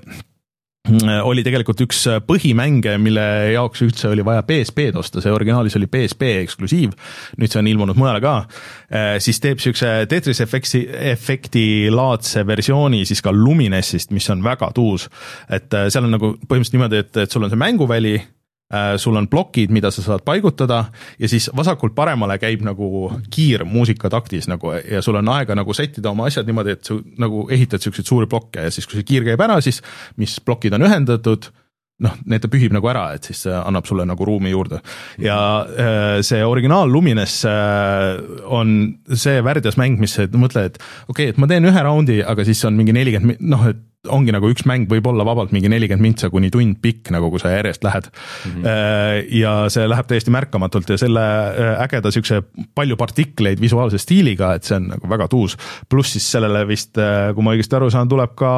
oli tegelikult üks põhimänge, mille jaoks üldse oli vaja P S P-d osta, see originaalis oli P S P eksklusiiv, nüüd see on ilmunud mujale ka, siis teeb siukse Tetris efekti, efekti laadse versiooni siis ka Luminesist, mis on väga tuus, et seal on nagu põhimõtteliselt niimoodi, et, et sul on see mänguväli, sul on plokid, mida sa saad paigutada ja siis vasakult paremale käib nagu kiir muusika taktis nagu ja sul on aega nagu settida oma asjad niimoodi, et sa nagu ehitad siukseid suuri blokke ja siis kui see kiir käib ära, siis mis plokid on ühendatud, noh, need ta pühib nagu ära, et siis annab sulle nagu ruumi juurde. Ja see originaal Lumines on see värdjas mäng, mis mõtle, et okei, okay, et ma teen ühe raundi, aga siis on mingi nelikümmend, noh, et ongi nagu üks mäng võib olla vabalt mingi nelikümmend mintsa kuni tund pikk, nagu kui sa järjest lähed. Mm-hmm. Ja see läheb täiesti märkamatult ja selle ägeda siukse palju partikleid visuaalse stiiliga, et see on nagu väga tuus. Pluss siis sellele vist, kui ma õigesti aru saan, tuleb ka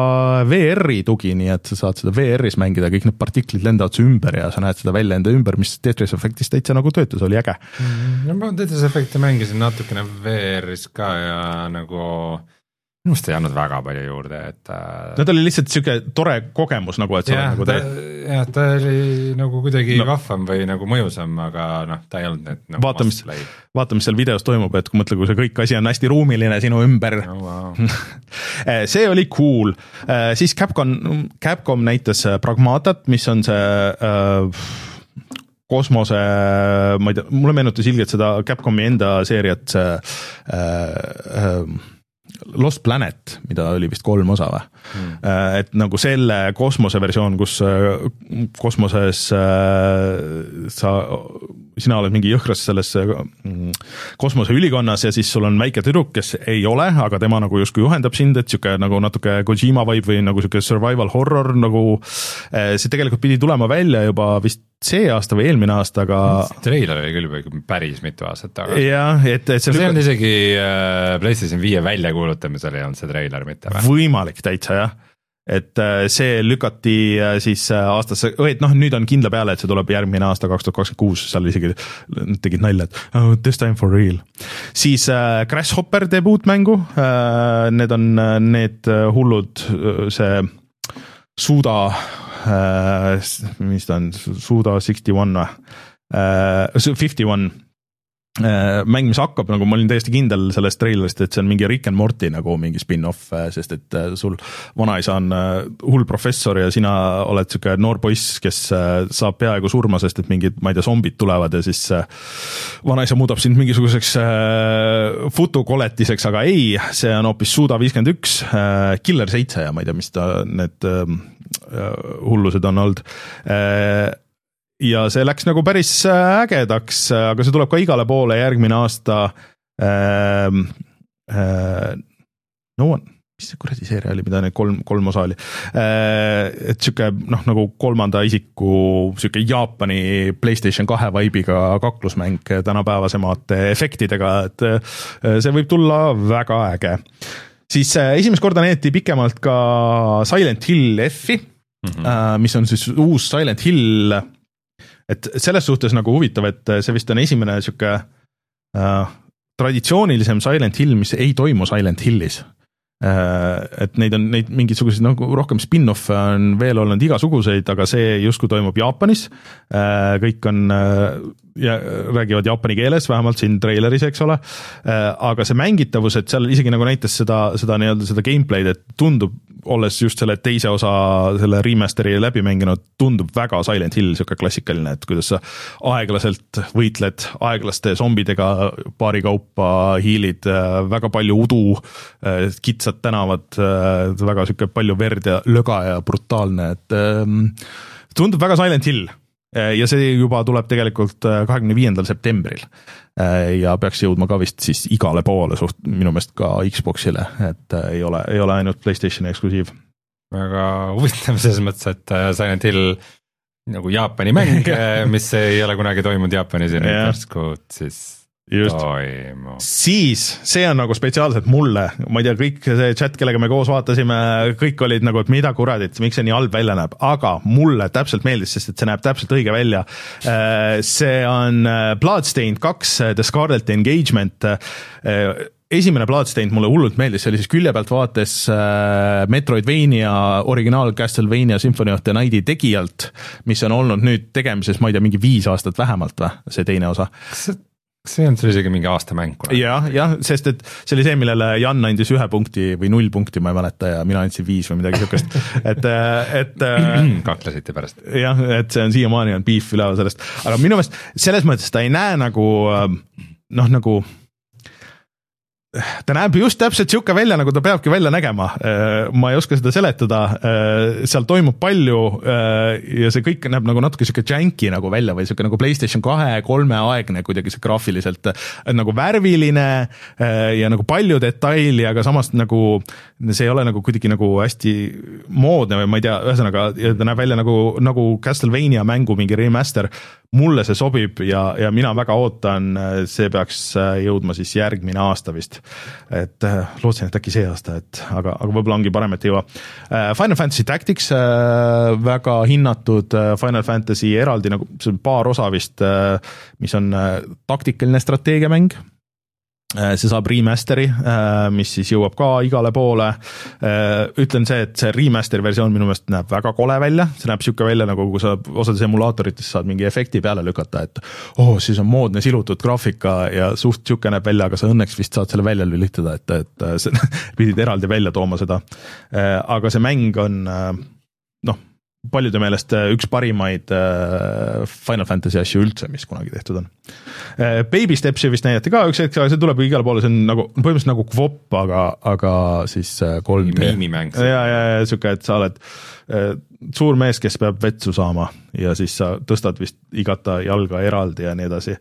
V R-i tugi, nii et sa saad seda V R-is mängida, kõik need partiklid lendavad su ümber ja sa näed seda välja enda ümber, mis Tetris Effectis täitsa nagu töötus, oli äge. Mm-hmm. Ma Tetris Effecti mängisin natukene V R-is ka ja nagu minust ei andnud väga palju juurde, et no ta oli lihtsalt siuke tore kogemus nagu, et jah, nagu ta, jah, ta oli nagu kuidagi no. vahvam või nagu mõjusam, aga noh, ta ei olnud need nagu vaata, mis, vaata, mis seal videos toimub, et kui mõtle, kui see kõik asi on hästi ruumiline sinu ümber oh, wow. see oli cool, siis Capcom, Capcom näitas Pragmatat, mis on see äh, kosmose, ma ei tea, mulle meenutas ilgelt seda Capcomi enda seeriat see äh, äh, Lost Planet, mida oli vist kolm osa või? Hmm. Et nagu selle kosmose versioon, kus kosmoses sa, sina oled mingi jõhras selles kosmose ülikonnas ja siis sul on väike tüdruk, kes ei ole, aga tema nagu justkui juhendab sind, et siuke nagu natuke Kojima vibe või nagu siuke survival horror, nagu see tegelikult pidi tulema välja juba vist see aasta või eelmine aasta, aga treiler oli küll päris mitu aastat tagasi. Jah, et, et see, see lükka... on isegi PlayStation viie väljakuulutamisel ei olnud see treiler mitte või? Võimalik täitsa, jah. Et see lükati siis aastasse, et noh, nüüd on kindla peale, et see tuleb järgmine aasta kaks tuhat kakskümmend kuus, seal isegi tegid nalja, et oh, this time for real. Siis äh, Grasshopper teeb uut mängu, äh, need on need hullud, see Suda Uh, mis ta on, Suda kuuskümmend üks või uh, viiskümmend üks mäng, mis hakkab, nagu ma olin täiesti kindel sellest trailerist, et see on mingi Rick and Morty nagu mingi spin-off, sest et sul vanaisa on hull professor ja sina oled siuke noor poiss, kes saab peaaegu surma, sest et mingid, ma ei tea, zombid tulevad ja siis vanaisa muudab sind mingisuguseks futukoletiseks, aga ei, see on hoopis Suda viiskümmend üks, Killer seitse ja ma ei tea, mis ta need hullused on olnud. Ja see läks nagu päris ägedaks, aga see tuleb ka igale poole järgmine aasta. Ähm, äh, no on, mis see kuradi seeria oli, mida need kolm, kolm osa oli. Äh, et siuke, noh, nagu kolmanda isiku siuke Jaapani PlayStation kahe vibe'iga kaklusmäng tänapäevasemate efektidega, et see võib tulla väga äge. Siis esimest korda näidati pikemalt ka Silent Hill F-i, mm-hmm. mis on siis uus Silent Hill. Et selles suhtes nagu huvitav, et see vist on esimene siuke äh, traditsioonilisem Silent Hill, mis ei toimu Silent Hillis. Äh, et neid on neid mingisuguseid nagu rohkem spin-off on veel olnud igasuguseid, aga see justkui toimub Jaapanis. Äh, kõik on äh, ja räägivad jaapani keeles, vähemalt siin traileris, eks ole. Äh, aga see mängitavus, et seal isegi nagu näitas seda, seda, nii-öelda seda gameplay'd, et tundub, olles just selle teise osa selle remasteri läbi mänginud, tundub väga Silent Hill siuke klassikaline, et kuidas sa aeglaselt võitled aeglaste zombidega paari kaupa hiilid, väga palju udu, kitsad tänavad, väga siuke palju verd ja löga ja brutaalne, et tundub väga Silent Hill. Ja see juba tuleb tegelikult kahekümne viiendal septembril ja peaks jõudma ka vist siis igale poole suht minu meelest ka Xboxile, et ei ole, ei ole ainult PlayStationi eksklusiiv. Väga huvitav selles mõttes, et Silent Hill nagu Jaapani mäng, mis ei ole kunagi toimunud Jaapanis ja nüüd järskud siis just. Toimu. Siis see on nagu spetsiaalselt mulle, ma ei tea, kõik see chat, kellega me koos vaatasime, kõik olid nagu, et mida kuradit, miks see nii halb välja näeb, aga mulle täpselt meeldis, sest et see näeb täpselt õige välja. See on Bloodstained kaks, The Scarlet Engagement. Esimene Bloodstained mulle hullult meeldis, see oli siis külje pealt vaates Metroidvania, originaal Castlevania Symphony of the Nighti tegijalt, mis on olnud nüüd tegemises, ma ei tea, mingi viis aastat vähemalt või, see teine osa. Kas see on sul isegi mingi aasta mäng? Jah, jah, sest et see oli see, millele Jan andis ühe punkti või null punkti, ma ei mäleta, ja mina andsin viis või midagi siukest. Et, et kaklesite pärast. Jah, et see on siiamaani on beef üleval sellest. Aga minu meelest selles mõttes ta ei näe nagu, noh nagu ta näeb just täpselt siuke välja, nagu ta peabki välja nägema. Ma ei oska seda seletada, seal toimub palju ja see kõik näeb nagu natuke siuke janky nagu välja või siuke nagu PlayStation kahe, kolme aegne kuidagi see graafiliselt nagu värviline ja nagu palju detaili, aga samas nagu see ei ole nagu kuidagi nagu hästi moodne või ma ei tea, ühesõnaga ta näeb välja nagu, nagu Castlevania mängu mingi remaster. Mulle see sobib ja, ja mina väga ootan, see peaks jõudma siis järgmine aasta vist. Et lootsin, et äkki see aasta, et, aga, aga võib-olla ongi parem, et jõua. Final Fantasy Tactics, väga hinnatud Final Fantasy eraldi, nagu see on paar osa vist, mis on taktikaline strateegiamäng. See saab remasteri, mis siis jõuab ka igale poole. Ütlen see, et see remasteri versioon minu meelest näeb väga kole välja. See näeb siuke välja, nagu kui sa osades emulaatoritest saad mingi efekti peale lükata, et oh, siis on moodne silutud graafika ja suht siuke näeb välja, aga sa õnneks vist saad selle välja lülitada, et, et see, pidid eraldi välja tooma seda. Aga see mäng on, noh, paljude meelest üks parimaid Final Fantasy asju üldse, mis kunagi tehtud on. Baby Stepsi vist näidati ka üks hetk, aga see tuleb igale poole, see on nagu, põhimõtteliselt nagu kvop, aga, aga siis kolm D. Miimimäng. Ja, ja, ja siuke, et sa oled suur mees, kes peab vetsu saama ja siis sa tõstad vist igata jalga eraldi ja nii edasi.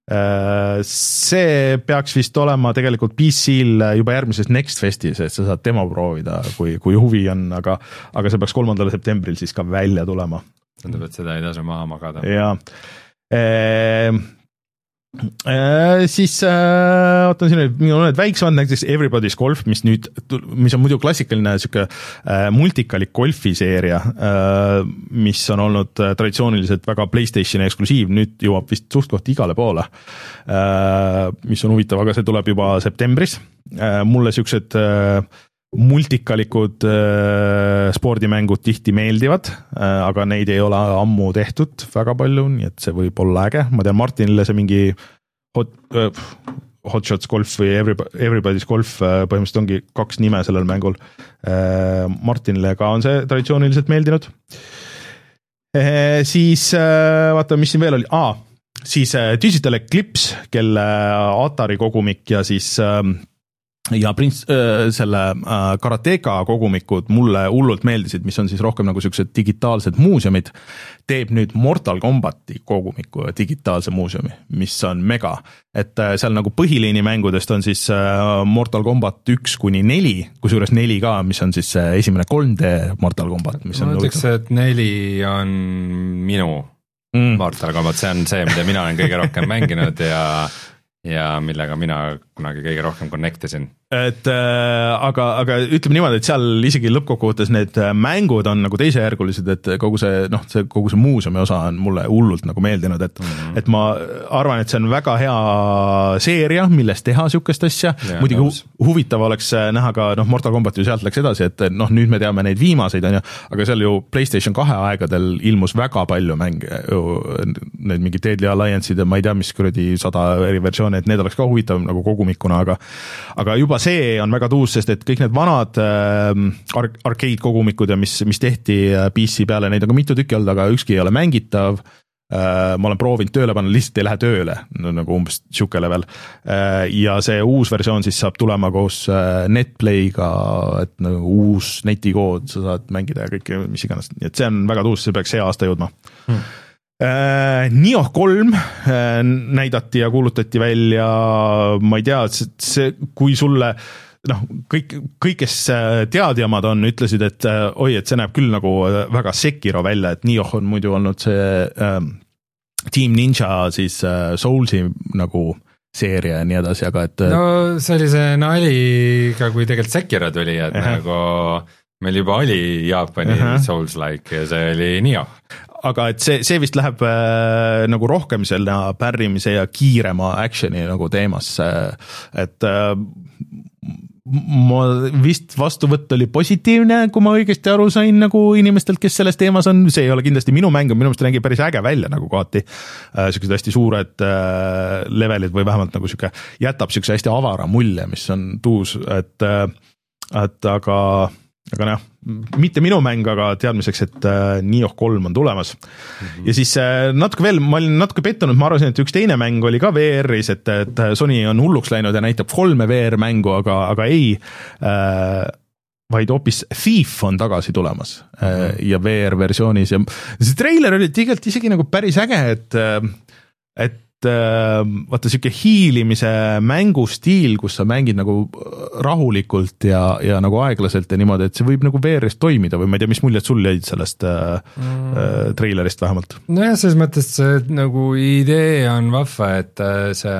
See peaks vist olema tegelikult P C-l juba järgmises Next Festis, et sa saad demo proovida, kui, kui huvi on, aga, aga see peaks kolmandal septembril siis ka välja tulema. Tundub, et seda ei tasu maha magada. Ja e Äh, siis äh, ootan siin need väiksemad, näiteks Everybody's Golf, mis nüüd, mis on muidu klassikaline siuke äh, multikalik golfiseeria, äh, mis on olnud äh, traditsiooniliselt väga PlayStationi eksklusiiv, nüüd jõuab vist suht koht igale poole, äh, mis on huvitav, aga see tuleb juba septembris. Äh, mulle siuksed äh, multikalikud äh, spordimängud tihti meeldivad, äh, aga neid ei ole ammu tehtud väga palju, nii et see võib olla äge. Ma tean, Martinile see mingi hot, uh, Hot Shots Golf või Everybody's Golf, põhimõtteliselt ongi kaks nime sellel mängul. Martinile ka on see traditsiooniliselt meeldinud. Siis vaatame, mis siin veel oli. Aa, siis Digital Eclipse, kelle Atari kogumik ja siis ja prints, selle Karateka kogumikud mulle hullult meeldisid, mis on siis rohkem nagu sellised digitaalsed muuseumid, teeb nüüd Mortal Kombati kogumiku digitaalse muuseumi, mis on mega. Et seal nagu põhiliini mängudest on siis Mortal Kombat üks kuni neli, kusjuures neli ka, mis on siis esimene kolm D Mortal Kombat. Mis ma ütleks, et neli on minu mm. Mortal Kombat, see on see, mida mina olen kõige rohkem mänginud ja ja millega mina kunagi kõige rohkem connectisin. Et äh, aga, aga ütleme niimoodi, et seal isegi lõppkokkuvõttes need mängud on nagu teisejärgulised, et kogu see, noh, see, kogu see muuseumi osa on mulle hullult nagu meeldinud, et, mm-hmm. et ma arvan, et see on väga hea seeria, milles teha sihukest asja. Ja, muidugi hu- huvitav oleks näha ka, noh, Mortal Kombat ju sealt läks edasi, et noh, nüüd me teame neid viimaseid, on ju, aga seal ju PlayStation kahe aegadel ilmus väga palju mänge, need mingi Deadly Alliance'id ja ma ei tea, mis kuradi sada eri versioone, et need oleks ka huvitav nagu kogumikuna, aga, aga juba see on väga tuus, sest et kõik need vanad äh, arcade kogumikud ja mis, mis tehti P C peale, neid on ka mitu tükki olnud, aga ükski ei ole mängitav. Äh, ma olen proovinud tööle panna, lihtsalt ei lähe tööle, nagu umbes siuke level. Äh, ja see uus versioon siis saab tulema koos äh, Netplayga, et nagu uus netikood, sa saad mängida ja kõik, mis iganes. Nii et see on väga tuus, see peaks see aasta jõudma. Hmm. Nioh kolm näidati ja kuulutati välja, ma ei tea, see, kui sulle noh, kõik, kõik, kes teadjamad on, ütlesid, et oi, et see näeb küll nagu väga Sekiro välja, et Nioh on muidu olnud see ähm, Team Ninja siis äh, Soulsi nagu seeria ja nii edasi, aga et no see oli see nali ka, kui tegelikult Sekiro tuli, et uh-huh. nagu meil juba oli Jaapani uh-huh. Souls-like ja see oli Nioh. Aga et see, see vist läheb äh, nagu rohkem selle pärrimise ja kiirema actioni nagu teemasse, et äh, ma vist vastuvõtt oli positiivne, kui ma õigesti aru sain nagu inimestelt, kes selles teemas on, see ei ole kindlasti minu mäng, minu meelest nägi päris äge välja nagu kohati, äh, sellised hästi suured äh, levelid või vähemalt nagu siuke, jätab siukse hästi avara mulje, mis on tuus, et, äh, et aga aga noh, mitte minu mäng, aga teadmiseks, et äh, Nioh kolm on tulemas. Mm-hmm. Ja siis äh, natuke veel, ma olin natuke pettunud, ma arvasin, et üks teine mäng oli ka V R-is, et, et Sony on hulluks läinud ja näitab kolme V R-mängu, aga, aga ei, äh, vaid hoopis Thief on tagasi tulemas mm-hmm. äh, ja V R-versioonis ja see treiler oli tegelikult isegi nagu päris äge, et, et vaata siuke hiilimise mängustiil, kus sa mängid nagu rahulikult ja, ja nagu aeglaselt ja niimoodi, et see võib nagu V R-ist toimida või ma ei tea, mis muljed sul jäid sellest mm. äh, treilerist vähemalt? Nojah, selles mõttes see nagu idee on vahva, et see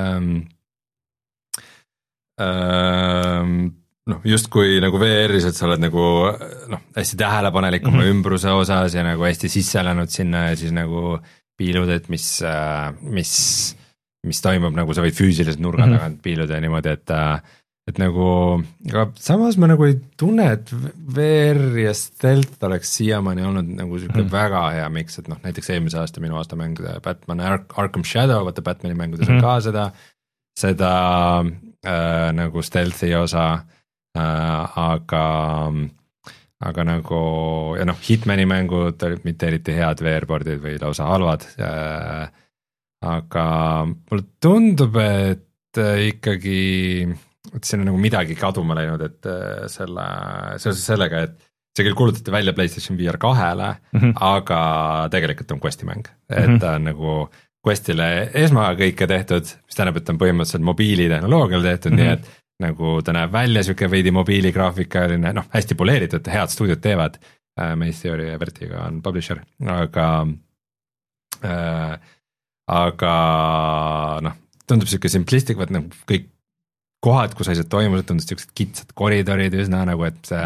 äh, noh, just kui nagu V R-is, et sa oled nagu noh, hästi tähelepanelik oma mm-hmm. ümbruse osas ja nagu hästi sisse länud sinna ja siis nagu piilud, et mis, mis, mis toimub, nagu sa võid füüsiliselt nurga mm-hmm. tagant piiluda ja niimoodi, et, et nagu, aga samas ma nagu ei tunne, et V R ja stealth oleks siiamaani olnud nagu siuke mm-hmm. väga hea miks, et noh, näiteks eelmise aasta minu aasta mäng Batman Ar- Arkham Shadow, vaata Batmani mängudes mm-hmm. on ka seda, seda äh, nagu stealthi osa äh,, aga aga nagu, ja noh, Hitmani mängud olid mitte eriti head V R-boardid või lausa halvad, aga mulle tundub, et ikkagi, et siin on nagu midagi kaduma läinud, et selle, seoses sellega, et see küll kuulutati välja PlayStation V R kahele mm-hmm., aga tegelikult on Questi mäng, et mm-hmm. ta on nagu Questile esmakõike tehtud, mis tähendab, et on põhimõtteliselt mobiilitehnoloogial tehtud mm-hmm., nii et nagu ta näeb välja siuke veidi mobiiligraafikaline, noh, hästi poleeritud, head stuudiod teevad, Maze Theory ja Vertigo on publisher, aga äh, aga noh, tundub siuke simplistic, vaat nagu kõik kohad, kus asjad toimusid, tundus siuksed kitsad koridorid üsna nagu, et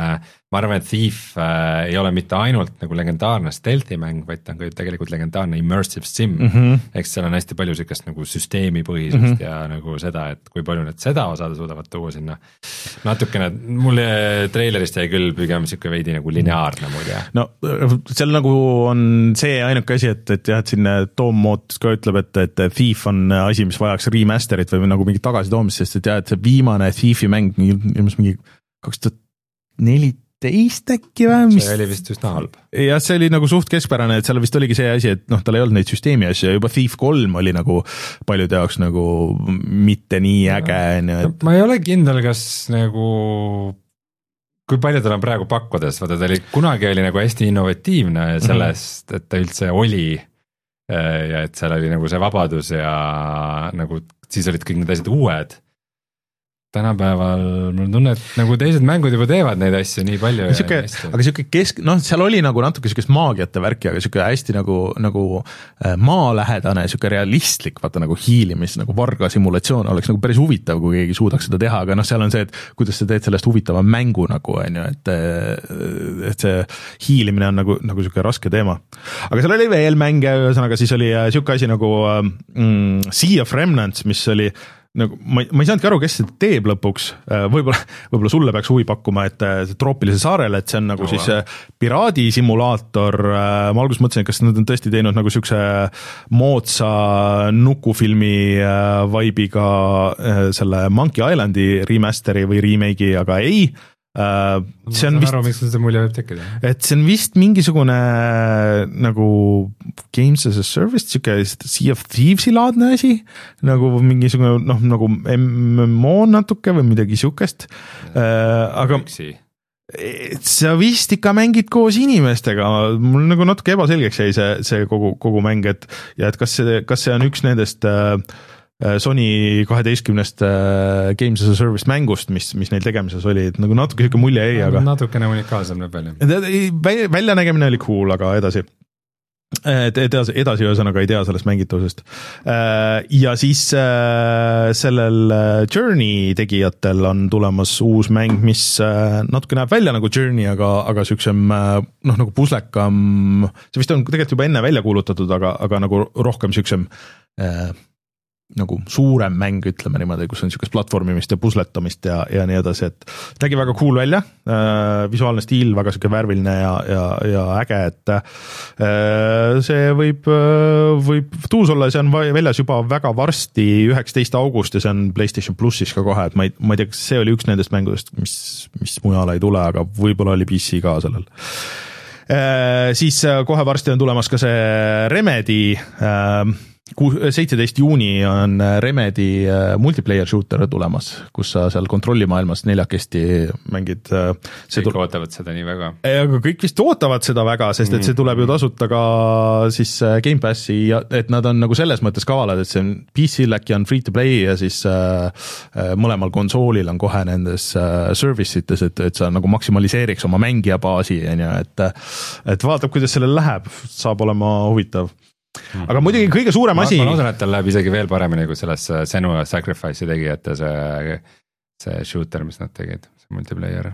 ma arvan, et Thief äh, ei ole mitte ainult nagu legendaarne stealth'i mäng, vaid ta on ka tegelikult legendaarne immersive sim mm, -hmm. eks seal on hästi palju siukest nagu süsteemipõhisust mm -hmm. ja nagu seda, et kui palju need seda osad suudavad tuua sinna. Natukene, mulle treilerist jäi küll pigem siuke veidi nagu lineaarne mulje. no seal nagu on see ainuke asi, et, et jah, et siin Tom Moots ka ütleb, et, et Thief on asi, mis vajaks remasterit või nagu mingit tagasitoomist, sest et jah, et see viimane Thiefi mäng ilmus mingi kaks tuhat neliteist äkki või? see oli vist üsna halb. jah, see oli nagu suht keskpärane, et seal vist oligi see asi, et noh, tal ei olnud neid süsteemi asju ja juba Thief kolm oli nagu paljude jaoks nagu mitte nii äge. ma ei ole kindel, kas nagu kui palju tal on praegu pakkudes, vaata ta oli, kunagi oli nagu hästi innovatiivne sellest, et ta üldse oli ja et seal oli nagu see vabadus ja nagu siis olid kõik need asjad uued. Tänapäeval mul on tunne, et nagu teised mängud juba teevad neid asju nii palju. Siuke, aga siuke kesk, noh, seal oli nagu natuke siukest maagiate värki, aga siuke hästi nagu, nagu maalähedane, siuke realistlik, vaata nagu hiilimis, nagu varga simulatsioon oleks nagu päris huvitav, kui keegi suudaks seda teha, aga noh, seal on see, et kuidas sa teed sellest huvitava mängu nagu, on ju, et, et see hiilimine on nagu, nagu siuke raske teema. Aga seal oli veel mänge, ühesõnaga siis oli siuke asi nagu mm, Sea of Remnants, mis oli nagu ma, ma ei saanudki aru, kes seda teeb lõpuks, võib-olla, võib-olla sulle peaks huvi pakkuma, et troopilise saarele, et see on nagu oh, siis wow. piraadisimulaator, ma alguses mõtlesin, et kas nad on tõesti teinud nagu siukse moodsa nukufilmi vibe'iga selle Monkey Islandi remasteri või remake'i, aga ei. Uh, see on vist, aru, miks see mulje võib tekkida. Et see on vist mingisugune nagu Games as a Service, siuke Sea of Thieves'i laadne asi, nagu mingisugune noh, nagu M M O natuke või midagi siukest. Uh, aga sa vist ikka mängid koos inimestega, mul nagu natuke ebaselgeks jäi see, see kogu, kogu mäng, et ja et kas see, kas see on üks nendest uh, Sony kaheteistkümnest Games as a Service mängust, mis, mis neil tegemises oli, et nagu natuke siuke mulje ei, aga natukene unikaalsem näeb välja. Väljanägemine oli cool, aga edasi edasi, edasi ühesõnaga ei tea sellest mängitavusest. Ja siis sellel Journey tegijatel on tulemas uus mäng, mis natuke näeb välja nagu Journey, aga, aga siuksem noh, nagu puslekam, see vist on tegelikult juba enne välja kuulutatud, aga, aga nagu rohkem siuksem nagu suurem mäng, ütleme niimoodi, kus on niisugust platvormimist ja pusletamist ja, ja nii edasi, et nägi väga cool välja, visuaalne stiil väga niisugune värviline ja, ja, ja äge, et see võib, võib tuus olla, see on väljas juba väga varsti, üheksateist august ja see on PlayStation Plussis ka kohe, et ma ei, ma ei tea, kas see oli üks nendest mängudest, mis, mis mujal ei tule, aga võib-olla oli P C ka sellel. Siis kohe varsti on tulemas ka see Remedy seitseteist juuni on Remedy multiplayer shooter tulemas, kus sa seal kontrollimaailmas neljakesti mängid. Kõik tul- ootavad seda nii väga. Aga kõik vist ootavad seda väga, sest et see tuleb ju tasuta ka siis Game Passi, et nad on nagu selles mõttes kavalad, et see on P C-l äkki on free to play ja siis mõlemal konsoolil on kohe nendes service ites, et, et sa nagu maksimaliseeriks oma mängija baasi, et, et vaatab, kuidas sellel läheb, saab olema huvitav. Aga muidugi kõige suurem ma, asi ma loodan, et tal läheb isegi veel paremini kui selles Senua Sacrifice'i tegijate see, see shooter, mis nad tegid, see multiplayer.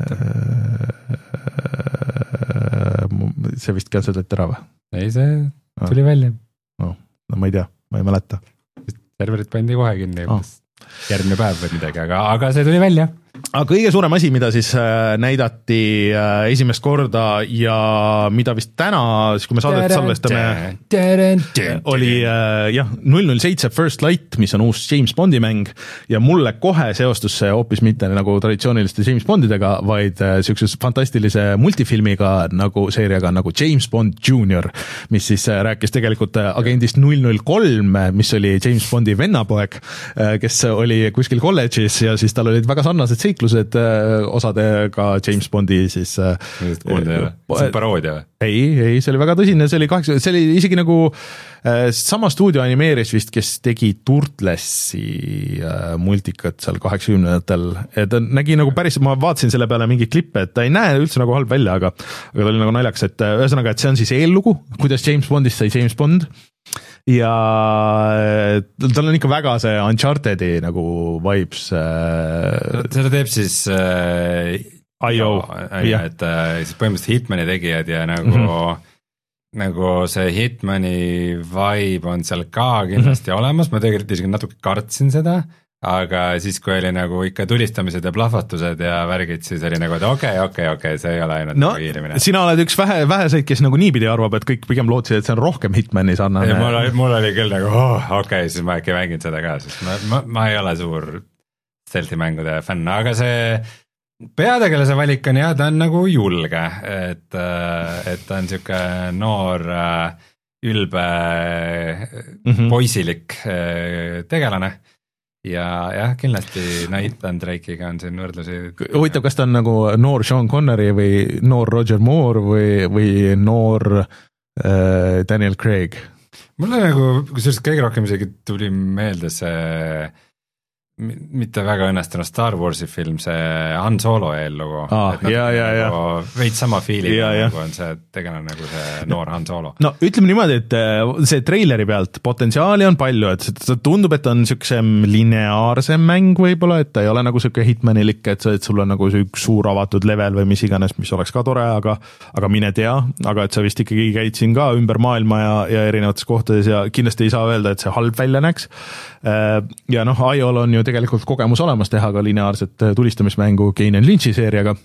See vist cancelati ära või? Ei, see tuli ah. välja no, no ma ei tea, ma ei mäleta. Serverid pandi kohe kinni ah. järgmine päev või midagi, aga, aga see tuli välja. Aga kõige suurem asi, mida siis näidati esimest korda ja mida vist täna, siis kui me saadet salvestame, oli jah, null null seitse First Light, mis on uus James Bondi mäng ja mulle kohe seostus see hoopis mitte nagu traditsiooniliste James Bondidega, vaid siukses fantastilise multifilmiga nagu seeriaga nagu James Bond Junior, mis siis rääkis tegelikult agendist null null kolm, mis oli James Bondi vennapoeg, kes oli kuskil kolledžis ja siis tal olid väga sarnased seiklused osadega James Bondi siis kuulda, see on paroodia või? Ei, ei, see oli väga tõsine, see oli kaheksa, see oli isegi nagu sama stuudio animeeris vist, kes tegi Turtlesi multikat seal kaheksakümnendatel, et ta nägi nagu päris, ma vaatasin selle peale mingi klippe, et ta ei näe üldse nagu halb välja, aga, aga ta oli nagu naljakas, et ühesõnaga, et see on siis eellugu, kuidas James Bondist sai James Bond ja tal on ikka väga see Uncharted'i nagu vibes. Seda teeb siis äh, I O, jah. Et siis põhimõtteliselt Hitmani tegijad ja nagu mm-hmm. nagu see Hitmani vibe on seal ka kindlasti mm-hmm. olemas, ma tegelikult isegi natuke kartsin seda, aga siis, kui oli nagu ikka tulistamised ja plahvatused ja värgid, siis oli nagu, et okei, okei, okei, see ei ole ainult no, nagu hiirimine. Sina oled üks vähe, väheseid, kes nagu niipidi arvab, et kõik pigem lootsid, et see on rohkem Hitmani sarnane. Mul oli, mul oli küll nagu, oh, okei okay,, siis ma äkki mängin seda ka, sest ma, ma, ma ei ole suur stealthi mängude fänn, aga see peategelase valik on jah, ta on nagu julge, et, et ta on siuke noor, ülbe, mm-hmm. poisilik tegelane ja jah, kindlasti Nathan Drake'iga on siin võrdlusi. Huvitav, kas ta on nagu noor Sean Connery või noor Roger Moore või, või noor äh, Daniel Craig? Mulle nagu, kusjuures kõige rohkem isegi tuli meelde see mitte väga õnnestunud Star Warsi film, see Han Solo eellugu. Ah, ja, ja, ja. Veits sama feeling nagu on see tegelane nagu see noor Han Solo. No ütleme niimoodi, et see treileri pealt potentsiaali on palju, et see tundub, et on siuksem lineaarsem mäng võib-olla, et ta ei ole nagu siuke Hitmanilik, et, et sul on nagu see üks suur avatud level või mis iganes, mis oleks ka tore, aga, aga mine tea, aga et sa vist ikkagi käid siin ka ümber maailma ja, ja erinevates kohtades ja kindlasti ei saa öelda, et see halb välja näeks. Ja noh, I O L on ju tegelikult kogemus olemas teha ka lineaarset tulistamismängu Kane and Lynch'i seeriaga,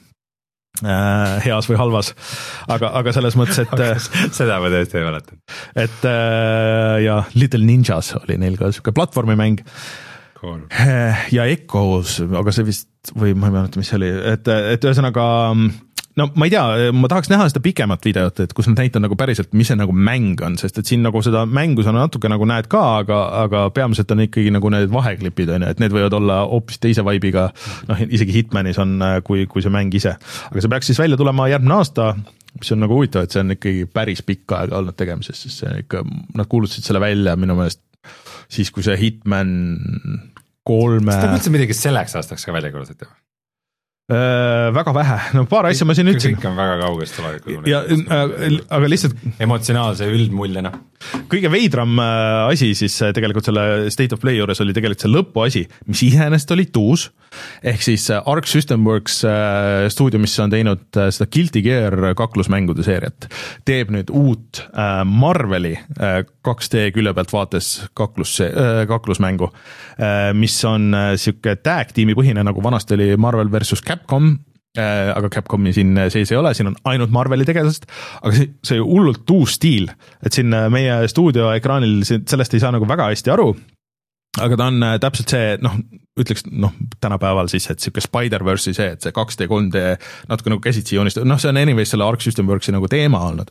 äh, heas või halvas, aga, aga selles mõttes, et seda ma tõesti ei mäletan. Et äh, ja Little Ninjas oli neil ka siuke platvormimäng cool. Ja Echoes, aga see vist, või ma ei mäleta, mis see oli, et, et ühesõnaga no ma ei tea, ma tahaks näha seda pikemat videot, et kus nad näitavad nagu päriselt, mis see nagu mäng on, sest et siin nagu seda mängu sa natuke nagu näed ka, aga, aga peamiselt on ikkagi nagu need vaheklipid, on, et need võivad olla hoopis teise vibe'iga, noh isegi Hitmanis on, kui, kui see mäng ise. Aga see peaks siis välja tulema järgmine aasta, mis on nagu huvitav, et see on ikkagi päris pikka aega olnud tegemises, sest see ikka, nad kuulutasid selle välja minu meelest siis, kui see Hitman kolme... Kas ta üldse midagi selleks aastaks ka välja kuulutati? Äh, väga vähe, no paar asja ma siin ütlesin. Kõik on väga kaugest tulevikul. Ja, äh, aga lihtsalt emotsionaalse üldmuljena. Kõige veidram äh, asi siis äh, tegelikult selle State of Play juures oli tegelikult see lõpu asi, mis iseenesest oli tuus, ehk siis äh, Arc System Works äh, stuudio, mis on teinud äh, seda Guilty Gear kaklusmängude seeriat, teeb nüüd uut äh, Marveli äh, kaks D külje pealt vaates kaklus, äh, kaklusmängu, äh, mis on äh, siuke tag tiimi põhine, nagu vanasti oli Marvel versus Capcom, aga Capcomi siin sees ei ole, siin on ainult Marveli tegelased, aga see, see hullult uus stiil, et siin meie stuudio ekraanil sellest ei saa nagu väga hästi aru, aga ta on täpselt see, noh, ütleks, noh, tänapäeval siis, et siuke Spider-Verse'i see, et see kaks D, kolm D natuke nagu käsitsi joonist, noh, see on anyways selle Arc System Worksi nagu teema olnud.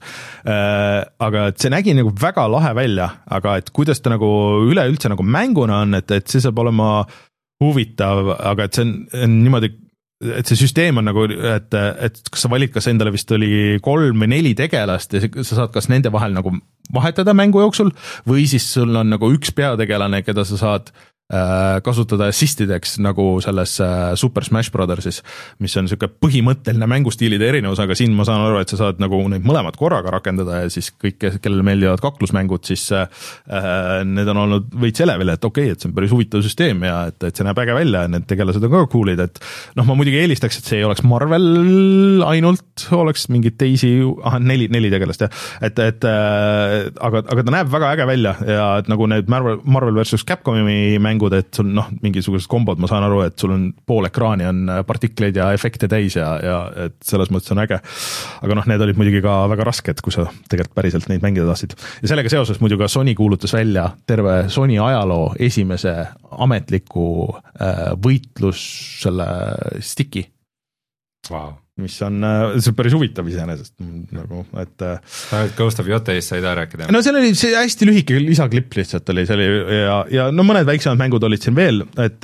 Aga et see nägi nagu väga lahe välja, aga et kuidas ta nagu üleüldse nagu mänguna on, et, et see saab olema huvitav, aga et see on, on niimoodi et see süsteem on nagu, et, et kas sa valid, kas endale vist oli kolm või neli tegelast ja sa saad kas nende vahel nagu vahetada mängu jooksul või siis sul on nagu üks peategelane, keda sa saad äh, kasutada assistideks nagu selles äh, Super Smash Brothersis, mis on niisugune põhimõtteline mängustiilide erinevus, aga siin ma saan aru, et sa saad nagu neid mõlemad korraga rakendada ja siis kõik, kellele meeldivad kaklusmängud, siis äh, need on olnud veits elevil, et okei, okay, et see on päris huvitav süsteem ja et, et see näeb äge välja ja need tegelased on ka coolid, et noh, ma muidugi eelistaks, et see ei oleks Marvel ainult, oleks mingid teisi, aha, neli, neli tegelast, jah, et, et äh, aga, aga ta näeb väga äge välja ja et nagu need Marvel, Marvel versus Capcomi mängud, et sul noh, mingisugused kombod, ma saan aru, et sul on pool ekraani on partikleid ja efekte täis ja, ja et selles mõttes on äge. Aga noh, need olid muidugi ka väga rasked, kui sa tegelikult päriselt neid mängida tahtsid. Ja sellega seoses muidugi ka Sony kuulutas välja terve Sony ajaloo esimese ametliku äh, võitlus selle stiki. Wow. Mis on, see on päris huvitav iseenesest, nagu, et Ghost of Yoteist sa ei taha rääkida? No seal oli see hästi lühike lisaklipp lihtsalt oli, see oli ja, ja no mõned väiksemad mängud olid siin veel, et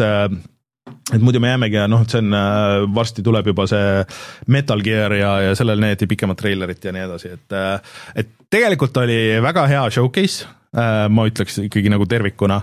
et muidu me jäämegi ja noh, see on, varsti tuleb juba see Metal Gear ja, ja sellel neeti pikemat trailerit ja nii edasi, et et tegelikult oli väga hea showcase, ma ütleks ikkagi nagu tervikuna.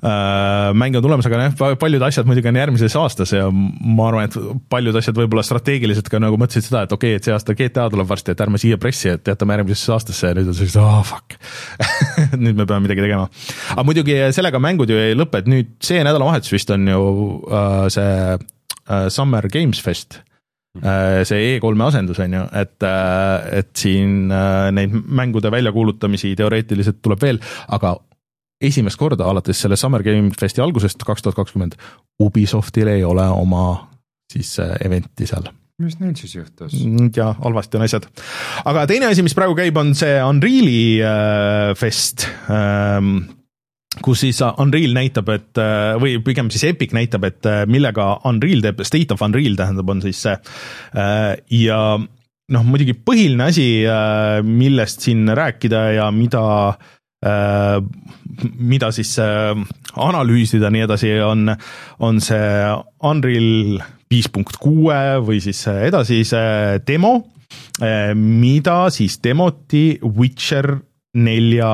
Mäng on tulemas, aga ne, paljud asjad muidugi on järgmises aastas ja ma arvan, et paljud asjad võib-olla strateegiliselt ka nagu mõtlesid seda, et okei, okay, et see aasta G T A tuleb varsti, et ärme siia pressi, et jätame järgmisesse aastasse ja nüüd on sellised, oh fuck, nüüd me peame midagi tegema. Aga muidugi sellega mängud ju ei lõpe, et nüüd see nädalavahetus vist on ju uh, see uh, Summer Games Fest, see E kolme asendus on ju, et, et siin neid mängude väljakuulutamisi teoreetiliselt tuleb veel, aga esimest korda alates selle Summer Game Festi algusest kaks tuhat kakskümmend Ubisoftil ei ole oma siis eventi seal. Mis neil siis juhtus? Ja, halvasti on asjad. Aga teine asi, mis praegu käib, on see Unreali fest, kus siis Unreal näitab, et või pigem siis Epic näitab, et millega Unreal teeb, State of Unreal tähendab on siis see ja noh, muidugi põhiline asi, millest siin rääkida ja mida mida siis analüüsida nii edasi on, on see Unreal viis punkt kuus või siis edasi see demo, mida siis demoti Witcher nelja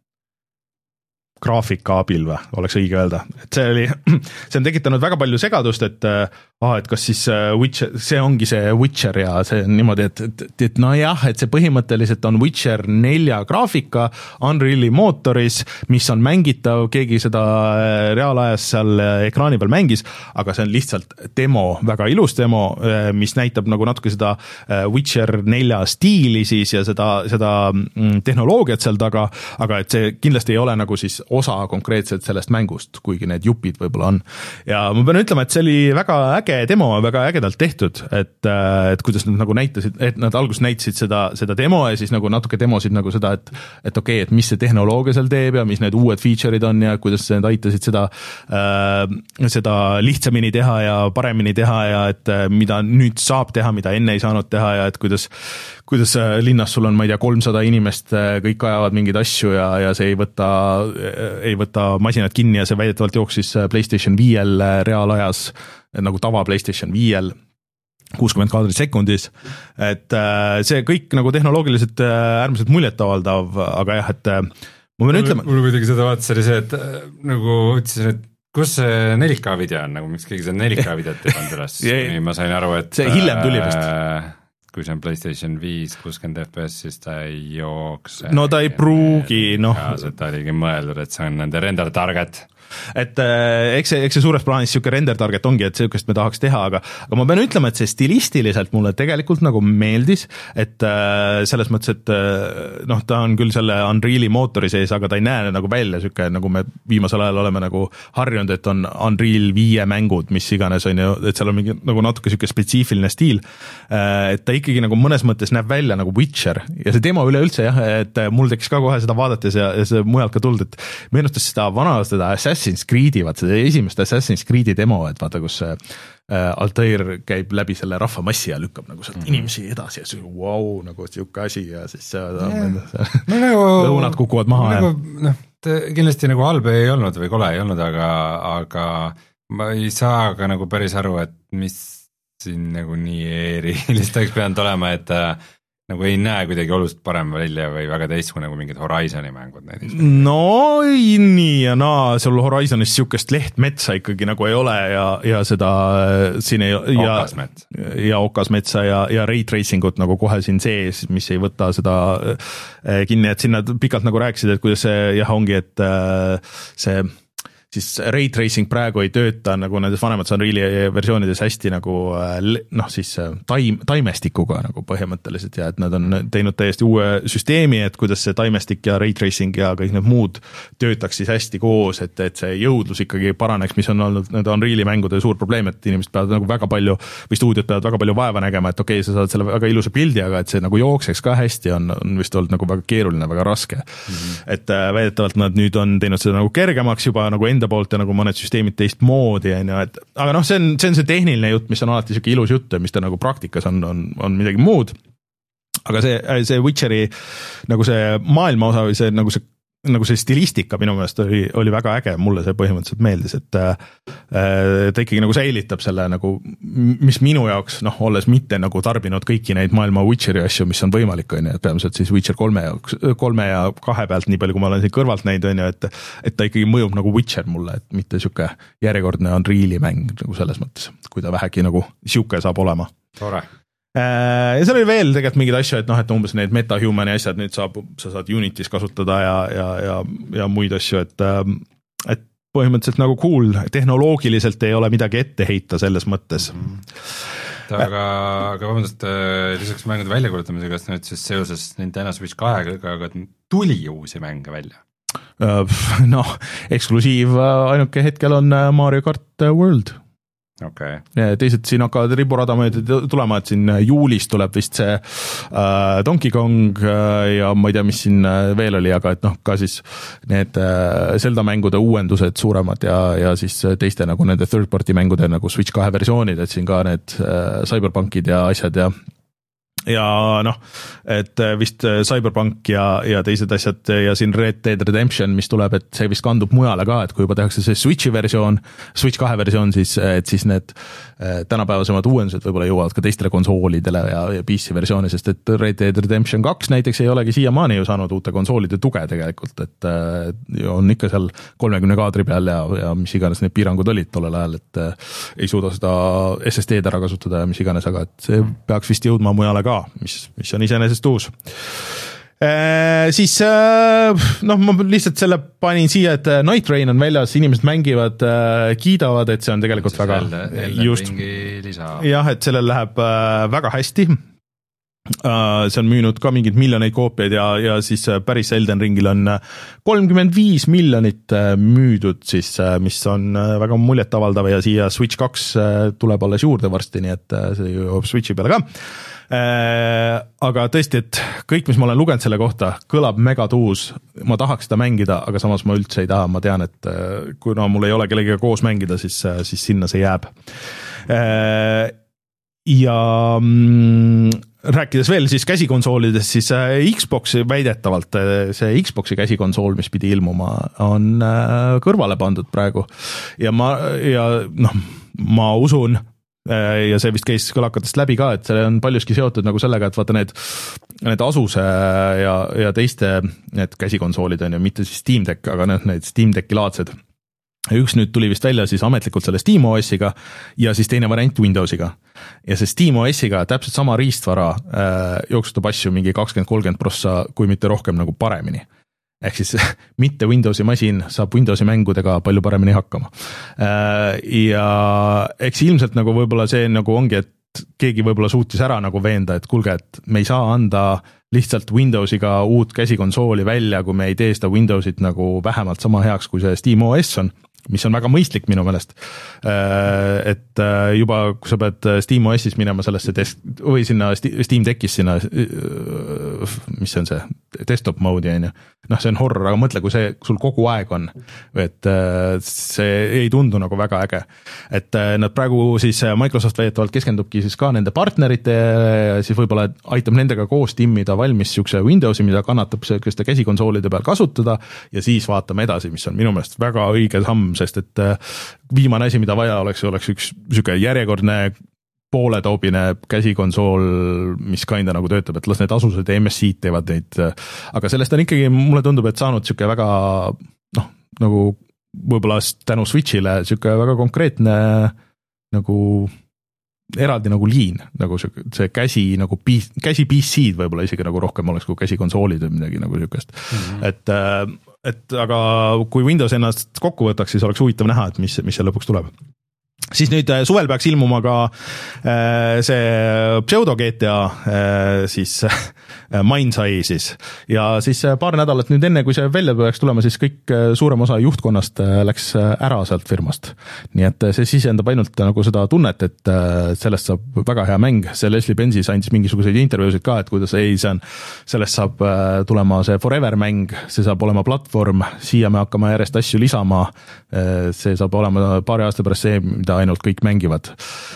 graafika abil või, oleks õige öelda. Et see oli, see on tekitanud väga palju segadust, et, ah, et kas siis Witcher, see ongi see Witcher ja see on niimoodi, et, et, et no jah, et see põhimõtteliselt on Witcher nelja graafika Unreali mootoris, mis on mängitav, keegi seda reaalajas seal ekraani peal mängis, aga see on lihtsalt demo, väga ilus demo, mis näitab nagu natuke seda Witcher nelja stiili siis ja seda, seda tehnoloogiat seal taga, aga et see kindlasti ei ole nagu siis osa konkreetselt sellest mängust, kuigi need jupid võib-olla on. Ja ma pean ütlema, et see oli väga äge demo, väga ägedalt tehtud, et, et kuidas nad nagu näitasid, et nad alguses näitasid seda, seda demo ja siis nagu natuke demosid nagu seda, et, et okei, okay, et mis see tehnoloogia seal teeb ja mis need uued feature'id on ja kuidas need aitasid seda, äh, seda lihtsamini teha ja paremini teha ja et mida nüüd saab teha, mida enne ei saanud teha ja et kuidas, kuidas linnas sul on, ma ei tea, kolmsada inimest, kõik ajavad mingeid asju ja, ja see ei võta, ei võta masinat kinni ja see väidetavalt jooksis PlayStation viiel reaalajas, nagu tava PlayStation viiel, kuuskümmend kaadrit sekundis, et see kõik nagu tehnoloogiliselt äärmiselt muljetavaldav, aga jah, et ma pean ütlema. Mul kuidagi seda vaatas oli see, et nagu ütlesin, et kus see neli K video on, nagu miks keegi see neli K videot ei pannud üles, nii ma sain aru, et see hiljem tuli vist. Kui see on PlayStation viis kuuskümmend F P S, siis ta ei jookse. No ta ei pruugi, noh. See ta oligi mõeldud, et see on nende render target. Et eks see, eks see suures plaanis siuke render target ongi, et siukest me tahaks teha, aga, aga ma pean ütlema, et see stilistiliselt mulle tegelikult nagu meeldis, et selles mõttes, et noh, ta on küll selle Unreali mootori sees, aga ta ei näe nagu välja siuke, nagu me viimasel ajal oleme nagu harjunud, et on Unreal viie mängud, mis iganes on ju, et seal on mingi nagu natuke siuke spetsiifiline stiil, et ta ikkagi nagu mõnes mõttes näeb välja nagu Witcher ja see demo üleüldse jah, et mul tekkis ka kohe seda vaadates ja, ja see mujalt ka tuld, et meenustas seda vana, seda Assassin's Creed'i, vaat seda esimest Assassin's Creed'i demo, et vaata, kus Altair käib läbi selle rahvamassi ja lükkab nagu sealt mm-hmm. inimesi edasi ja see wow, nagu siuke asi ja siis yeah. lõunad kukuvad maha. Nagu, ja noh, kindlasti nagu halb ei olnud või kole ei olnud, aga, aga ma ei saa ka nagu päris aru, et mis siin nagu nii erilist oleks pidanud olema, et nagu ei näe kuidagi oluliselt parem välja või väga teistsugune nagu mingid Horizoni mängud näiteks. No nii ja naa, sul Horizonis siukest lehtmetsa ikkagi nagu ei ole ja, ja seda siin ei ja, okasmets. ja okasmetsa ja, ja ray tracingut nagu kohe siin sees, mis ei võta seda kinni, et sinna pikalt nagu rääkisid, et kuidas see jah ongi, et see siis ray tracing praegu ei tööta nagu nendes vanemates Unreali versioonides hästi nagu noh siis taim, taimestikuga nagu põhimõtteliselt ja et nad on teinud täiesti uue süsteemi, et kuidas see taimestik ja ray tracing ja kõik need muud töötaks siis hästi koos, et, et see jõudlus ikkagi paraneks, mis on olnud nende Unreali mängude suur probleem, et inimesed peavad nagu väga palju või stuudiod peavad väga palju vaeva nägema, et okei okay,, sa saad selle väga ilusa pildi, aga et see nagu jookseks ka hästi on, on vist olnud nagu väga keeruline, väga raske mm-hmm. et äh, väidetavalt nad nüüd on teinud seda nagu kergemaks juba nagu enda poolt ja nagu mõned süsteemid teist moodi, et aga noh, see on, see on see tehniline jutt, mis on alati siuke ilus jutt ja mis ta nagu praktikas on, on, on midagi muud. Aga see, see Witcheri nagu see maailma osa või see nagu see nagu see stilistika minu meelest oli, oli väga äge, mulle see põhimõtteliselt meeldis, et äh, ta ikkagi nagu säilitab selle nagu, mis minu jaoks, noh, olles mitte nagu tarbinud kõiki neid maailma Witcheri asju, mis on võimalik, on ju, et peamiselt siis Witcher kolme jaoks, kolme ja kahe pealt, nii palju kui ma olen siin kõrvalt näinud, on ju, et, et ta ikkagi mõjub nagu Witcher mulle, et mitte siuke järjekordne Unreali mäng nagu selles mõttes, kui ta vähegi nagu siuke saab olema. Tore. Ja seal oli veel tegelikult mingeid asju, et noh, et umbes need MetaHumani asjad nüüd saab, sa saad Unitis kasutada ja, ja, ja, ja muid asju, et, et põhimõtteliselt nagu cool, tehnoloogiliselt ei ole midagi ette heita selles mõttes. Mm-hmm. aga, aga vabandust, lisaks mängude väljakuulutamisega, kas nüüd siis seoses Nintendo Switch kahega tuli uusi mänge välja? Noh, eksklusiiv ainuke hetkel on Mario Kart World. Okay. Teised siin hakkavad riburada mööda tulema, et siin juulis tuleb vist see äh, Donkey Kong äh, ja ma ei tea, mis siin veel oli, aga et noh, ka siis need äh, Zelda mängude uuendused suuremad ja, ja siis teiste nagu nende third party mängude nagu Switch kahe versioonid, et siin ka need äh, Cyberpunkid ja asjad ja ja noh, et vist Cyberpunk ja, ja teised asjad ja siin Red Dead Redemption, mis tuleb, et see vist kandub mujale ka, et kui juba tehakse see Switchi versioon, Switch kahe versioon, siis, et siis need tänapäevasemad uuendused võib-olla jõuavad ka teistele konsoolidele ja, ja P C versiooni, sest et Red Dead Redemption kaks näiteks ei olegi siiamaani ju saanud uute konsoolide tuge tegelikult, et on ikka seal kolmekümne kaadri peal ja, ja mis iganes need piirangud olid tollel ajal, et ei suuda seda S S D-d ära kasutada ja mis iganes, aga et see peaks vist jõudma mujale ka, mis, mis on iseenesest uus. Äh, siis noh, ma lihtsalt selle panin siia, et Night Rain on väljas, inimesed mängivad, kiidavad, et see on tegelikult see väga elde, just, jah, et sellel läheb väga hästi. See on müünud ka mingid miljoneid koopiaid ja, ja siis päris Elden Ringil on kolmkümmend viis miljonit müüdud siis, mis on väga muljetavaldav ja siia Switch kaks tuleb alles juurde varsti, nii et see jõuab Switchi peale ka. Aga tõesti, et kõik, mis ma olen lugenud selle kohta, kõlab megatuus, ma tahaks seda mängida, aga samas ma üldse ei taha, ma tean, et kui no, mul ei ole kellegagi koos mängida, siis, siis sinna see jääb. Ja rääkides veel siis käsikonsoolidest, siis Xbox väidetavalt, see Xboxi käsikonsool, mis pidi ilmuma, on kõrvale pandud praegu ja ma, ja noh, ma usun, ja see vist käis kõlakatest läbi ka, et see on paljuski seotud nagu sellega, et vaata need, need Asuse ja, ja teiste need käsikonsoolid on ju, mitte siis Steam Deck, aga need, need Steam Decki laadsed. Üks nüüd tuli vist välja siis ametlikult selle SteamOS-iga ja siis teine variant Windowsiga. Ja see SteamOS-iga täpselt sama riistvara äh, jooksutab asju mingi kakskümmend kolmkümmend prossa, kui mitte rohkem nagu paremini. Ehk siis mitte Windowsi masin saab Windowsi mängudega palju paremini hakkama. Ja eks ilmselt nagu võib-olla see nagu ongi, et keegi võib-olla suutis ära nagu veenda, et kuulge, et me ei saa anda lihtsalt Windowsiga uut käsikonsooli välja, kui me ei tee seda Windowsit nagu vähemalt sama heaks, kui see SteamOS on, mis on väga mõistlik minu meelest. Et juba, kui sa pead SteamOS-is minema sellesse desk, või sinna Steam Deckis sinna, mis see on see, desktop mode on ju, noh, see on horror, aga mõtle, kui see sul kogu aeg on, et see ei tundu nagu väga äge. Et nad praegu siis Microsoft väidetavalt keskendubki siis ka nende partnerite, siis võib-olla aitab nendega koos timmida valmis siukse Windowsi, mida kannatab selliste käsikonsoolide peal kasutada ja siis vaatame edasi, mis on minu meelest väga õige samm, sest et viimane asi, mida vaja oleks, oleks üks siuke järjekordne pooletoobine käsikonsool, mis kinda nagu töötab, et las need Asused ja M S I-d teevad neid, aga sellest on ikkagi, mulle tundub, et saanud siuke väga, noh, nagu võib-olla tänu Switchile siuke väga konkreetne nagu eraldi nagu liin, nagu see käsi, nagu käsi P C-d võib-olla isegi nagu rohkem oleks kui käsikonsoolid või midagi nagu siukest, mm-hmm. et et aga kui Windows ennast kokku võtaks, siis oleks huvitav näha, et mis, mis seal lõpuks tuleb. Siis nüüd suvel peaks ilmuma ka see pseudo G T A siis Mindsai siis ja siis paar nädalat nüüd enne, kui see välja peaks tulema, siis kõik suurem osa juhtkonnast läks ära sealt firmast. Nii et see sisendab ainult nagu seda tunnet, et sellest saab väga hea mäng. See Leslie Benzies andis mingisuguseid intervjuusid ka, et kuidas ei, see on, sellest saab tulema see Forever mäng, see saab olema platvorm, siia me hakkame järjest asju lisama, see saab olema paari aasta pärast see, mida ainult kõik mängivad.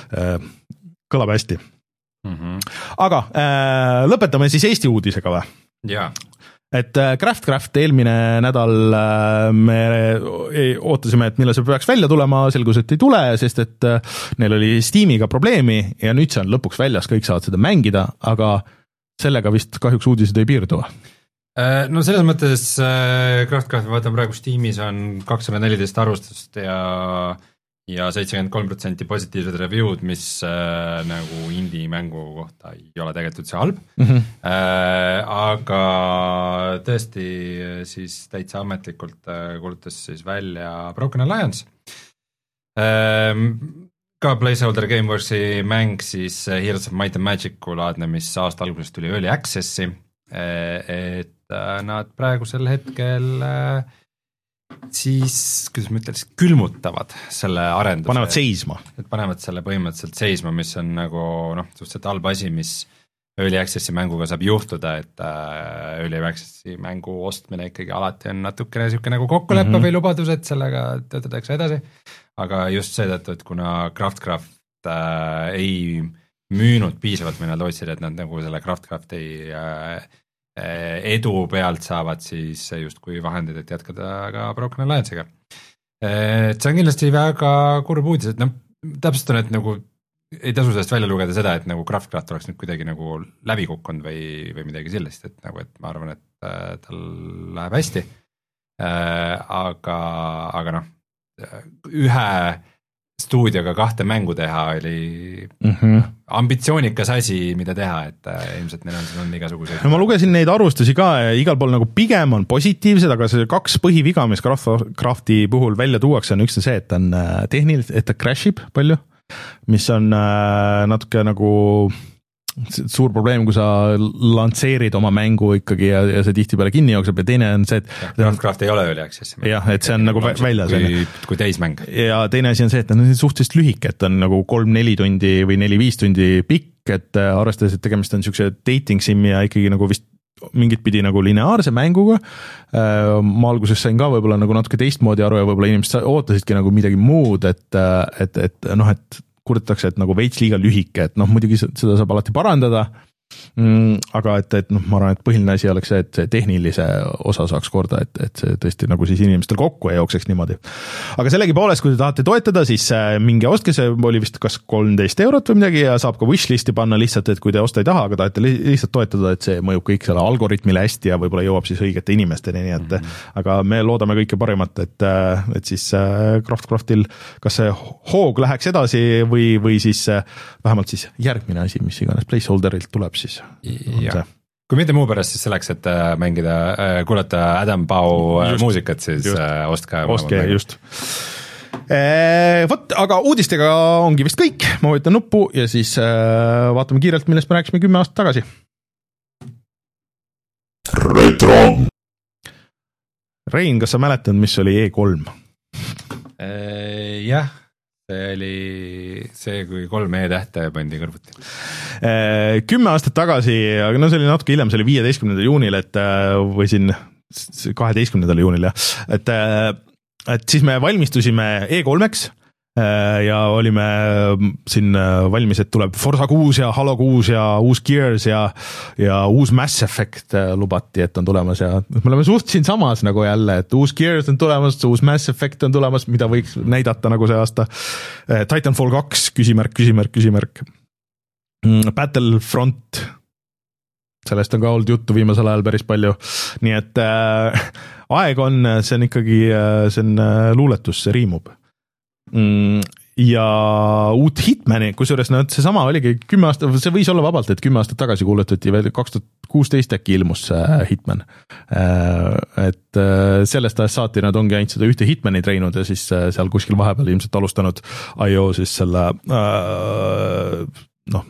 Kõlab hästi. Mm-hmm. Aga äh, lõpetame siis Eesti uudisega või? Jaa. Et äh, Craftcraft eelmine nädal äh, me ootasime, et millal see peaks välja tulema, selgus, et ei tule, sest et äh, neil oli Steamiga probleemi ja nüüd see on lõpuks väljas, kõik saavad seda mängida, aga sellega vist kahjuks uudised ei piirdu. No selles mõttes äh, Craftcraft, ma vaatan praegu Steamis on kakssada neliteist arvustust ja ja seitsekümmend kolm protsenti positiivsed review'd, mis äh, nagu indie mängu kohta ei ole tegelikult see halb. Mm-hmm. Äh, aga tõesti siis täitsa ametlikult äh, kuulutas siis välja Broken Alliance. Äh, ka Placeholder Gameworksi mäng siis Heroes of Might and Magic'u laadne, mis aasta alguses tuli Early Access'i, et nad praegusel hetkel siis, kuidas ma ütlen, külmutavad selle arenduse. Panevad seisma. Et panevad selle põhimõtteliselt seisma, mis on nagu noh, suhteliselt halb asi, mis Early Access'i mänguga saab juhtuda, et äh, Early Access'i mängu ostmine ikkagi alati on natukene niisugune nagu kokkulepe mm-hmm. või lubadus, et sellega töötatakse edasi, aga just seetõttu, et kuna Craftcraft äh, ei müünud piisavalt või nad lootsid, et nad nagu selle Craftcrafti äh, edu pealt saavad siis justkui vahendid, et jätkada ka Broken Alliance'iga. Et see on kindlasti väga kurb uudis, et noh, täpselt on, et nagu ei tasu sellest välja lugeda seda, et nagu Craftcraft oleks nüüd kuidagi nagu läbi kukkunud või, või midagi sellist, et nagu, et ma arvan, et äh, tal läheb hästi äh,, aga, aga noh, ühe stuudioga kahte mängu teha oli mm-hmm. ambitsioonikas asi, mida teha, et äh, ilmselt neil on, on igasuguseid. No ma lugesin neid arvustusi ka ja igal pool nagu pigem on positiivsed, aga see kaks põhiviga, mis Craftcrafti puhul välja tuuakse, on üks see, et ta on tehniliselt, et ta crashib palju, mis on äh, natuke nagu suur probleem, kui sa lansseerid oma mängu ikkagi ja, ja see tihtipeale kinni jookseb ja teine on see, et Craftcraft ei ole Early Access. jah, et see on nagu väljas. Kui, kui täismäng. Ja teine asi on see, et on suhteliselt lühike, et on nagu kolm-neli tundi või neli-viis tundi pikk, et arvestades, et tegemist on niisuguse dating sim ja ikkagi nagu vist mingit pidi nagu lineaarse mänguga. Ma alguses sain ka võib-olla nagu natuke teistmoodi aru ja võib-olla inimesed ootasidki nagu midagi muud, et, et, et noh, et kurdetakse, et nagu veits liiga lühike, et noh, muidugi seda saab alati parandada, mm, aga et, et noh, ma arvan, et põhiline asi oleks see, et see tehnilise osa saaks korda, et, et see tõesti nagu siis inimestel kokku ei jookseks niimoodi. Aga sellegi poolest, kui te tahate toetada, siis minge ostke, see oli vist kas kolmteist eurot või midagi ja saab ka wishlisti panna lihtsalt, et kui te osta ei taha, aga tahate lihtsalt toetada, et see mõjub kõik selle algoritmile hästi ja võib-olla jõuab siis õigete inimesteni, nii et mm-hmm. aga me loodame kõike parimat, et, et siis Craftcraftil kas see hoog läheks edasi või, või siis vähemalt siis järgmine asi, mis iganes placeholderilt tuleb siis. Ja. Kui mitte muu pärast, siis selleks, et mängida, kuulata Adam Pau just, muusikat, siis just, ostke. Ostke, just. E, võt, aga uudistega ongi vist kõik, ma võtan nuppu ja siis äh, vaatame kiirelt, millest me rääkisime kümme aastat tagasi. Retro. Rein, kas sa mäletad, mis oli E kolm? E, jah. See oli see, kui kolm E-tähte pandi kõrvuti. Kümme aastat tagasi, aga no see oli natuke hiljem, see oli viieteistkümnendal juunil, et või siin kaheteistkümnendal juunil, jah. Et, et siis me valmistusime E kolmeks ja olime siin valmis, et tuleb Forza kuus ja Halo kuus ja uus Gears ja, ja uus Mass Effect lubati, et on tulemas ja me oleme suht siin samas nagu jälle, et uus Gears on tulemas, uus Mass Effect on tulemas, mida võiks näidata nagu see aasta. Titanfall kaks, küsimärk, küsimärk, küsimärk. Battlefront, sellest on ka olnud juttu viimasel ajal päris palju, nii et äh, aeg on, see on ikkagi, see on luuletus, see riimub. Ja uut Hitmani, kusjuures no, seesama oligi kümme aastat, see võis olla vabalt, et kümme aastat tagasi kuulutati veel kaks tuhat kuusteist äkki ilmus Hitman. Et sellest ajast saati nad ongi ainult seda ühte Hitmani treinud ja siis seal kuskil vahepeal ilmselt alustanud I O siis selle noh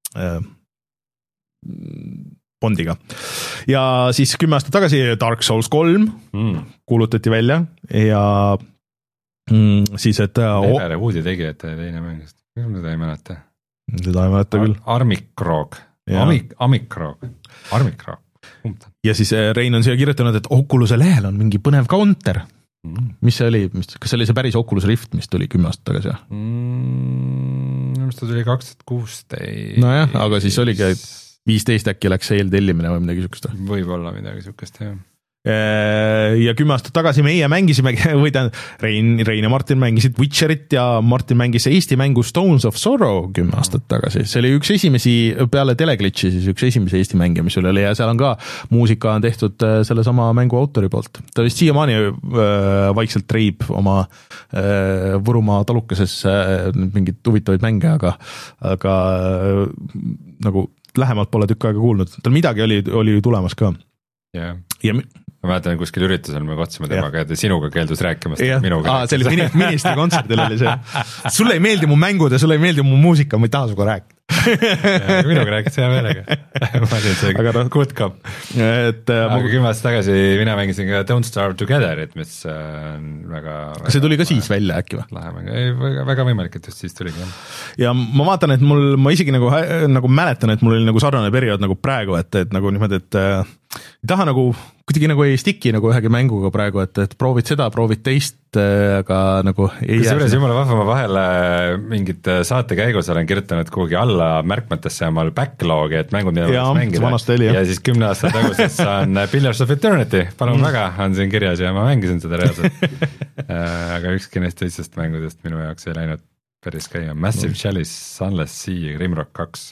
Bondiga. Ja siis kümme aastat tagasi Dark Souls kolm mm. kuulutati välja ja Mm, siis, et Never Woodi tegijate teine mängist. Seda ei mäleta. Seda ei mäleta küll. Armikroog. Amik, Amikroog. Armikroog. Ja siis Rein on siia kirjutanud, et Oculus'e lehel on mingi põnev counter. Mm. Mis see oli? Mis, kas see oli see päris Oculus Rift, mis tuli kümme aastat tagasi? Mm, mis ta tuli kaks tuhat kuusteist. No jah, aga siis oligi viisteist äkki läks eeltellimine või midagi sükest. Võib-olla midagi sükest, jah. Ja kümme aastat tagasi meie mängisime, või tähendab, Rein, Rein ja Martin mängisid Witcherit ja Martin mängis Eesti mängu Stones of Sorrow kümme aastat tagasi. See oli üks esimesi, peale Teleglitchi, siis üks esimese Eesti mänge, mis oli ja seal on ka muusika on tehtud selle sama mängu autori poolt. Ta vist siiamaani äh, vaikselt treib oma äh, Võrumaa talukeses äh, mingit huvitavaid mänge, aga, aga äh, nagu lähemalt pole tükk aega kuulnud. Tal midagi oli, oli tulemas ka. Yeah. Ja ma mäletan kuskil üritusel me kohtusime temaga ja sinuga keeldus rääkimast minuga. Aa, see oli mini, ministri kontserdil oli see. Sulle ei meeldi mu mängud ja sulle ei meeldi mu muusika, ma ei taha suga rääkida. minuga rääkis hea meelega. ma olin see no, good cop. Et, aga ma... kümme aastat tagasi mina mängisin ka Don't Starve Togetherit, mis on väga... Kas see tuli ka siis välja äkki või? Ei, väga, väga võimalik, et just siis tuligi. Ja ma vaatan, et mul, ma isegi nagu, nagu mäletan, et mul oli nagu sarnane periood nagu praegu, et, et nagu niimoodi, et äh, ei taha nagu, kuidagi nagu ei stiki nagu ühegi mänguga praegu, et, et proovid seda, proovid teist, aga nagu ei jää. Kusjuures jumala vahva, ma vahele mingid saate käigus olen kirjutanud kuhugi alla märkmetesse omal backlog'i, et mängud mida ja, mängida. Oli, ja siis kümne aasta taguses on Pillars of Eternity, palun mm. väga, on siin kirjas ja ma mängisin seda reaalselt. aga ükski neist teistest mängudest minu jaoks ei läinud päris käima. Massive mm. Chalice, Sunless Sea ja Grimrock kaks.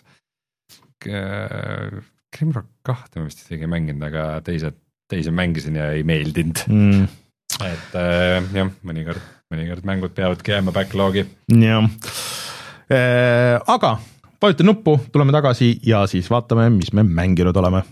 Grimrock kahte ma vist isegi ei mänginud, aga teised teise mängisin ja ei meeldinud mm.. et äh, jah, mõnikord, mõnikord mängud peavadki jääma backlog'i. jah, äh, aga vajuta nuppu, tuleme tagasi ja siis vaatame, mis me mänginud oleme.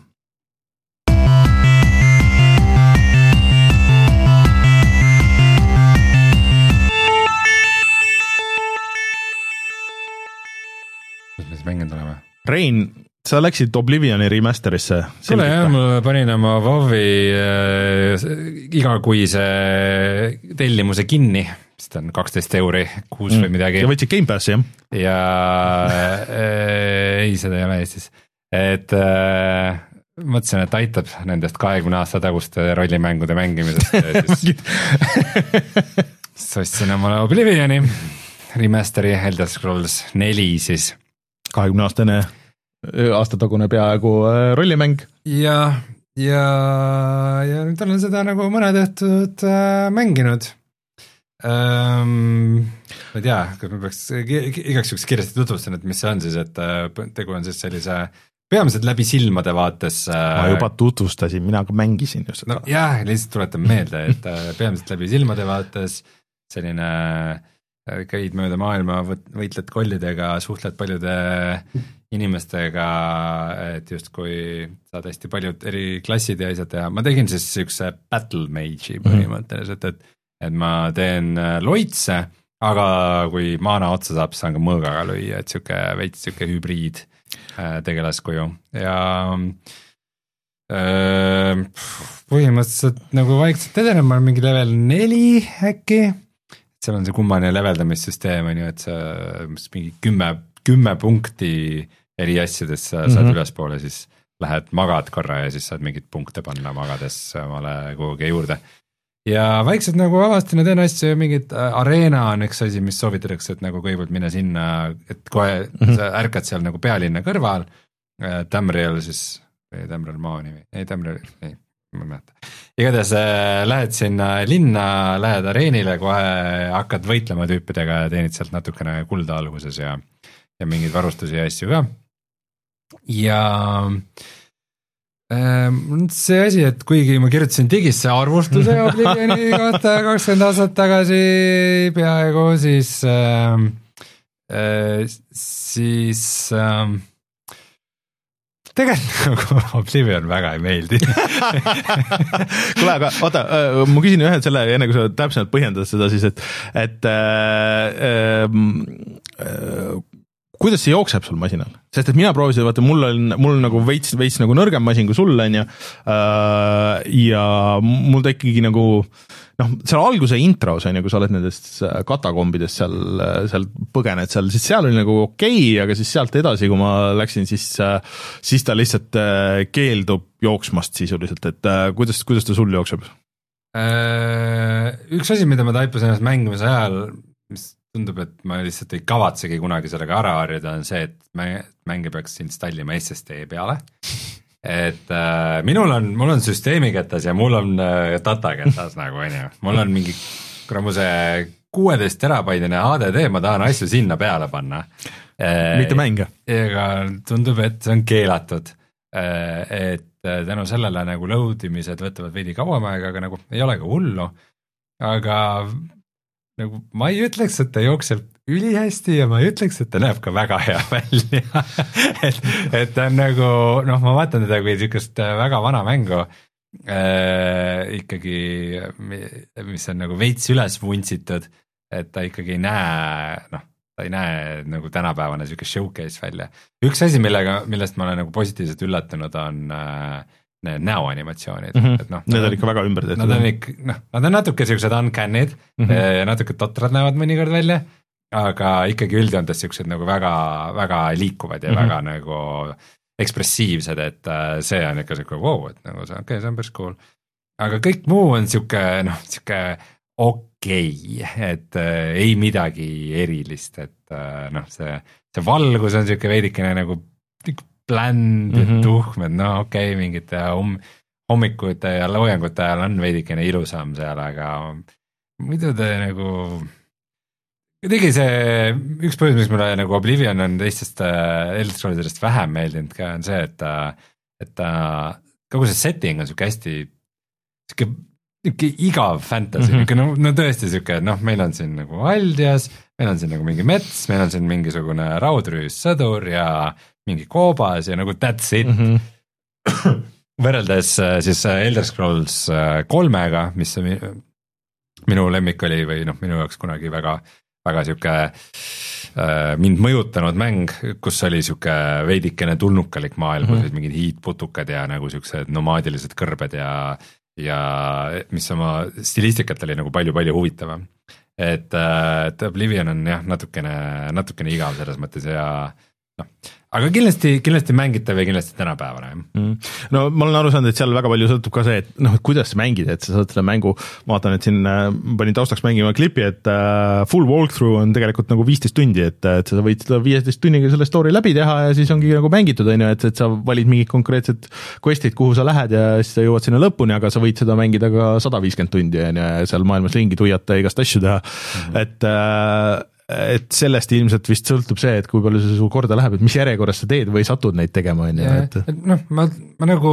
mis me siis mänginud oleme? Rein, sa läksid Oblivioni remasterisse. Kule jah, ma panin oma WoW-i äh, igakuise tellimuse kinni, sest on kaksteist euri kuus mm. või midagi. Ja võtsid Game Passi, jah? Ja äh, ei, seda ei ole Eestis. Et äh, mõtlesin, et aitab nendest kahekümne aasta taguste rollimängude mängimisest. Siis ostsin omale Oblivioni remasteri Elder Scrolls neli siis. kahekümne aastane aastatagune peaaegu rollimäng. Ja, ja, ja nüüd olen seda nagu mõned õhtud äh, mänginud. Ähm, ma ei tea, kas ma peaks igaks juks kiiresti tutvustan, et mis see on siis, et äh, tegu on siis sellise peamiselt läbi silmade vaates äh, ma juba tutvustasin, mina ka mängisin just seda. No, jah, lihtsalt tuletan meelde, et äh, peamiselt läbi silmade vaates selline äh, käid mööda maailma, võitled kollidega, suhtled paljude inimestega, et justkui saad hästi paljud eri klassid ja asjad teha. Ma tegin siis siukse battle mage'i põhimõtteliselt, et, et ma teen loitse, aga kui maana otsa saab, saan ka mõõgaga lüüa, et siuke veits siuke hübriid tegelaskuju ja öö, põhimõtteliselt nagu vaikselt edeneb, ma olen mingi level neli äkki, seal on see kummaline leveldamissüsteem on ju, et sa mingi kümme, kümme punkti eri asjades saad mm-hmm. ülespoole, siis lähed magad korra ja siis saad mingit punkte panna magades omale kuhugi juurde. Ja vaikselt nagu avastin ja teen asju, mingid areena on üks asi, mis soovitatakse, et nagu kõigepealt mine sinna, et kohe mm-hmm. sa ärkad seal nagu pealinna kõrval, Tamriel siis, või Tamriel Maani või, ei Tamriel, ei, ma ei mäleta. Igatahes äh, lähed sinna linna, lähed areenile, kohe hakkad võitlema tüüpidega ja teenid sealt natukene kulda alguses ja, ja mingeid varustusi ja asju ka. Ja äh, see asi, et kuigi ma kirjutasin digisse arvustuse Oblivioni kohta kakskümmend aastat tagasi peaaegu, siis äh, äh, siis äh, tegelikult nagu Oblivion väga ei meeldi. Kule, aga oota, ma küsin ühe selle, enne kui sa täpselt põhjendad seda siis, et, et äh, äh, kuidas see jookseb sul masinal? Sest et mina proovisin, vaata mul on, mul nagu veits, veits nagu nõrgem masin kui sulle on ja, ja mul ta ikkagi nagu, noh, seal alguse intros on ja kui sa oled nendest katakombidest seal, seal põgened seal, siis seal oli nagu okei, okay, aga siis sealt edasi, kui ma läksin, siis, siis ta lihtsalt keeldub jooksmast sisuliselt, et kuidas, kuidas ta sul jookseb? Üks asi, mida ma taipasin ennast mängimise ajal, mis tundub, et ma lihtsalt ei kavatsegi kunagi sellega ära harjuda, on see, et mänge peaks installima S S D peale. Et äh, minul on, mul on süsteemi kätas ja mul on äh, data kätas nagu, on ju. Mul on mingi, kuna mu see kuueteist terabaidine H D D, ma tahan asju sinna peale panna. Äh, Mitte mänge. Ega tundub, et see on keelatud. Äh, et tänu sellele nagu loadimised võtavad veidi kauem aega, aga nagu ei ole ka hullu. Aga nagu ma ei ütleks, et ta jookseb ülihästi ja ma ei ütleks, et ta näeb ka väga hea välja. et, et ta on nagu, noh, ma vaatan teda kui niisugust väga vana mängu äh, ikkagi, mis on nagu veits üles vuntsitud, et ta ikkagi ei näe, noh, ta ei näe nagu tänapäevane siuke showcase välja. Üks asi, millega, millest ma olen nagu positiivselt üllatunud, on äh, need näoanimatsioonid mm. -hmm. No, need on ikka väga ümber tehtud. Nad on ikka, noh, nad on natuke siuksed uncannid mm -hmm. ja natuke totrad näevad mõnikord välja, aga ikkagi üldjoontes siuksed nagu väga, väga liikuvad ja mm -hmm. väga nagu ekspressiivsed, et see on ikka siuke wow, et nagu see, okei okay,, see on päris cool. Aga kõik muu on siuke, noh, siuke okei okay,, et äh, ei midagi erilist, et äh, noh, see, see valgus on siuke veidikene nagu bland ja mm -hmm. tuhm, et no okei okay,, mingite homm, hommikute ja loojangute ajal on veidikene ilusam seal, aga muidu ta nagu kuidagi see, üks põhjus, miks mulle nagu Oblivion on teistest äh, Elder Scrollsidest vähem meeldinud ka, on see, et ta, et ta, kogu see setting on siuke hästi siuke, siuke igav fantasy mm, -hmm. no, no tõesti siuke, et noh, meil on siin nagu Aldias, meil on siin nagu mingi mets, meil on siin mingisugune raudrüüs sõdur ja mingi koobas ja nagu that's it mm. -hmm. võrreldes siis Elder Scrolls kolmega, mis minu lemmik oli või noh, minu jaoks kunagi väga väga siuke äh, mind mõjutanud mäng, kus oli siuke veidikene tulnukalik maailm mm, -hmm. kus olid mingid hiidputukad ja nagu siuksed nomaadilised kõrbed ja, ja mis oma stilistikat oli nagu palju-palju huvitavam. Et, et Oblivion on jah, natukene, natukene igav selles mõttes ja noh, aga kindlasti, kindlasti mängitav ja kindlasti tänapäevane mm.. no ma olen aru saanud, et seal väga palju sõltub ka see, et noh, et kuidas sa mängid, et sa saad selle mängu, ma vaatan, et siin äh, panin taustaks mängima klipi, et äh, full walkthrough on tegelikult nagu viisteist tundi, et, et sa võid seda viieteist tunniga selle story läbi teha ja siis ongi nagu mängitud, on ju, et, et sa valid mingid konkreetsed quest'id, kuhu sa lähed ja siis sa jõuad sinna lõpuni, aga sa võid seda mängida ka sada viiskümmend tundi on ju, ja seal maailmas ringi tuiata ja igast asju teha mm, -hmm. et äh, et sellest ilmselt vist sõltub see, et kui palju see sul korda läheb, et mis järjekorras sa teed või satud neid tegema, on ju. et noh, ma, ma nagu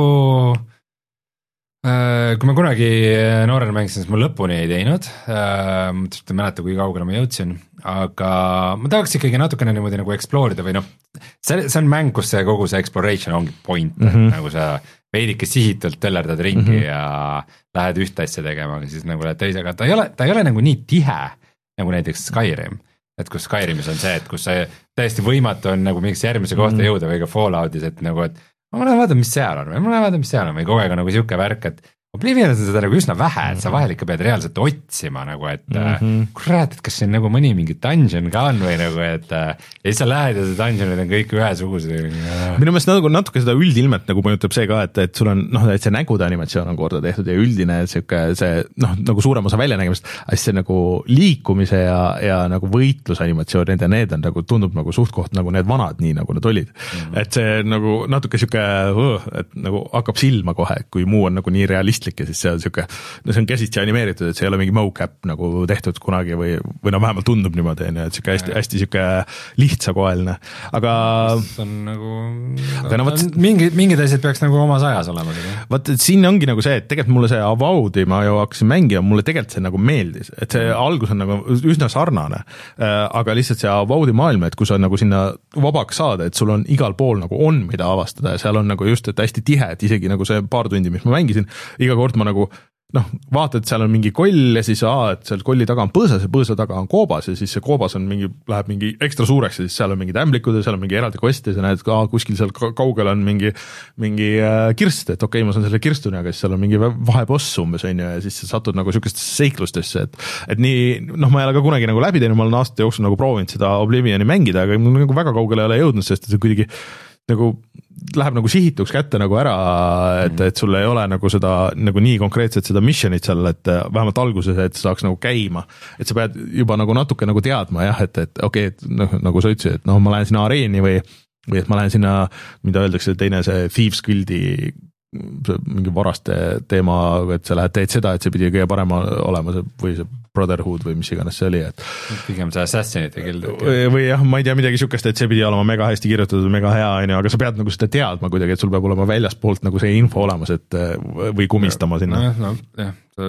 äh, kui ma kunagi noorena mängisin, siis ma lõpuni ei teinud äh,, ma ei mäleta, kui kaugele ma jõudsin, aga ma tahaks ikkagi natukene niimoodi nagu explore ida või noh, see, see on mäng, kus see kogu see exploration ongi point mm, -hmm. nagu sa veidike sihitult töllerdad ringi mm -hmm. ja lähed ühte asja tegema, aga siis nagu lähed teise, aga ta ei ole, ta ei ole nagu nii tihe nagu näiteks Skyrim. Et kus Skyrimis on see, et kus see täiesti võimatu on nagu mingisse järgmise kohta mm. jõuda või ka Falloutis, et nagu, et ma lähen vaatan, mis seal on või ma lähen vaatan, mis seal on või kogu aeg on nagu siuke värk, et Oblivion on seda nagu üsna vähe, et sa vahel ikka pead reaalselt otsima nagu, et mm -hmm. kurat, et kas siin nagu mõni mingi dungeon ka on või nagu, et ja siis sa lähed ja see dungeonid on kõik ühesugused. Minu meelest nagu natuke seda üldilmet nagu mõjutab see ka, et, et sul on noh, et see nägude animatsioon on korda tehtud ja üldine siuke see noh, nagu suurem osa väljanägemist, aga see nagu liikumise ja, ja nagu võitluse animatsioonid ja need on nagu, tundub nagu suht-koht nagu need vanad, nii nagu nad olid mm. -hmm. et see nagu natuke siuke, et nagu hakkab silma kohe, kui muu on nagu nii realistlik ja siis see on siuke, no see on käsitsi animeeritud, et see ei ole mingi mocap nagu tehtud kunagi või, või no vähemalt tundub niimoodi, et siuke hästi, hästi siuke lihtsakoeline, aga see on nagu aga no, võt, mingid, mingid asjad peaks nagu omas ajas olema. Vaat, et siin ongi nagu see, et tegelikult mulle see Avowed'i ma ju hakkasin mängima, mulle tegelikult see nagu meeldis, et see algus on nagu üsna sarnane, aga lihtsalt see Avowed'i maailm, et kui sa nagu sinna vabaks saada, et sul on igal pool nagu on, mida avastada ja seal on nagu just, et hästi tihe, et isegi nagu see paar tundi, mis ma mängisin, iga kord ma nagu noh, vaatad, seal on mingi koll ja siis aa, et seal kolli taga on põõsas ja põõsa taga on koobas ja siis see koobas on mingi, läheb mingi ekstra suureks ja siis seal on mingid ämblikud ja seal on mingi eraldi kost ja sa näed, et aa, kuskil seal kaugel on mingi, mingi kirst, et okei okay,, ma saan selle kirstuni, aga siis seal on mingi vaheboss umbes on ju ja siis sa satud nagu sihukestesse seiklustesse, et et nii, noh, ma ei ole ka kunagi nagu läbi teinud, ma olen aastate jooksul nagu proovinud seda Oblivioni mängida, aga nagu väga kaugele ei ole jõudnud, sest see kuidagi nagu läheb nagu sihituks kätte nagu ära, et, et sul ei ole nagu seda nagu nii konkreetselt seda missionit seal, et vähemalt alguses, et saaks nagu käima, et sa pead juba nagu natuke nagu teadma jah, et, et okei okay,, et noh, nagu sa ütlesid, et noh, ma lähen sinna areeni või, või et ma lähen sinna, mida öeldakse, teine see Thieves Guildi mingi varaste teema, et sa lähed, teed seda, et see pidi kõige parem olema see, või see Brotherhood või mis iganes see oli, et pigem see Assassinite Guild. või jah, ma ei tea midagi sihukest, et see pidi olema mega hästi kirjutatud, mega hea, on ju, aga sa pead nagu seda teadma kuidagi, et sul peab olema väljaspoolt nagu see info olemas, et või kumistama sinna. noh, no jah,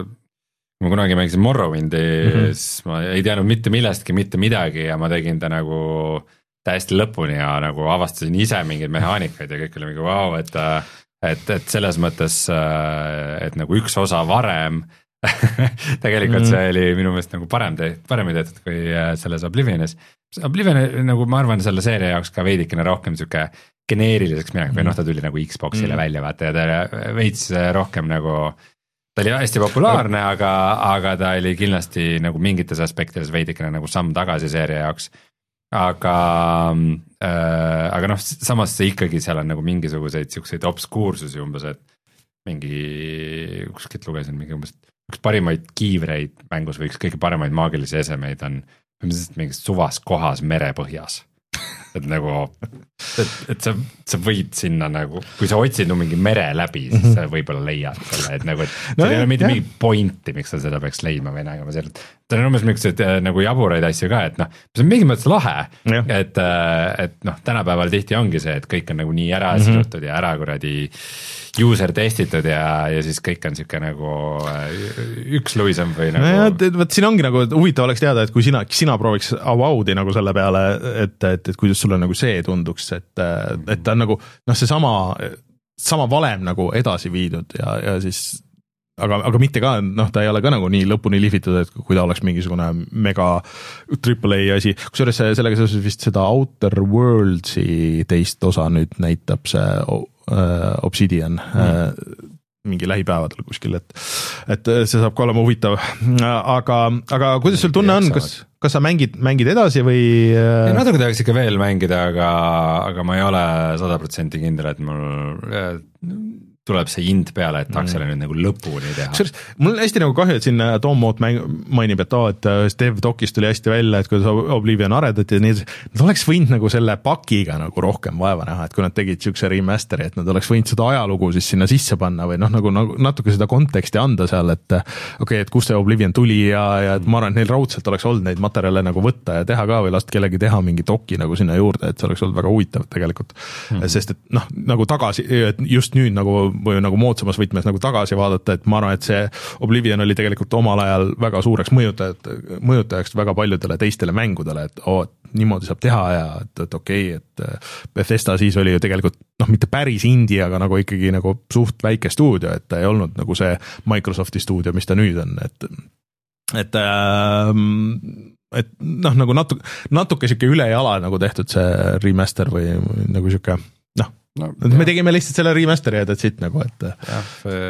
ma kunagi mängisin Morrowindi mm, -hmm. siis ma ei teadnud mitte millestki, mitte midagi ja ma tegin ta nagu täiesti lõpuni ja nagu avastasin ise mingeid mehaanikaid ja kõik oli mingi vau, et et, et selles mõttes, et nagu üks osa varem tegelikult mm. see oli minu meelest nagu parem te-, paremini tehtud kui selles Oblivionis. Oblivion nagu ma arvan selle seeria jaoks ka veidikene rohkem siuke geneeriliseks midagi mm. või noh, ta tuli nagu Xboxile mm. välja vaata ja ta veits rohkem nagu, ta oli hästi populaarne, aga, aga ta oli kindlasti nagu mingites aspektides veidikene nagu samm tagasi seeria jaoks. Aga, äh, aga noh, samas see ikkagi seal on nagu mingisuguseid siukseid obskuursusi umbes, et mingi, kuskilt lugesin mingi umbes, üks parimaid kiivreid mängus või üks kõige paremaid maagilisi esemeid on mingis suvas kohas merepõhjas. Et nagu, et, et sa, sa võid sinna nagu, kui sa otsid no mingi mere läbi, siis sa võib-olla leiad selle, et nagu, et no, seal ei ole mitte mingi pointi, miks sa seda peaks leidma või nägema sellest. Ta on umbes mingisugused nagu jaburaid asju ka, et noh, see on mingi mõttes lahe, et, et noh, tänapäeval tihti ongi see, et kõik on nagu nii ära sirutud mm-hmm. ja ära kuradi user testitud ja, ja siis kõik on siuke nagu üks luisem või nagu no. Võt siin ongi nagu huvitav oleks teada, et kui sina, sina prooviks Avowdi nagu selle peale, et, et, et kuidas sulle nagu see tunduks, et, et ta on nagu noh, see sama, sama valem nagu edasi viidud ja, ja siis aga, aga mitte ka, noh, ta ei ole ka nagu nii lõpuni lihvitud, et kui ta oleks mingisugune mega triple A asi, kusjuures sellega seoses vist seda Outer Worldsi teist osa nüüd näitab see Obsidian mm. mingi lähipäevadel kuskil, et, et see saab ka olema huvitav, aga, aga kuidas sul tunne on, kas, kas sa mängid, mängid edasi või? Ei, natuke tahaks ikka veel mängida, aga, aga ma ei ole sada protsenti kindel, et mul tuleb see ind peale, et tahaks selle mm. nüüd nagu lõpuni teha. Kusjuures, mul on hästi nagu kahju, et siin Tom Moot mainib, et, oh, et Steve Dokis tuli hästi välja, et kuidas Oblivion aredati ja nii, nad oleks võinud nagu selle pakiga nagu rohkem vaeva näha, et kui nad tegid siukse remasteri, et nad oleks võinud seda ajalugu siis sinna sisse panna või noh, nagu, nagu natuke seda konteksti anda seal, et okei, okay, et kust see Oblivion tuli ja, ja et ma arvan, et neil raudselt oleks olnud neid materjale nagu võtta ja teha ka või last kellegi teha mingi doki nagu sinna juurde, et see oleks olnud väga huvitav tegelikult, mm. sest et noh, nagu tagasi, just nüüd nagu või nagu moodsamas võtmes nagu tagasi vaadata, et ma arvan, et see Oblivion oli tegelikult omal ajal väga suureks mõjutajat, mõjutajaks väga paljudele teistele mängudele, et oo, et niimoodi saab teha ja et, et okei, okay, et Bethesda siis oli ju tegelikult noh, mitte päris indie, aga nagu ikkagi nagu suht väike stuudio, et ta ei olnud nagu see Microsofti stuudio, mis ta nüüd on, et et ähm, et noh, nagu natuke, natuke siuke üle jala nagu tehtud see remaster või nagu siuke noh, no, me jah. tegime lihtsalt selle remasteri ja that's it nagu, et jah,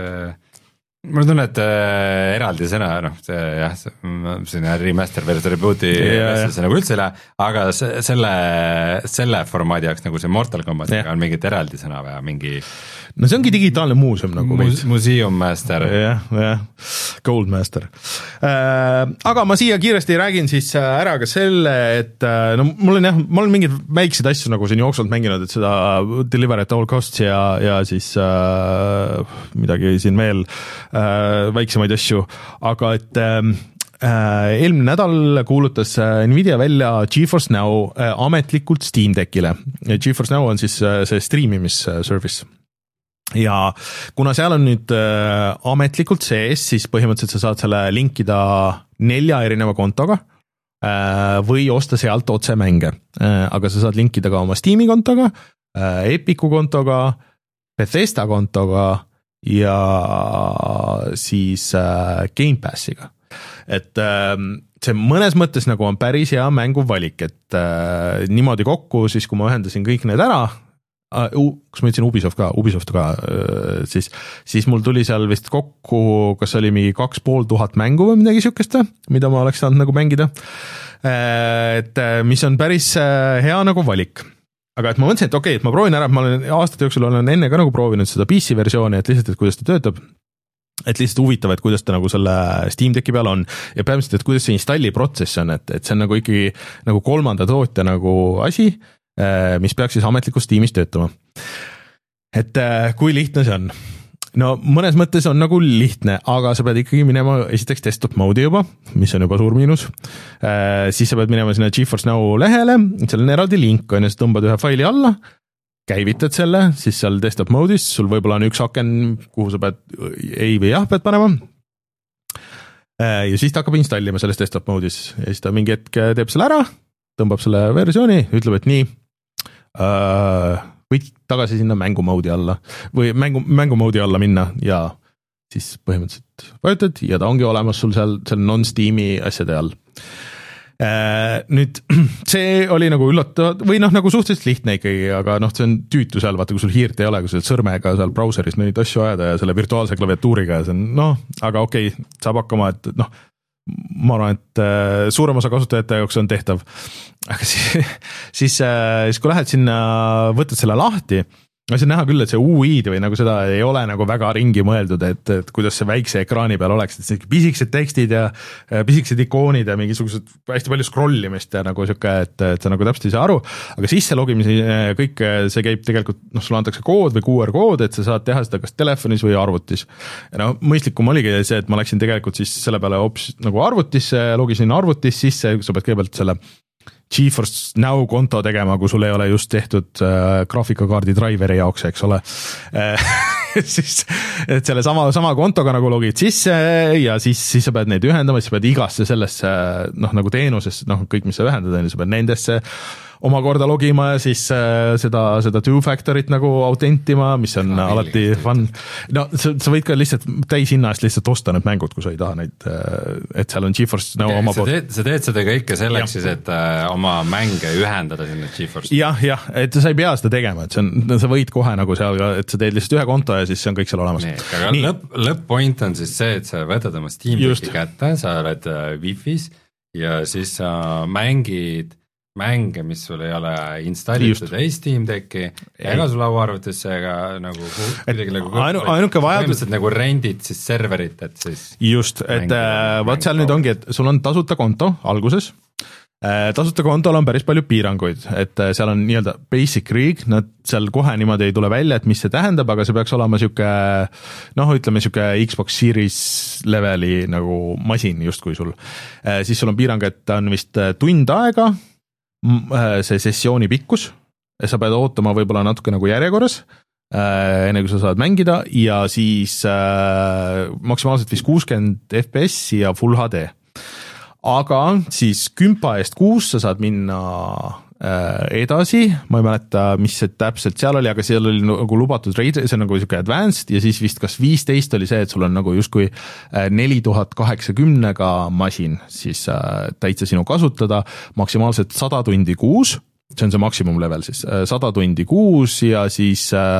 mul on tunne, et äh, eraldi sõna, noh, see jah, selline remaster versus reboot'i see nagu üldse ei lähe, aga see, selle, selle formaadi jaoks nagu see Mortal Kombat on mingit eraldi sõna või mingi no see ongi digitaalne muuseum nagu Muse, Museum Master. jah, jah, Gold Master äh,. Aga ma siia kiiresti räägin siis ära ka selle, et no mul on jah, ma olen mingeid väikseid asju nagu siin jooksvalt mänginud, et seda Deliver at all costs ja, ja siis äh, midagi siin veel äh, väiksemaid asju, aga et äh, eelmine nädal kuulutas Nvidia välja GeForce Now ametlikult Steam Deckile. GeForce Now on siis see streamimisservice. Ja kuna seal on nüüd äh, ametlikult sees, siis põhimõtteliselt sa saad selle linkida nelja erineva kontoga äh, või osta sealt otse mänge. Äh, aga sa saad linkida ka oma Steam'i kontoga, äh, Epicu kontoga, Bethesda kontoga ja siis äh, Game Passiga. Et äh, see mõnes mõttes nagu on päris hea mänguvalik, et äh, niimoodi kokku siis, kui ma ühendasin kõik need ära, kus ma ütlesin Ubisoft ka, Ubisoft ka, siis, siis mul tuli seal vist kokku, kas oli mingi kaks pool tuhat mängu või midagi siukest, mida ma oleks saanud nagu mängida, et mis on päris hea nagu valik. Aga et ma mõtlesin, et okei, okay, et ma proovin ära, ma olen aastate jooksul olen enne ka nagu proovinud seda P C versiooni, et lihtsalt, et kuidas ta töötab, et lihtsalt huvitav, et kuidas ta nagu selle Steam Decki peal on ja peamiselt, et kuidas see installi protsess on, et, et see on nagu ikkagi nagu kolmanda tootja nagu asi, mis peaks siis ametlikus Steamis töötama. Et kui lihtne see on? No mõnes mõttes on nagu lihtne, aga sa pead ikkagi minema esiteks desktop mode'i juba, mis on juba suur miinus. Siis sa pead minema sinna GeForce Now lehele, seal on eraldi link, on ja sa tõmbad ühe faili alla, käivitad selle, siis seal desktop mode'is, sul võib-olla on üks aken, kuhu sa pead ei või jah pead panema. Ja siis ta hakkab installima selles desktop mode'is ja siis ta mingi hetk teeb selle ära, tõmbab selle versiooni, ütleb, et nii, Uh, võid tagasi sinna mängumoodi alla või mängu, mängumoodi alla minna ja siis põhimõtteliselt vajutad ja ta ongi olemas sul seal, seal non-Steam'i asjade all. Nüüd see oli nagu üllatav või noh, nagu suhteliselt lihtne ikkagi, aga noh, see on tüütu seal, vaata kui sul hiirt ei ole, kui sa sõrmega seal brauseris neid asju ajada ja selle virtuaalse klaviatuuriga ja see on noh, aga okei, saab hakkama, et noh, ma arvan, et suurem osa kasutajate jaoks on tehtav, aga siis, siis, siis kui lähed sinna, võtad selle lahti, see on näha küll, et see U I-d või nagu seda ei ole nagu väga ringi mõeldud, et, et kuidas see väikse ekraani peal oleks, et pisikesed tekstid ja pisikesed ikoonid ja mingisugused hästi palju scrollimist ja nagu siuke, et, et sa nagu täpselt ei saa aru, aga sisse logimisi kõik see käib tegelikult, noh, sulle antakse kood või Q R kood, et sa saad teha seda kas telefonis või arvutis. Ja no mõistlikum oligi see, et ma läksin tegelikult siis selle peale hoopis nagu arvutisse, logisin arvutis sisse, sa pead kõigepealt selle GeForce Now konto tegema, kui sul ei ole just tehtud äh, graafikakaardi driveri jaoks, eks ole äh, siis, et selle sama, sama kontoga nagu logid sisse ja siis, siis sa pead neid ühendama, siis sa pead igasse sellesse noh, nagu teenusesse, noh, kõik, mis sa ühendad, sa pead nendesse omakorda logima ja siis äh, seda, seda two-factorit nagu autentima, mis on no, alati fun. No sa, sa võid ka lihtsalt täishinna eest lihtsalt osta need mängud, kui sa ei taha neid, et seal on GeForce Now oma sa teed, sa teed seda kõike selleks ja. Siis, et äh, oma mänge ühendada sinna GeForce. jah, jah, et sa ei pea seda tegema, et see on, sa võid kohe nagu seal, et sa teed lihtsalt ühe konto ja siis see on kõik seal olemas. Nii, aga Nii. lõpp, lõpp-point on siis see, et sa võtad oma Steam Decki kätte, sa oled äh, Wi-Fi's ja siis sa mängid mänge, mis sul ei ole installitud ei Steam Decki ega sul lauaarvutisse ega nagu kuidagi nagu ainu, ainuke vajadus nagu rendid siis serverit, et siis just, et vaat seal nüüd ongi, et sul on tasuta konto alguses, tasuta kontol on päris palju piiranguid, et seal on nii-öelda basic rig, nad seal kohe niimoodi ei tule välja, et mis see tähendab, aga see peaks olema siuke noh, ütleme siuke Xbox Series leveli nagu masin justkui sul, siis sul on piirang, et on vist tund aega see sessiooni pikkus, sa pead ootama võib-olla natuke nagu järjekorras, enne kui sa saad mängida ja siis äh, maksimaalselt vist kuuskümmend F P S ja Full H D. Aga siis kümpa eest kuus sa saad minna äh, edasi, ma ei mäleta, mis see täpselt seal oli, aga seal oli nagu lubatud raid, see on nagu siuke advanced ja siis vist kas viisteist oli see, et sul on nagu justkui neli tuhat kaheksakümnega masin siis äh, täitsa sinu kasutada, maksimaalselt sada tundi kuus, see on see maksimum level siis, sada tundi kuus ja siis äh,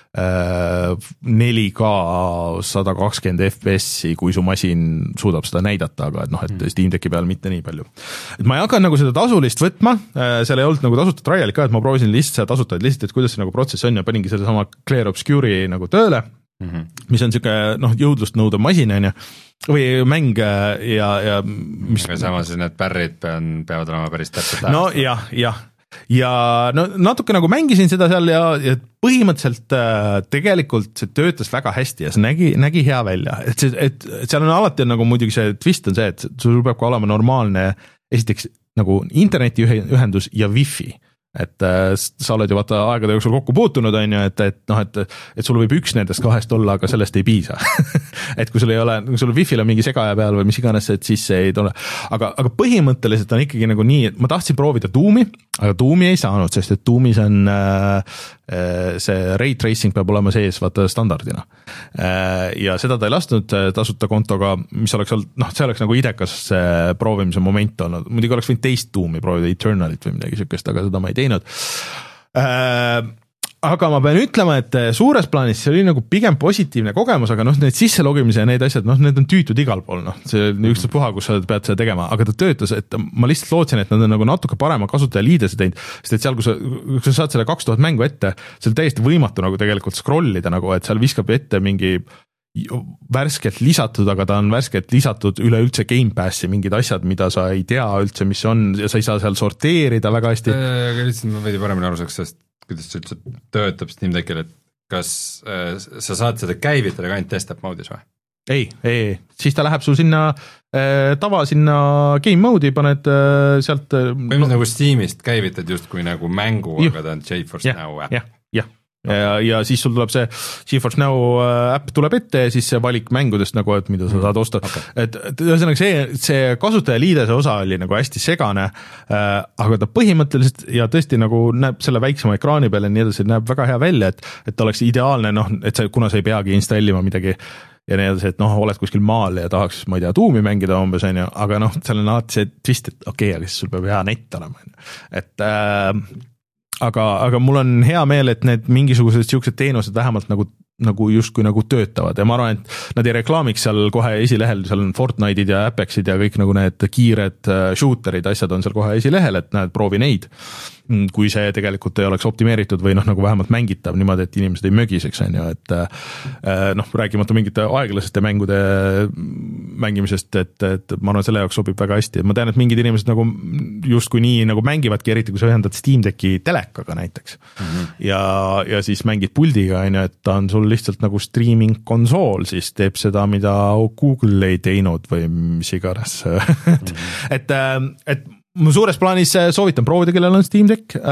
neli K sada kakskümmend F P S-i, kui su masin suudab seda näidata, aga et noh, et Steam Decki peal mitte nii palju. Et ma ei hakanud nagu seda tasulist võtma, seal ei olnud nagu tasuta trial'it ka, et ma proovisin lihtsalt seda tasuta, et lihtsalt, et kuidas see nagu protsess on ja paningi selle sama Clear Obscure'i nagu tööle, mm-hmm. mis on siuke noh, jõudlust nõudev masin, on ju, või mäng ja, ja mis... aga samas need pärrid pean, peavad olema päris täpselt no jah, jah ja no natuke nagu mängisin seda seal ja, ja põhimõtteliselt äh, tegelikult see töötas väga hästi ja see nägi, nägi hea välja, et see, et seal on alati on nagu muidugi see twist on see, et sul peab ka olema normaalne esiteks nagu internetiühendus ja wifi, et äh, sa oled ju vaata aegade jooksul kokku puutunud, on ju, et, et noh, et, et sul võib üks nendest kahest olla, aga sellest ei piisa et kui sul ei ole, kui sul wifi'l on mingi segaja peal või mis iganes, et siis see ei tule, aga, aga põhimõtteliselt on ikkagi nagu nii, et ma tahtsin proovida Doomi, aga Doomi ei saanud, sest et Doomis on äh, see ray tracing peab olema sees vaata standardina äh, ja seda ta ei lasknud tasuta kontoga, mis oleks olnud, noh, see oleks nagu idekas proovimise moment olnud, muidugi oleks võinud teist Doomi proovida, Eternalit või midagi siukest, aga seda ma ei teinud äh, aga ma pean ütlema, et suures plaanis see oli nagu pigem positiivne kogemus, aga noh, need sisselogimise ja need asjad, noh, need on tüütud igal pool, noh, see on ükstaspuha, kus sa pead seda tegema, aga ta töötas, et ma lihtsalt lootsin, et nad on nagu natuke parema kasutajaliidese teinud, sest et seal, kui sa, kui sa saad selle kaks tuhat mängu ette, see on täiesti võimatu nagu tegelikult scrollida nagu, et seal viskab ette mingi värskelt lisatud, aga ta on värskelt lisatud üleüldse Gamepassi mingid asjad, mida sa ei tea üldse, mis on, ja sa ei saa seal sorteerida väga hästi. Aga lihtsalt ma veidi paremini aru saaks, sest kuidas see üldse töötab Steam Deckil, et kas äh, sa saad seda käivitada ka ainult desktop mode'is või? Ei, ei, siis ta läheb sul sinna äh, tava sinna game mode'i, paned äh, sealt äh, või no, nagu Steamist käivitad justkui nagu mängu, juh, aga ta on GeForce Now või? jah, jah, ja, ja siis sul tuleb see GeForce Now äpp tuleb ette ja siis see valik mängudest nagu, et mida sa saad osta okay. et, et ühesõnaga see, see kasutajaliidese osa oli nagu hästi segane äh, aga ta põhimõtteliselt ja tõesti nagu näeb selle väiksema ekraani peal ja nii edasi, näeb väga hea välja, et, et oleks ideaalne noh, et sa, kuna sa ei peagi installima midagi ja nii edasi, et noh, oled kuskil maal ja tahaks, ma ei tea, tuumi mängida umbes, on ju, aga noh, seal on alati see twist, et okei okay,, aga siis sul peab hea net olema, et äh, aga, aga mul on hea meel, et need mingisugused siuksed teenused vähemalt nagu, nagu justkui nagu töötavad ja ma arvan, et nad ei reklaamiks seal kohe esilehel, seal on Fortnite'id ja Apexid ja kõik nagu need kiired shooterid, asjad on seal kohe esilehel, et näed, proovi neid, kui see tegelikult ei oleks optimeeritud või noh, nagu vähemalt mängitav niimoodi, et inimesed ei mögiseks, on ju, et noh, rääkimata mingite aeglasete mängude mängimisest, et, et ma arvan, selle jaoks sobib väga hästi, ma tean, et mingid inimesed nagu justkui nii nagu mängivadki, eriti kui sa ühendad Steam Decki telekaga näiteks mm-hmm. ja, ja siis mängid puldiga, on ju, et ta on sul lihtsalt nagu streaming konsool, siis teeb seda, mida Google ei teinud või mis iganes mm-hmm. et, et ma suures plaanis soovitan proovida, kellel on Steam Deck, äh,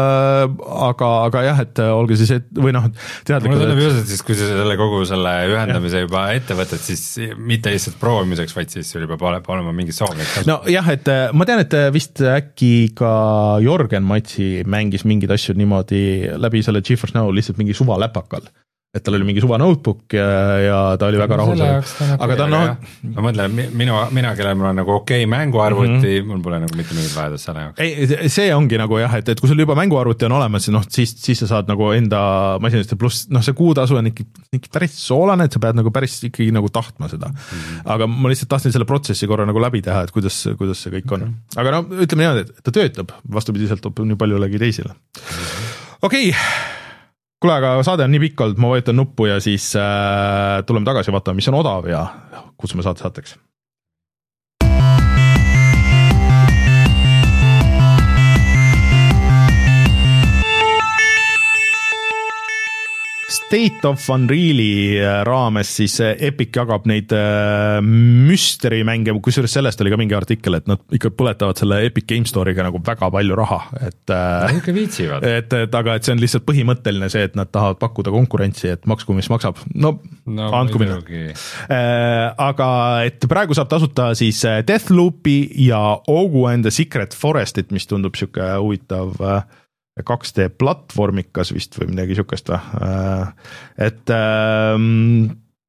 aga, aga jah, et olge siis, et, või noh, teadlikud. Mulle tundub just, et siis, kui sa selle kogu selle ühendamise ja. juba ette võtad, siis mitte lihtsalt proovimiseks, vaid siis sul juba olema mingi soov. No jah, et ma tean, et vist äkki ka Jörgen Matsi mängis mingid asju niimoodi läbi selle GeForce Now lihtsalt mingi suva läpakal. Et tal oli mingi suva notebook ja, ja ta oli väga rahul. Aga ta on noh... Ma mõtlen, minu, mina, kellel mul on nagu okei okay mänguarvuti, mm-hmm. mul pole nagu mitte mingit vajadus selle jaoks. Ei, see ongi nagu jah, et, et kui sul juba mänguarvuti on olemas, noh, siis, siis sa saad nagu enda masinast pluss, noh, see kuutasu on ikka, ikka päris soolane, et sa pead nagu päris ikkagi nagu tahtma seda. Mm-hmm. Aga ma lihtsalt tahtsin selle protsessi korra nagu läbi teha, et kuidas, kuidas see kõik on. Okay. Aga no, ütleme niimoodi, et ta töötab, vastupidiselt nii paljulegi teisile. Okei. Okay. Kule, aga saade on nii pikk olnud, ma vajutan nuppu ja siis äh, tuleme tagasi vaatama, mis on odav ja kutsume saate saateks. State of Unreali raames siis Epic jagab neid mystery mänge, kusjuures sellest oli ka mingi artikkel, et nad ikka põletavad selle Epic Game Store'iga nagu väga palju raha, et ikka viitsivad. Et, et aga et see on lihtsalt põhimõtteline see, et nad tahavad pakkuda konkurentsi, et maksku mis maksab. No, no andku minna. Aga et praegu saab tasuta siis Deathloopi ja Ogu and the Secret Forestit, mis tundub siuke huvitav kaks D platvormikas vist või midagi siukest või, et ähm,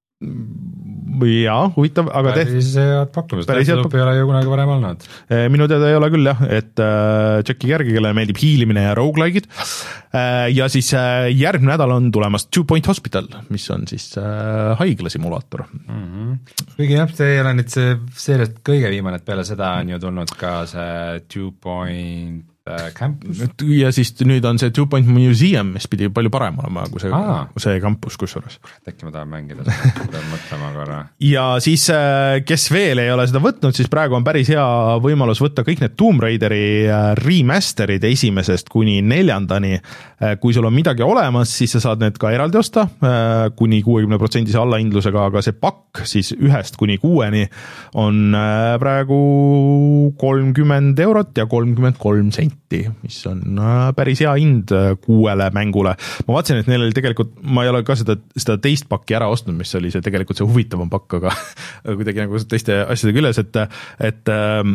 jaa, huvitav, aga päris head pakkumist, Deathloop ei ole ju kunagi varem olnud. Minu teada ei ole küll jah, et äh, Jacki Järgi, kellele meeldib hiilimine ja roguelike'id äh, ja siis äh, järgmine nädal on tulemas Two Point Hospital, mis on siis äh, haiglasimulaator. Mm-hmm. Kuigi jah, see ei ole nüüd see seeriast kõige viimane, et peale seda on ju tulnud ka see Two Point campus. Ja siis nüüd on see Two Point Museum, mis pidi palju parem olema kui see, see campus kusjuures. Äkki ma tahan mängida seda, pean mõtlema korra. Ja siis, kes veel ei ole seda võtnud, siis praegu on päris hea võimalus võtta kõik need Tomb Raideri remasterid esimesest kuni neljandani. Kui sul on midagi olemas, siis sa saad need ka eraldi osta kuni kuuekümne protsendise allahindlusega, aga see pakk siis ühest kuni kuueni on praegu kolmkümmend eurot ja kolmkümmend kolm senti, mis on päris hea hind kuuele mängule. Ma vaatasin, et neil oli tegelikult, ma ei ole ka seda, seda teist pakki ära ostnud, mis oli see tegelikult see huvitavam pakk, aga kuidagi nagu teiste asjadega üles, et, et äh,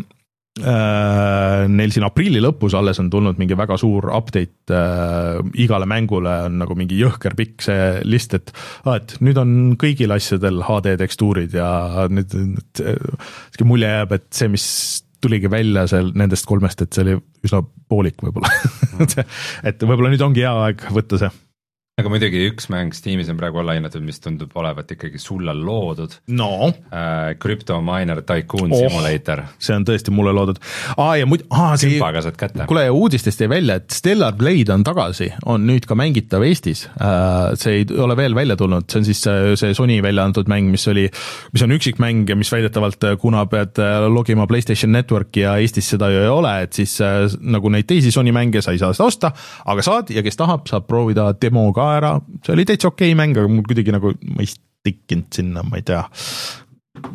neil siin aprilli lõpus alles on tulnud mingi väga suur update äh, igale mängule on nagu mingi jõhker pikk see list, et, et nüüd on kõigil asjadel H D tekstuurid ja nüüd see mulje jääb, et see, mis tuligi välja seal nendest kolmest, et see oli üsna poolik võib-olla. et võib-olla nüüd ongi hea aeg võtta see. Aga muidugi üks mäng Steamis on praegu alla hinnatud, mis tundub olevat ikkagi sulle loodud. No. Uh, Crypto Miner Tycoon oh, Simulator. See on tõesti mulle loodud. Aa, ja muid, aa, see, kuule, uudistest jäi välja, et Stellar Blade on tagasi, on nüüd ka mängitav Eestis. Uh, see ei ole veel välja tulnud, see on siis see Sony välja antud mäng, mis oli, mis on üksik mäng ja mis väidetavalt, kuna pead logima PlayStation Networki ja Eestis seda ju ei ole, et siis nagu neid teisi Sony mänge sa ei saa seda osta, aga saad ja kes tahab, saab proovida demo ka ära, see oli täitsa okei mäng, aga mul kuidagi nagu ma ei stikkinud sinna, ma ei tea,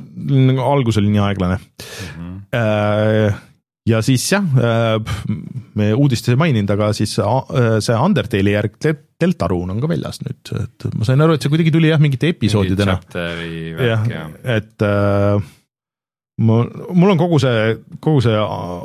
algus oli nii aeglane mm. -hmm. Ja siis jah, me uudistes ei maininud, aga siis see Undertale'i järg Deltarune on ka väljas nüüd, et ma sain aru, et see kuidagi tuli jah mingite episoodidena. Jah, et äh, mul, mul on kogu see, kogu see,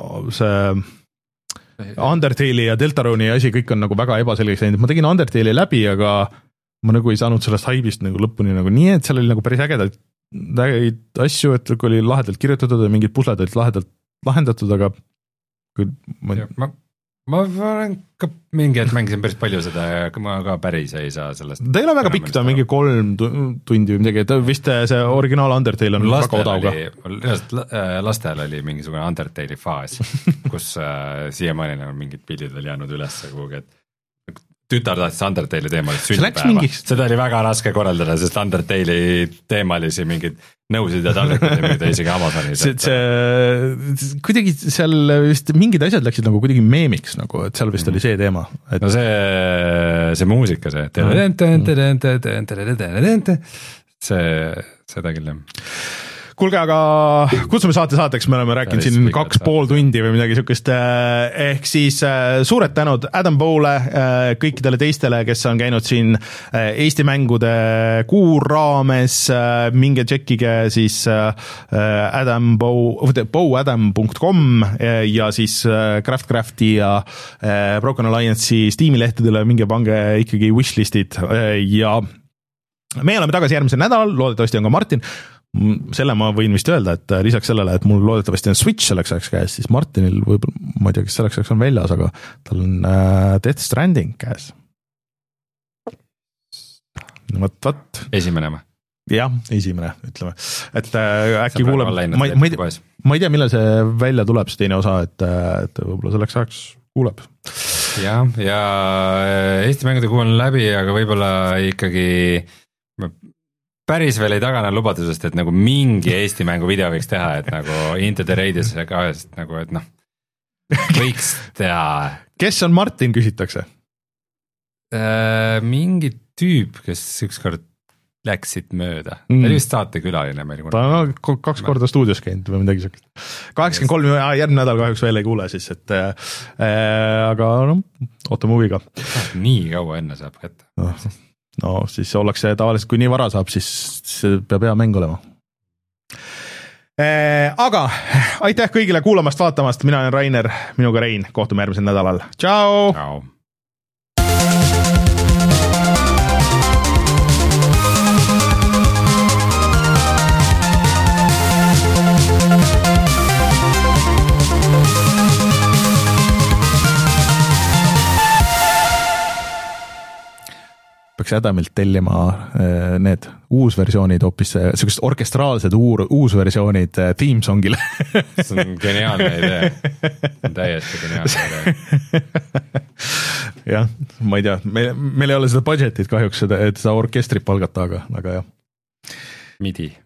see Undertale'i ja Deltarune'i asi kõik on nagu väga ebaselgeks läinud, ma tegin Undertale'i läbi, aga ma nagu ei saanud sellest haibist nagu lõpuni nagu nii, et seal oli nagu päris ägedalt asju, et oli lahedalt kirjutatud ja mingid pusled olid lahedalt lahendatud, aga kui ma... Ja, ma, ma olen ka mingi, et mängisin päris palju seda ja ma ka päris ei saa sellest. Ta ei ole väga pikk, ta on mingi kolm tundi või midagi, et vist see originaal Undertale on lastel väga odavga. Lastel oli mingisugune Undertale'i faas, kus äh, siiamaani on mingid pildid veel jäänud üles kuhugi, et tütar tahtis Undertale'i teemalist sünnipäeva. Seda oli väga raske korraldada, sest Undertale'i teemalisi mingid nõusid ja taldrikud ja mingid isegi Amazonis. See, see, kuidagi seal vist mingid asjad läksid nagu kuidagi meemiks, nagu, et seal vist mm-hmm. oli see teema. Et... No see, see muusika, see see, seda küll jah. Kuulge, aga kutsume saate saateks, me oleme rääkinud siin kaks pool tundi või midagi sükest, ehk siis suured tänud Adam Bowle, kõikidele teistele, kes on käinud siin Eesti mängude kuu raames, minge tšekkige siis Adam Bow, bow adam punkt com ja siis Craftcrafti ja Broken Alliance'i Steam'i lehtedele, minge pange ikkagi wishlistid ja me oleme tagasi järgmisel nädalal, loodetavasti on ka Martin. Selle ma võin vist öelda, et lisaks sellele, et mul loodetavasti on Switch selleks ajaks käes, siis Martinil võib-olla, ma ei tea, kes selleks ajaks on väljas, aga tal on äh, Death Stranding käes. Võt, võt. Esimene ma. Jah, esimene, ütleme. Et äh, äkki kuuleb, ma, ma, ei, ma ei tea, millal see välja tuleb, see teine osa, et, et võib-olla selleks ajaks kuuleb. Ja, ja Eesti mängude kuu on läbi, aga võib-olla ikkagi... päris veel ei tagane lubadusest, et nagu mingi Eesti mängu video võiks teha, et nagu Into the Radius ka, nagu, et noh, võiks teha. Kes on Martin, küsitakse? Äh, mingi tüüp, kes ükskord läksid mööda. Mm. Ta oli vist saatekülaline meil. Ta on kaks korda stuudios käinud või midagi sellist. kaheksakümmend kolm järgmine nädal kahjuks veel ei kuule siis, et äh, aga no, ootame huviga. Nii kaua enne saab kätte. No. No siis ollakse tavaliselt, kui nii vara saab, siis peab hea mäng olema. Aga aitäh kõigile kuulamast, vaatamast, mina olen Rainer, minuga Rein, kohtume järgmisel nädalal. Tšau! Tšau! peaks Adamilt tellima need uusversioonid hoopis, sellised orkestraalsed uur, uusversioonid theme songile. See on geniaalne idee. See on täiesti geniaalne idee. Jah, ma ei tea, meil, meil ei ole seda budgetit kahjuks, seda, et seda orkestrit palgata, aga, aga jah. Midi.